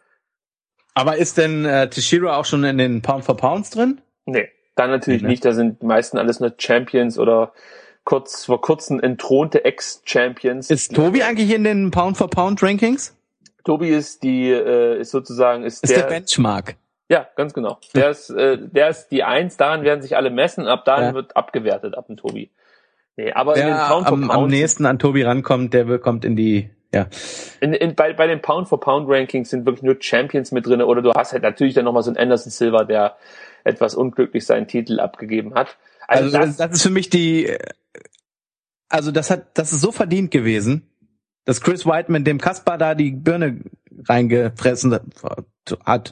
Aber ist denn äh, Teixeira auch schon in den Pound for Pounds drin? Nee, dann natürlich Nee, ne? nicht. Da sind die meisten alles nur Champions oder kurz vor kurzem entthronte Ex-Champions. Ist Tobi eigentlich in den Pound for Pound Rankings? Tobi ist die, äh, ist sozusagen, ist, Ist der, der Benchmark. Ja, ganz genau. Der ist, äh, der ist die Eins, daran werden sich alle messen, ab dahin Ja. wird abgewertet, ab dem Tobi. Nee, aber in den Wer Pound for am, Pound, am nächsten an Tobi rankommt, der kommt in die, ja. in, in, bei, bei den Pound for Pound Rankings sind wirklich nur Champions mit drin, oder du hast halt natürlich dann nochmal so einen Anderson Silva, der etwas unglücklich seinen Titel abgegeben hat. Also, Also das, das, das ist für mich die, also das hat, das ist so verdient gewesen, dass Chris Weidman dem Kaspar da die Birne reingefressen hat.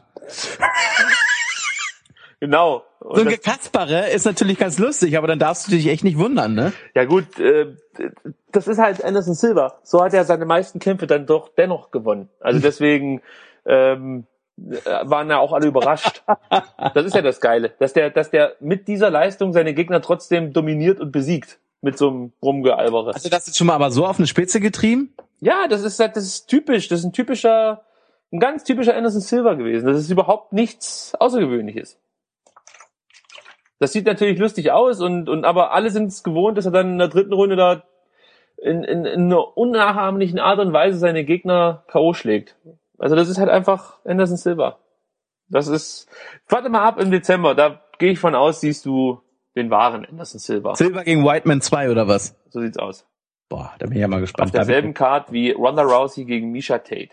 genau. So Und ein das, Gekaspere ist natürlich ganz lustig, aber dann darfst du dich echt nicht wundern, ne? ja gut, äh, das ist halt Anderson Silva. So hat er seine meisten Kämpfe dann doch dennoch gewonnen. Also deswegen ähm, waren ja auch alle überrascht. Das ist ja das Geile, dass der, dass der mit dieser Leistung seine Gegner trotzdem dominiert und besiegt. Mit so einem Rumgealbere. Hast du das jetzt schon mal aber so auf eine Spitze getrieben? Ja, das ist halt, das ist typisch. Das ist ein typischer, ein ganz typischer Anderson Silva gewesen. Das ist überhaupt nichts Außergewöhnliches. Das sieht natürlich lustig aus und, und, aber alle sind es gewohnt, dass er dann in der dritten Runde da in, in, in einer unnachahmlichen Art und Weise seine Gegner K O schlägt. Also das ist halt einfach Anderson Silva. Das ist, warte mal ab im Dezember, da gehe ich von aus, siehst du den wahren Anderson Silva. Silva gegen Weidman zwei oder was? So sieht's aus. Boah, da bin ich ja mal gespannt. Auf derselben Card wie Ronda Rousey gegen Miesha Tate.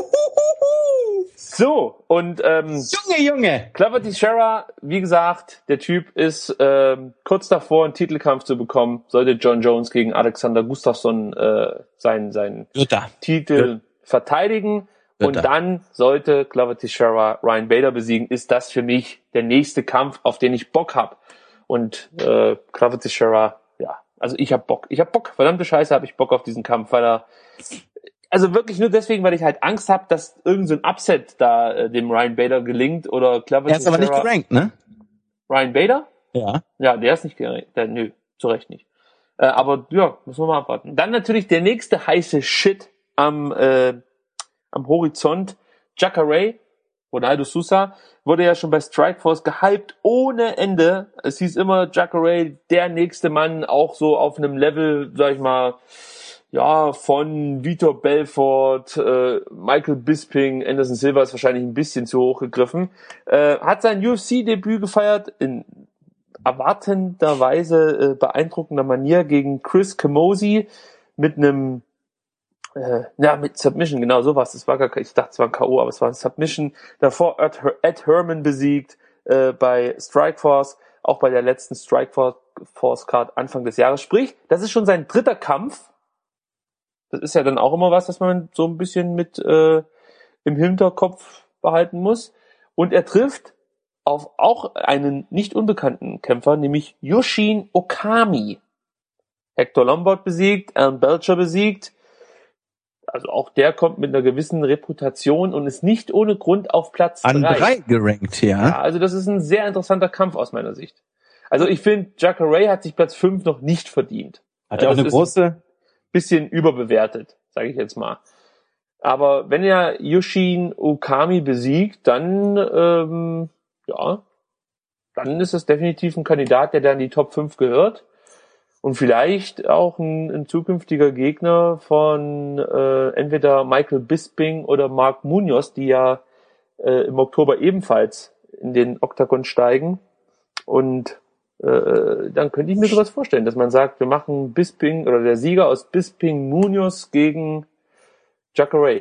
So, und ähm, Junge, Junge! Glover Teixeira, wie gesagt, der Typ ist ähm, kurz davor, einen Titelkampf zu bekommen. Sollte John Jones gegen Alexander Gustafsson äh, seinen, seinen Dritter. Titel Ja. verteidigen. Wird Und er. dann sollte Glover Teixeira Ryan Bader besiegen. Ist das für mich der nächste Kampf, auf den ich Bock hab. Und äh, Glover Teixeira, ja, also ich hab Bock. Ich hab Bock. Verdammte Scheiße, hab ich Bock auf diesen Kampf, weil er also wirklich nur deswegen, weil ich halt Angst habe, dass irgend so ein Upset da äh, dem Ryan Bader gelingt oder Glover Er ist aber nicht Teixeira- gerankt, ne? Ryan Bader? Ja. Ja, der ist nicht gerankt. Der, nö, zu Recht nicht. Äh, aber ja, müssen wir mal abwarten. Dann natürlich der nächste heiße Shit am äh, am Horizont. Jacare, Ronaldo Sousa, wurde ja schon bei Strikeforce gehypt ohne Ende. Es hieß immer, Jacare, der nächste Mann, auch so auf einem Level, sag ich mal, ja, von Vitor Belfort, äh, Michael Bisping, Anderson Silva ist wahrscheinlich ein bisschen zu hoch gegriffen. Äh, hat sein U F C-Debüt gefeiert in erwartenderweise äh, beeindruckender Manier gegen Chris Camozzi mit einem äh, ja, mit Submission, genau so was. Es war gar, ich dachte, es war ein K O, aber es war ein Submission. Davor Ed, Ed Herman besiegt äh, bei Strikeforce, auch bei der letzten Strikeforce Card Anfang des Jahres. Sprich, das ist schon sein dritter Kampf. Das ist ja dann auch immer was, das man so ein bisschen mit äh, im Hinterkopf behalten muss. Und er trifft auf auch einen nicht unbekannten Kämpfer, nämlich Yoshin Okami. Hector Lombard besiegt, Alan Belcher besiegt. Also auch der kommt mit einer gewissen Reputation und ist nicht ohne Grund auf Platz An drei. drei gerankt, ja. Ja, also das ist ein sehr interessanter Kampf aus meiner Sicht. Also ich finde, Jacare hat sich Platz fünf noch nicht verdient. Hat er auch Das eine ist große... bisschen überbewertet, sage ich jetzt mal. Aber wenn er Yoshin Okami besiegt, dann ähm, ja, dann ist es definitiv ein Kandidat, der da in die Top fünf gehört. Und vielleicht auch ein, ein zukünftiger Gegner von äh, entweder Michael Bisping oder Mark Munoz, die ja äh, im Oktober ebenfalls in den Oktagon steigen. Und äh, dann könnte ich mir sowas vorstellen, dass man sagt, wir machen Bisping oder der Sieger aus Bisping Munoz gegen Jacare.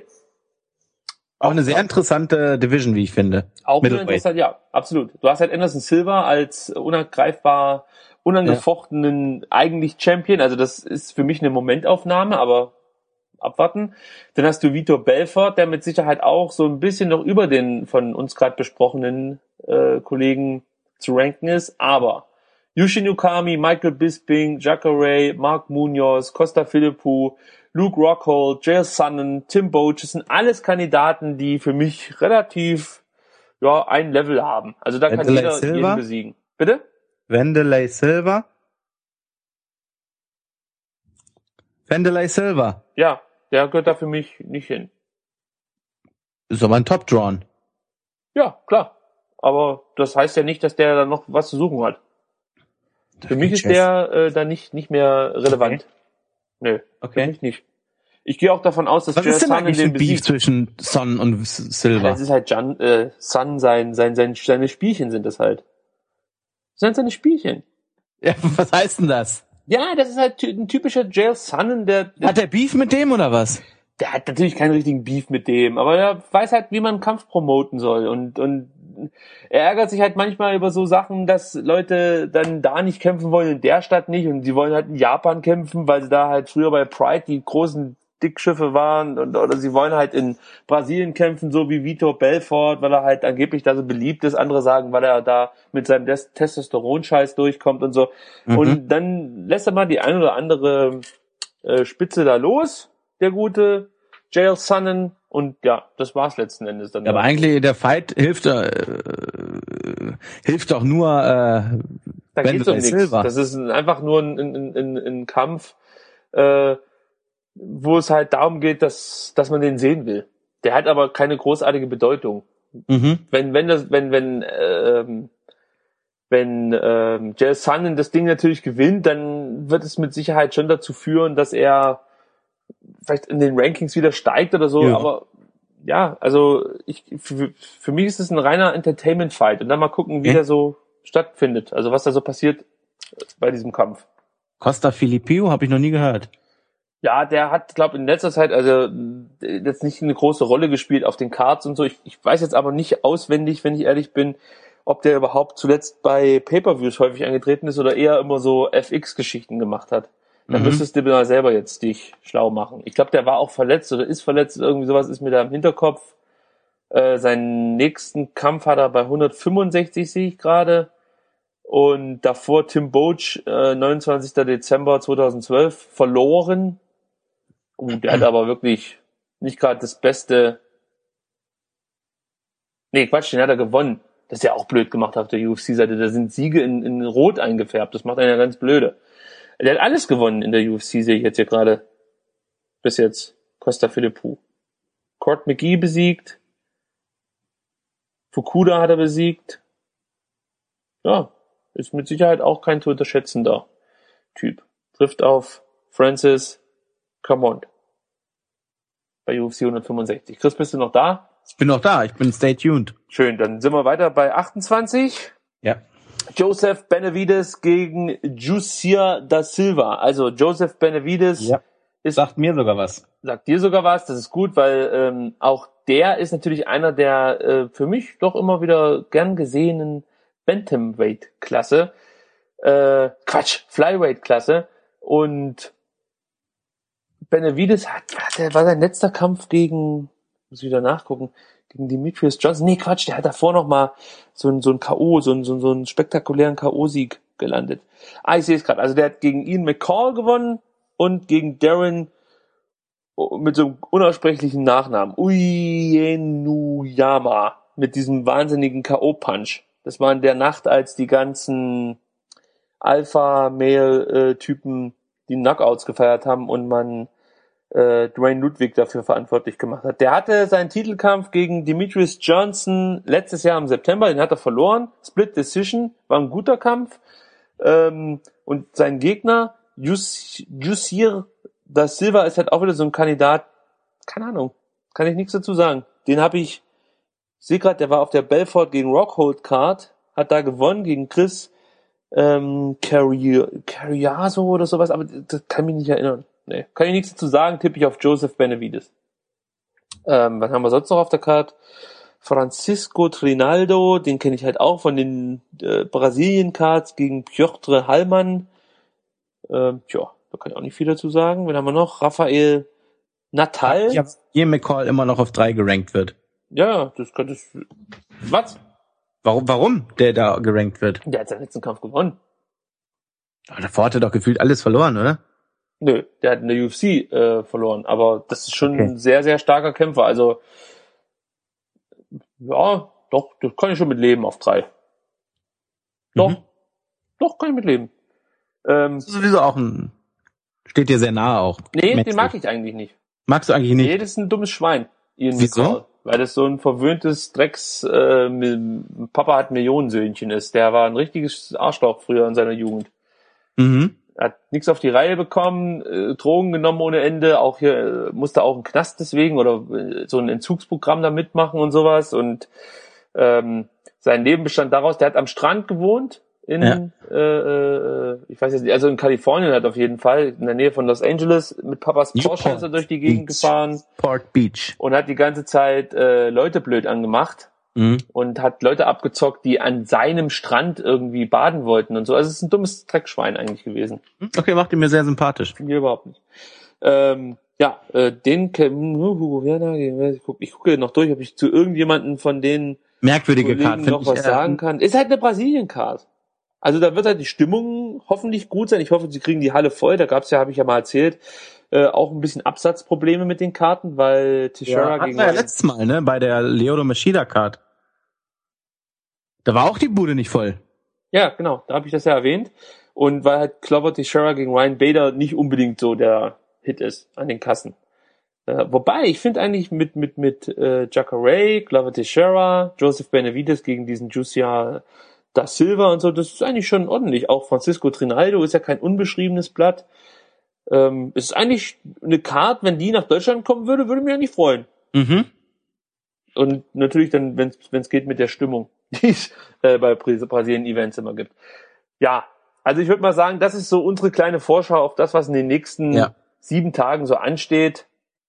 Auch eine sehr interessante Division, wie ich finde. Auch eine Middleweight. interessante, ja, absolut. Du hast halt Anderson Silva als unangreifbar, unangefochtenen eigentlich Champion. Also das ist für mich eine Momentaufnahme, aber abwarten. Dann hast du Vitor Belfort, der mit Sicherheit auch so ein bisschen noch über den von uns gerade besprochenen äh, Kollegen zu ranken ist. Aber Yoshin Okami, Michael Bisping, Jacare, Mark Munoz, Costa Philippou, Luke Rockhold, J S Sonnen, Tim Boach, das sind alles Kandidaten, die für mich relativ ja ein Level haben. Also da kann Wanderlei jeder Silva? jeden besiegen. Bitte? Wanderlei Silva. Wanderlei Silva. Ja, der gehört da für mich nicht hin. Ist aber ein Top-Drawn. Ja, klar. Aber das heißt ja nicht, dass der da noch was zu suchen hat. Für mich ist der äh, da nicht nicht mehr relevant. Nö, Okay. für mich nicht. Ich gehe auch davon aus, dass Was Jared ist denn Sun eigentlich den ein Beef besiegt. zwischen Son und S- Silver? Das ist halt Jan, äh, Sun, sein, sein, sein, seine Spielchen sind das halt. Das sind seine Spielchen. Ja, was heißt denn das? Ja, das ist halt ty- ein typischer Jared Sun, der, der, Hat der Beef mit dem oder was? der hat natürlich keinen richtigen Beef mit dem, aber er weiß halt, wie man einen Kampf promoten soll und, und er ärgert sich halt manchmal über so Sachen, dass Leute dann da nicht kämpfen wollen, in der Stadt nicht und sie wollen halt in Japan kämpfen, weil sie da halt früher bei Pride die großen Dickschiffe waren und, oder sie wollen halt in Brasilien kämpfen, so wie Vitor Belfort, weil er halt angeblich da so beliebt ist. Andere sagen, weil er da mit seinem Des- Testosteron-Scheiß durchkommt und so. Mhm. Und dann lässt er mal die ein oder andere äh, Spitze da los, der gute Jael Sonnen. Und ja, das war's letzten Endes dann. Ja, aber eigentlich der Fight hilft äh, hilft doch nur äh, Da Ben geht's um nichts. Silver. Das ist einfach nur ein, ein, ein, ein Kampf, äh, wo es halt darum geht, dass, dass man den sehen will. Der hat aber keine großartige Bedeutung. Mhm. Wenn, wenn das, wenn, wenn, ähm, wenn ähm, Jael Sonnen das Ding natürlich gewinnt, dann wird es mit Sicherheit schon dazu führen, dass er vielleicht in den Rankings wieder steigt oder so, Ja. aber ja, also ich für, für mich ist es ein reiner Entertainment-Fight und dann mal gucken, wie Okay. der so stattfindet, also was da so passiert bei diesem Kampf. Costa Filipino habe ich noch nie gehört. Ja, der hat, glaube in letzter Zeit also jetzt nicht eine große Rolle gespielt auf den Cards und so. Ich, ich weiß jetzt aber nicht auswendig, wenn ich ehrlich bin, ob der überhaupt zuletzt bei Pay-Per-Views häufig angetreten ist oder eher immer so F X-Geschichten gemacht hat. Da Mhm. müsstest du mal selber jetzt dich schlau machen. Ich glaube, der war auch verletzt oder ist verletzt. Irgendwie sowas ist mir da im Hinterkopf. Äh, seinen nächsten Kampf hat er bei hundertfünfundsechzig, sehe ich gerade. Und davor Tim Boach, äh, neunundzwanzigster Dezember zweitausendzwölf, verloren. Uh, der hat aber wirklich nicht gerade das Beste. Nee, Quatsch, den hat er gewonnen. Das ist ja auch blöd gemacht auf der U F C-Seite. Da sind Siege in, in Rot eingefärbt. Das macht einen ja ganz blöde. Der hat alles gewonnen in der U F C, sehe ich jetzt hier gerade. Bis jetzt. Costa Philippou. Court McGee besiegt. Fukuda hat er besiegt. Ja, ist mit Sicherheit auch kein zu unterschätzender Typ. Trifft auf Francis Camont bei U F C hundertfünfundsechzig. Chris, bist du noch da? Ich bin noch da, ich bin stay tuned. Schön, dann sind wir weiter bei achtundzwanzig. Ja. Joseph Benavidez gegen Jussier da Silva. Also Joseph Benavidez Ja. ist, Sagt mir sogar was. sagt dir sogar was, das ist gut, weil ähm, auch der ist natürlich einer der äh, für mich doch immer wieder gern gesehenen Bantamweight-Klasse. Äh, Quatsch, Flyweight-Klasse. Und Benavidez hat, der war sein letzter Kampf gegen, muss ich wieder nachgucken, gegen Demetrius Johnson. Nee, Quatsch, der hat davor noch mal so ein, so ein K O, so ein, so ein, so einen spektakulären K O-Sieg gelandet. Ah, ich sehe es gerade. Also der hat gegen Ian McCall gewonnen und gegen Darren mit so einem unaussprechlichen Nachnamen. Uyenuyama. Mit diesem wahnsinnigen K O-Punch. Das war in der Nacht, als die ganzen Alpha-Male-Typen die Knockouts gefeiert haben und man äh, Dwayne Ludwig dafür verantwortlich gemacht hat. Der hatte seinen Titelkampf gegen Demetrius Johnson letztes Jahr im September, den hat er verloren. Split Decision, war ein guter Kampf. Ähm, und sein Gegner, Jus- Jussier da Silva, ist halt auch wieder so ein Kandidat, keine Ahnung, kann ich nichts dazu sagen. Den habe ich, ich sehe gerade, der war auf der Belfort gegen Rockhold Card, hat da gewonnen gegen Chris ähm, Carri- Carriazo oder sowas, aber das kann mich nicht erinnern. Nee, kann ich nichts dazu sagen, tippe ich auf Joseph Benavidez. Ähm, was haben wir sonst noch auf der Card? Francisco Trinaldo, den kenne ich halt auch von den äh, Brasilien-Cards gegen Piotr Hallmann. Ähm, tja, da kann ich auch nicht viel dazu sagen. Wen haben wir noch? Raphael Natal. Ja, Ian McCall immer noch auf drei gerankt wird. Ja, das könnte es. Was? Warum, warum der da gerankt wird? Der hat seinen letzten Kampf gewonnen. Aber davor hat er doch gefühlt alles verloren, oder? Nö, der hat in der U F C äh, verloren. Aber das ist schon Okay. ein sehr, sehr starker Kämpfer. Also, ja, doch, das kann ich schon mit leben auf drei. Doch, Mhm. doch, kann ich mit leben. Ähm, Das ist sowieso auch ein, steht dir sehr nahe auch. nee, Menschlich. den mag ich eigentlich nicht. Magst du eigentlich nicht? Nee, das ist ein dummes Schwein. Ian Wieso? McCall. Weil das so ein verwöhntes Drecks, äh, Mi- Papa hat Millionensöhnchen ist. Der war ein richtiges Arschloch früher in seiner Jugend. Mhm. er hat nichts auf die Reihe bekommen, äh, Drogen genommen ohne Ende, auch hier äh, musste auch einen Knast deswegen oder äh, so ein Entzugsprogramm da mitmachen und sowas und ähm, sein Leben bestand daraus, der hat am Strand gewohnt in, ja. äh, äh, ich weiß jetzt nicht, also in Kalifornien halt auf jeden Fall, in der Nähe von Los Angeles, mit Papas Porsche ist er durch die Gegend Beach. gefahren. Port Beach. Und hat die ganze Zeit äh, Leute blöd angemacht. Mhm. Und hat Leute abgezockt, die an seinem Strand irgendwie baden wollten und so. Also es ist ein dummes Dreckschwein eigentlich gewesen. Okay, macht ihn mir sehr sympathisch. Finde ich überhaupt nicht. Ähm, ja, äh, den Hugo Werner, ich gucke ich gucke noch durch, ob ich zu irgendjemanden von den merkwürdige Card noch ich, was äh, sagen kann. Ist halt eine Brasilien-Card. Also da wird halt die Stimmung hoffentlich gut sein. Ich hoffe, sie kriegen die Halle voll. Da gab's ja, habe ich ja mal erzählt, äh, auch ein bisschen Absatzprobleme mit den Karten, weil Teixeira ja, gegen hatten wir ja letztes Mal, ne, bei der Lyoto Machida-Card. Da war auch die Bude nicht voll. Ja, genau, da habe ich das ja erwähnt. Und weil halt Glover Teixeira gegen Ryan Bader nicht unbedingt so der Hit ist an den Kassen. Äh, wobei, ich finde eigentlich mit mit mit äh, Jacare, Glover Teixeira, Joseph Benavidez gegen diesen Jussier da Silva und so, das ist eigentlich schon ordentlich. Auch Francisco Trinaldo ist ja kein unbeschriebenes Blatt. Ähm, es ist eigentlich eine Card, wenn die nach Deutschland kommen würde, würde mich ja nicht freuen. Mhm. Und natürlich dann, wenn es geht, mit der Stimmung, die es äh, bei Brasilien-Events immer gibt. Ja, also ich würde mal sagen, das ist so unsere kleine Vorschau auf das, was in den nächsten ja. sieben Tagen so ansteht.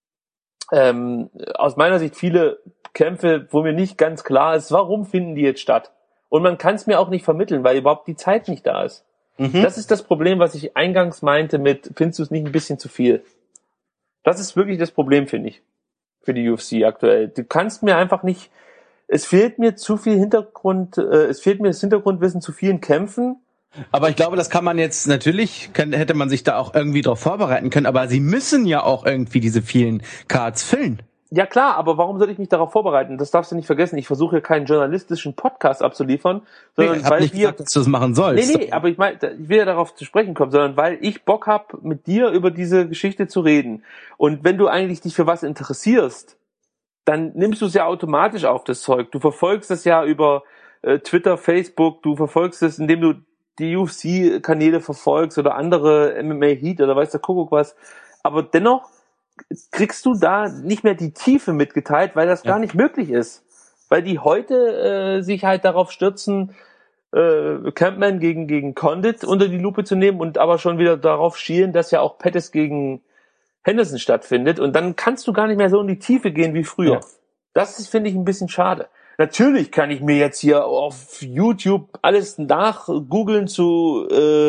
Ähm, aus meiner Sicht viele Kämpfe, wo mir nicht ganz klar ist, warum finden die jetzt statt? Und man kann es mir auch nicht vermitteln, weil überhaupt die Zeit nicht da ist. Mhm. Das ist das Problem, was ich eingangs meinte mit, findest du es nicht ein bisschen zu viel? Das ist wirklich das Problem, finde ich, für die U F C aktuell. Du kannst mir einfach nicht, es fehlt mir zu viel Hintergrund, äh, es fehlt mir das Hintergrundwissen zu vielen Kämpfen. Aber ich glaube, das kann man jetzt, natürlich kann, hätte man sich da auch irgendwie drauf vorbereiten können, aber sie müssen ja auch irgendwie diese vielen Cards füllen. Ja klar, aber warum soll ich mich darauf vorbereiten? Das darfst du nicht vergessen. Ich versuche hier keinen journalistischen Podcast abzuliefern, sondern nee, ich weil nicht wir gesagt, dass du das machen sollst. Nee, nee, aber ich meine, ich will ja darauf zu sprechen kommen, sondern weil ich Bock hab, mit dir über diese Geschichte zu reden. Und wenn du eigentlich dich für was interessierst, dann nimmst du es ja automatisch auf, das Zeug. Du verfolgst es ja über äh, Twitter, Facebook, du verfolgst es, indem du die U F C-Kanäle verfolgst oder andere M M A Heat oder weiß der Kuckuck was. Aber dennoch kriegst du da nicht mehr die Tiefe mitgeteilt, weil das ja. gar nicht möglich ist. Weil die heute äh, sich halt darauf stürzen, äh, Campman gegen gegen Condit unter die Lupe zu nehmen und aber schon wieder darauf schielen, dass ja auch Pettis gegen Henderson stattfindet. Und dann kannst du gar nicht mehr so in die Tiefe gehen wie früher. Ja. Das ist, finde ich, ein bisschen schade. Natürlich kann ich mir jetzt hier auf YouTube alles nachgoogeln zu äh,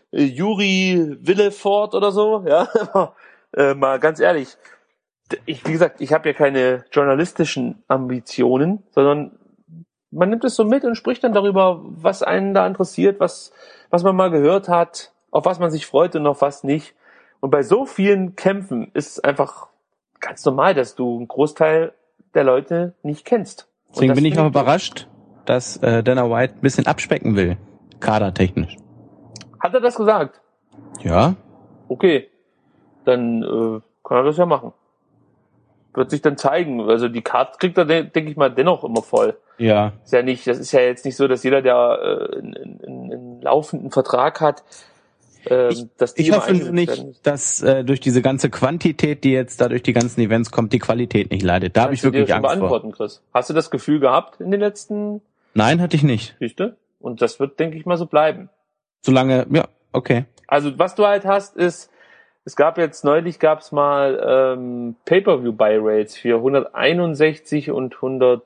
Juri Willefort oder so, ja, äh, mal ganz ehrlich, ich, wie gesagt, ich habe ja keine journalistischen Ambitionen, sondern man nimmt es so mit und spricht dann darüber, was einen da interessiert, was was man mal gehört hat, auf was man sich freut und auf was nicht. Und bei so vielen Kämpfen ist es einfach ganz normal, dass du einen Großteil der Leute nicht kennst. Deswegen bin ich auch überrascht, dass äh, Dana White ein bisschen abspecken will, kadertechnisch. Hat er das gesagt? Ja. Okay, dann äh, kann er das ja machen. Wird sich dann zeigen. Also die Karte kriegt er, denke ich mal, dennoch immer voll. Ja. Ist ja nicht, das ist ja jetzt nicht so, dass jeder, der äh, einen, einen, einen laufenden Vertrag hat, äh, ich, dass die ich hoffe nur nicht, dass äh, durch diese ganze Quantität, die jetzt da durch die ganzen Events kommt, die Qualität nicht leidet. Da habe ich wirklich Angst vor. Chris? Hast du das Gefühl gehabt in den letzten? Nein, hatte ich nicht. Siehste? Und das wird, denke ich mal, so bleiben. Solange, ja, okay. Also was du halt hast, ist, es gab jetzt neulich gab's mal ähm, Pay-per-view-Buy-Rates für hunderteinundsechzig und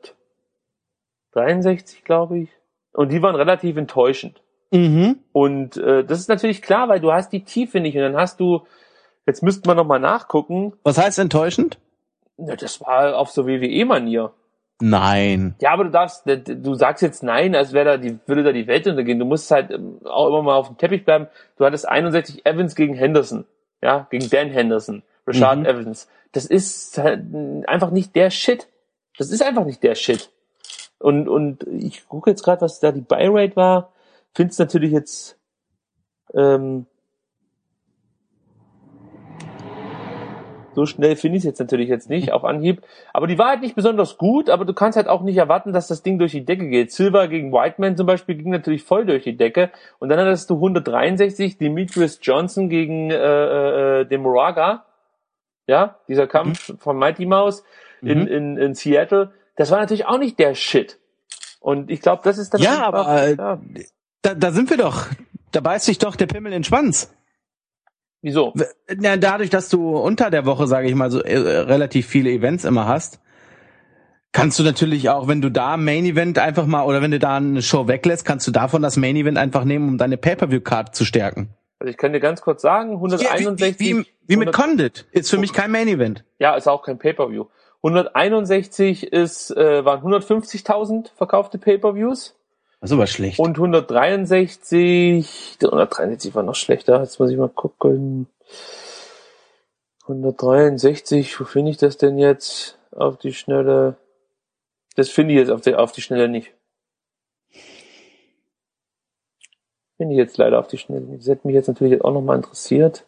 hundertdreiundsechzig, glaube ich. Und die waren relativ enttäuschend. Mhm. Und äh, das ist natürlich klar, weil du hast die Tiefe nicht und dann hast du, jetzt müsste man nochmal nachgucken. Was heißt enttäuschend? Na, das war auf so W W E-Manier. Nein. Ja, aber du darfst, du sagst jetzt nein, als wäre da die, würde da die Welt untergehen. Du musst halt auch immer mal auf dem Teppich bleiben. Du hattest einundsechzig Evans gegen Henderson. Ja, gegen Dan Henderson. Rashad mhm. Evans. Das ist halt einfach nicht der Shit. Das ist einfach nicht der Shit. Und, und ich gucke jetzt gerade, was da die Buy-Rate war. Find's natürlich jetzt, ähm, So schnell finde ich es jetzt natürlich jetzt nicht auf Anhieb. Aber die war halt nicht besonders gut, aber du kannst halt auch nicht erwarten, dass das Ding durch die Decke geht. Silva gegen Whiteman zum Beispiel ging natürlich voll durch die Decke. Und dann hattest du hundertdreiundsechzig Demetrius Johnson gegen äh, äh, den Moraga. Ja, dieser Kampf mhm. von Mighty Mouse in, mhm. in, in Seattle. Das war natürlich auch nicht der Shit. Und ich glaube, das ist dann ja, einfach, aber äh, ja. Da, da sind wir doch. Da beißt sich doch der Pimmel in den Schwanz. Wieso? Ja, dadurch, dass du unter der Woche, sage ich mal, so äh, relativ viele Events immer hast, kannst du natürlich auch, wenn du da Main Event einfach mal, oder wenn du da eine Show weglässt, kannst du davon das Main Event einfach nehmen, um deine Pay-Per-View-Card zu stärken. Also ich kann dir ganz kurz sagen, hunderteinundsechzig... Ja, wie, wie, wie mit Condit. Ist für mich kein Main Event. Ja, ist auch kein Pay-Per-View. hunderteinundsechzig ist, äh, waren hundertfünfzigtausend verkaufte Pay-Per-Views. Das ist aber schlecht. Und hundertdreiundsechzig, hundertdreiundsechzig war noch schlechter, jetzt muss ich mal gucken. hundertdreiundsechzig, wo finde ich das denn jetzt auf die Schnelle? Das finde ich jetzt auf die, auf die Schnelle nicht. Finde ich jetzt leider auf die Schnelle nicht. Das hätte mich jetzt natürlich jetzt auch nochmal interessiert.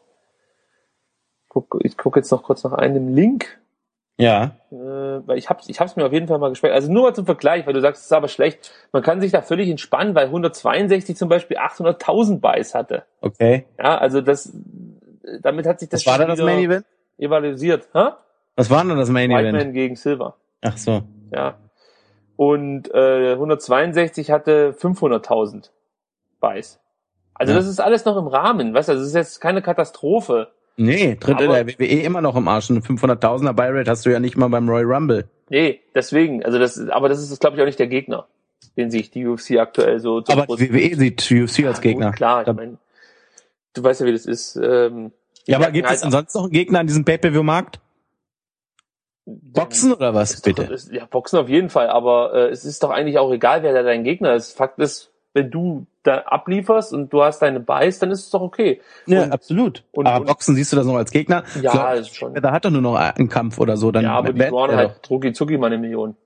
Guck, ich gucke jetzt noch kurz nach einem Link. Ja. Äh, weil ich hab's, ich hab's mir auf jeden Fall mal gespeichert. Also nur mal zum Vergleich, weil du sagst, es ist aber schlecht. Man kann sich da völlig entspannen, weil hundertzweiundsechzig zum Beispiel achthunderttausend Buys hatte. Okay. Ja, also das, damit hat sich das Was war denn das Main Event? Evaluiert. Ha? Was war denn das Main Event? Whiteman gegen Silva. Ach so. Ja. Und äh, hundertzweiundsechzig hatte fünfhunderttausend Buys. Also ja. Das ist alles noch im Rahmen, weißt du, das ist jetzt keine Katastrophe. Nee, tritt in der W W E immer noch im Arsch. Eine fünfhunderttausender Buy-Rate hast du ja nicht mal beim Royal Rumble. Nee, deswegen. Also das, aber das ist, glaube ich, auch nicht der Gegner, den sich die U F C aktuell so... Aber die W W E sieht die U F C als Gegner. Gut, klar, ich meine, du weißt ja, wie das ist. Ähm, ja, aber gibt es denn sonst noch einen Gegner an diesem Pay-Per-View-Markt? Boxen oder was, bitte? Doch, ist, ja, Boxen auf jeden Fall, aber äh, es ist doch eigentlich auch egal, wer da dein Gegner ist. Fakt ist, wenn du da ablieferst und du hast deine Buys, dann ist es doch okay. Ja, und, absolut. Und, aber und, Boxen siehst du das noch als Gegner? Ja, Vielleicht, ist schon. Da hat er nur noch einen Kampf oder so. Dann ja, aber die brauchen halt rucki zucki mal eine Million.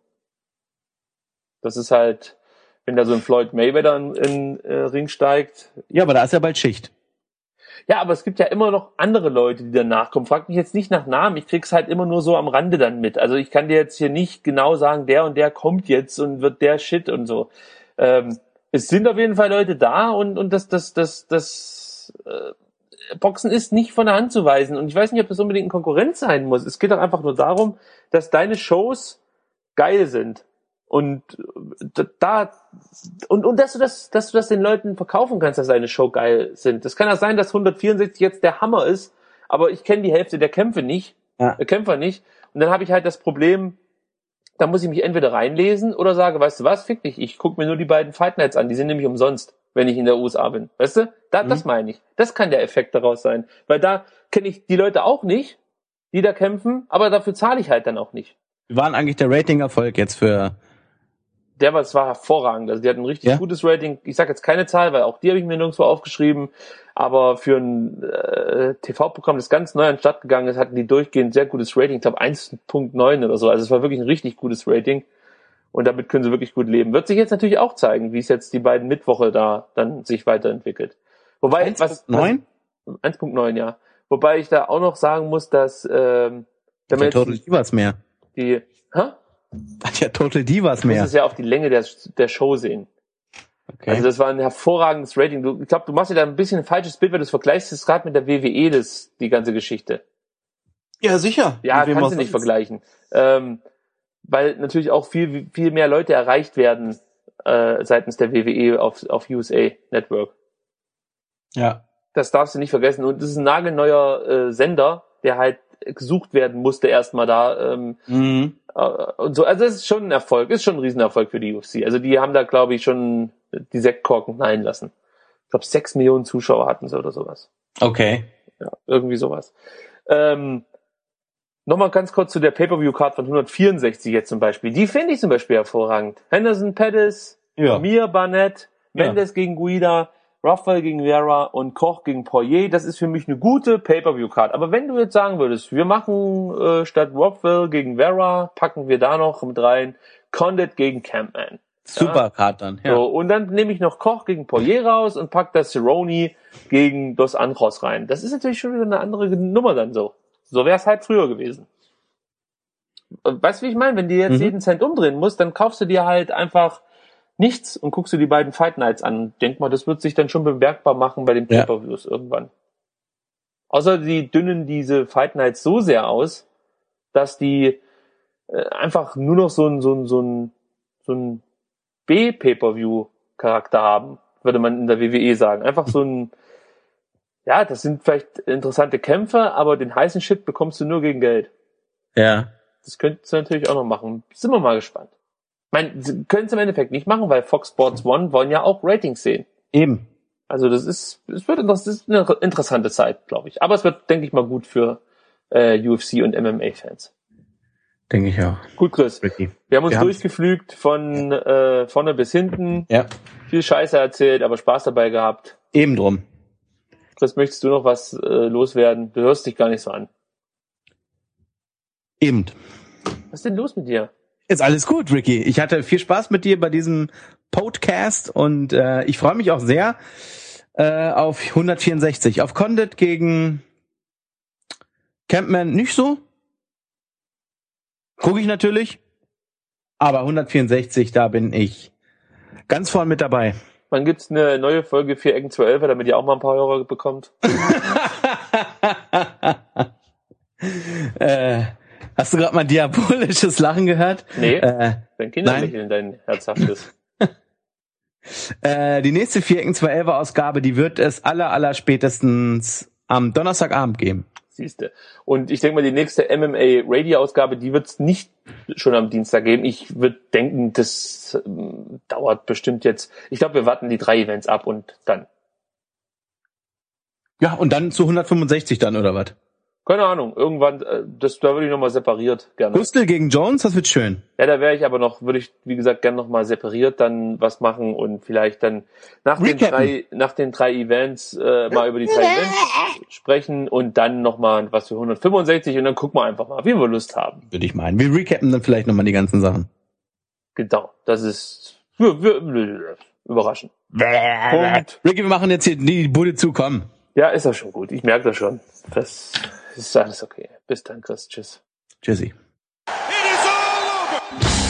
Das ist halt, wenn da so ein Floyd Mayweather in, in äh, Ring steigt. Ja, aber da ist ja bald Schicht. Ja, aber es gibt ja immer noch andere Leute, die danach kommen. Frag mich jetzt nicht nach Namen, ich krieg's halt immer nur so am Rande dann mit. Also ich kann dir jetzt hier nicht genau sagen, der und der kommt jetzt und wird der Shit und so. Ähm, es sind auf jeden Fall Leute da und und das das das das äh, Boxen ist nicht von der Hand zu weisen und ich weiß nicht, ob das unbedingt ein Konkurrent sein muss. Es geht doch einfach nur darum, dass deine Shows geil sind und da und und dass du das dass du das den Leuten verkaufen kannst, dass deine Show geil sind. Das kann ja sein, dass hundertvierundsechzig jetzt der Hammer ist, aber ich kenne die Hälfte der Kämpfe nicht, ja. der Kämpfer nicht und dann habe ich halt das Problem, da muss ich mich entweder reinlesen oder sage, weißt du was, fick dich, ich gucke mir nur die beiden Fight Nights an, die sind nämlich umsonst, wenn ich in der U S A bin. Weißt du? Da, mhm. Das meine ich. Das kann der Effekt daraus sein. Weil da kenne ich die Leute auch nicht, die da kämpfen, aber dafür zahle ich halt dann auch nicht. Wie war denn eigentlich der Rating-Erfolg jetzt für... Der war, es war hervorragend. Also die hatten ein richtig ja? gutes Rating. Ich sage jetzt keine Zahl, weil auch die habe ich mir nirgendwo aufgeschrieben. Aber für ein äh, T V-Programm, das ganz neu an den Start gegangen ist, hatten die durchgehend sehr gutes Rating. Ich glaube eins Komma neun oder so. Also es war wirklich ein richtig gutes Rating. Und damit können sie wirklich gut leben. Wird sich jetzt natürlich auch zeigen, wie es jetzt die beiden Mittwoche da dann sich weiterentwickelt. Wobei eins Komma neun? eins Komma neun, ja. Wobei ich da auch noch sagen muss, dass ähm, wenn man Total Divas mehr. Die, hä? Hat ja Total Divas mehr. Du musst es ja auf die Länge der, der Show sehen. Okay. Also das war ein hervorragendes Rating. Du, ich glaube, du machst dir da ein bisschen ein falsches Bild, weil du es vergleichst es gerade mit der W W E, das, die ganze Geschichte. Ja, sicher. Ja, kannst du nicht vergleichen. Ähm, weil natürlich auch viel, viel mehr Leute erreicht werden äh, seitens der W W E auf, auf U S A Network. Ja. Das darfst du nicht vergessen. Und das ist ein nagelneuer äh, Sender, der halt gesucht werden musste erstmal da. Ähm, mhm. äh, und so. Also es ist schon ein Erfolg, ist schon ein Riesenerfolg für die U F C. Also die haben da, glaube ich, schon die Sektkorken knallen lassen. Ich glaube, sechs Millionen Zuschauer hatten sie oder sowas. Okay. Ja, irgendwie sowas. Ähm, Nochmal ganz kurz zu der Pay-Per-View-Card von hundertvierundsechzig jetzt zum Beispiel. Die finde ich zum Beispiel hervorragend. Henderson Pettis, ja. Mir Barnett, Mendes ja. gegen Guida, Rafael gegen Vera und Koch gegen Poirier. Das ist für mich eine gute Pay-Per-View-Card. Aber wenn du jetzt sagen würdest, wir machen äh, statt Rothwell gegen Vera, packen wir da noch mit rein Condit gegen Campman. Super ja? Card dann. Ja. So, und dann nehme ich noch Koch gegen Poirier raus und pack das Cerrone gegen Dos Anjos rein. Das ist natürlich schon wieder eine andere Nummer dann so. So wäre es halt früher gewesen. Weißt du, wie ich meine? Wenn du jetzt mhm. jeden Cent umdrehen musst, dann kaufst du dir halt einfach nichts und guckst du die beiden Fight Nights an. Denk mal, das wird sich dann schon bemerkbar machen bei den Pay-Per-Views ja. irgendwann. Außer die dünnen diese Fight Nights so sehr aus, dass die äh, einfach nur noch so ein, so ein, so ein, so ein B-Pay-Per-View-Charakter haben, würde man in der W W E sagen. Einfach so ein, ja, das sind vielleicht interessante Kämpfe, aber den heißen Shit bekommst du nur gegen Geld. Ja. Das könntest du natürlich auch noch machen. Sind wir mal gespannt. Ich meine, sie können es im Endeffekt nicht machen, weil Fox Sports One wollen ja auch Ratings sehen. Eben. Also das ist, es wird das ist eine interessante Zeit, glaube ich. Aber es wird, denke ich mal, gut für äh, U F C und M M A-Fans. Denke ich auch. Gut, Chris. Ricky. Wir haben uns Wir durchgeflügt von äh, vorne bis hinten. Ja. Viel Scheiße erzählt, aber Spaß dabei gehabt. Eben drum. Chris, möchtest du noch was äh, loswerden? Du hörst dich gar nicht so an. Eben. Was ist denn los mit dir? Ist alles gut, Ricky. Ich hatte viel Spaß mit dir bei diesem Podcast und äh, ich freue mich auch sehr äh, auf hundertvierundsechzig. Auf Condit gegen Campman nicht so. Gucke ich natürlich. Aber hundertvierundsechzig, da bin ich ganz vorn mit dabei. Wann gibt's eine neue Folge vier Ecken zu elf, damit ihr auch mal ein paar Hörer bekommt? äh... Hast du gerade mal diabolisches Lachen gehört? Nee, äh, dein Kinderlächeln, dein herzhaftes. äh, die nächste vier Ecken zwei elfer Ausgabe, die wird es aller, aller spätestens am Donnerstagabend geben. Siehste. Und ich denke mal, die nächste M M A-Radio-Ausgabe, die wird es nicht schon am Dienstag geben. Ich würde denken, das ähm, dauert bestimmt jetzt. Ich glaube, wir warten die drei Events ab und dann. Ja, und dann zu hundertfünfundsechzig dann, oder was? Keine Ahnung, irgendwann, das, da würde ich nochmal separiert gerne. Gustl gegen Jones, das wird schön. Ja, da wäre ich aber noch, würde ich, wie gesagt, gerne nochmal separiert dann was machen und vielleicht dann nach Recappen. den drei, nach den drei Events äh, mal über die drei Events sprechen und dann nochmal was für hundertfünfundsechzig und dann gucken wir einfach mal, wie wir Lust haben. Würde ich meinen. Wir recappen dann vielleicht nochmal die ganzen Sachen. Genau, das ist wir, wir, überraschend. Punkt. Ricky, wir machen jetzt hier die Bude zu, komm. Ja, ist ja schon gut, ich merke das schon. Das ist alles okay. Bis dann, Chris. Tschüss. Tschüssi. It is all over.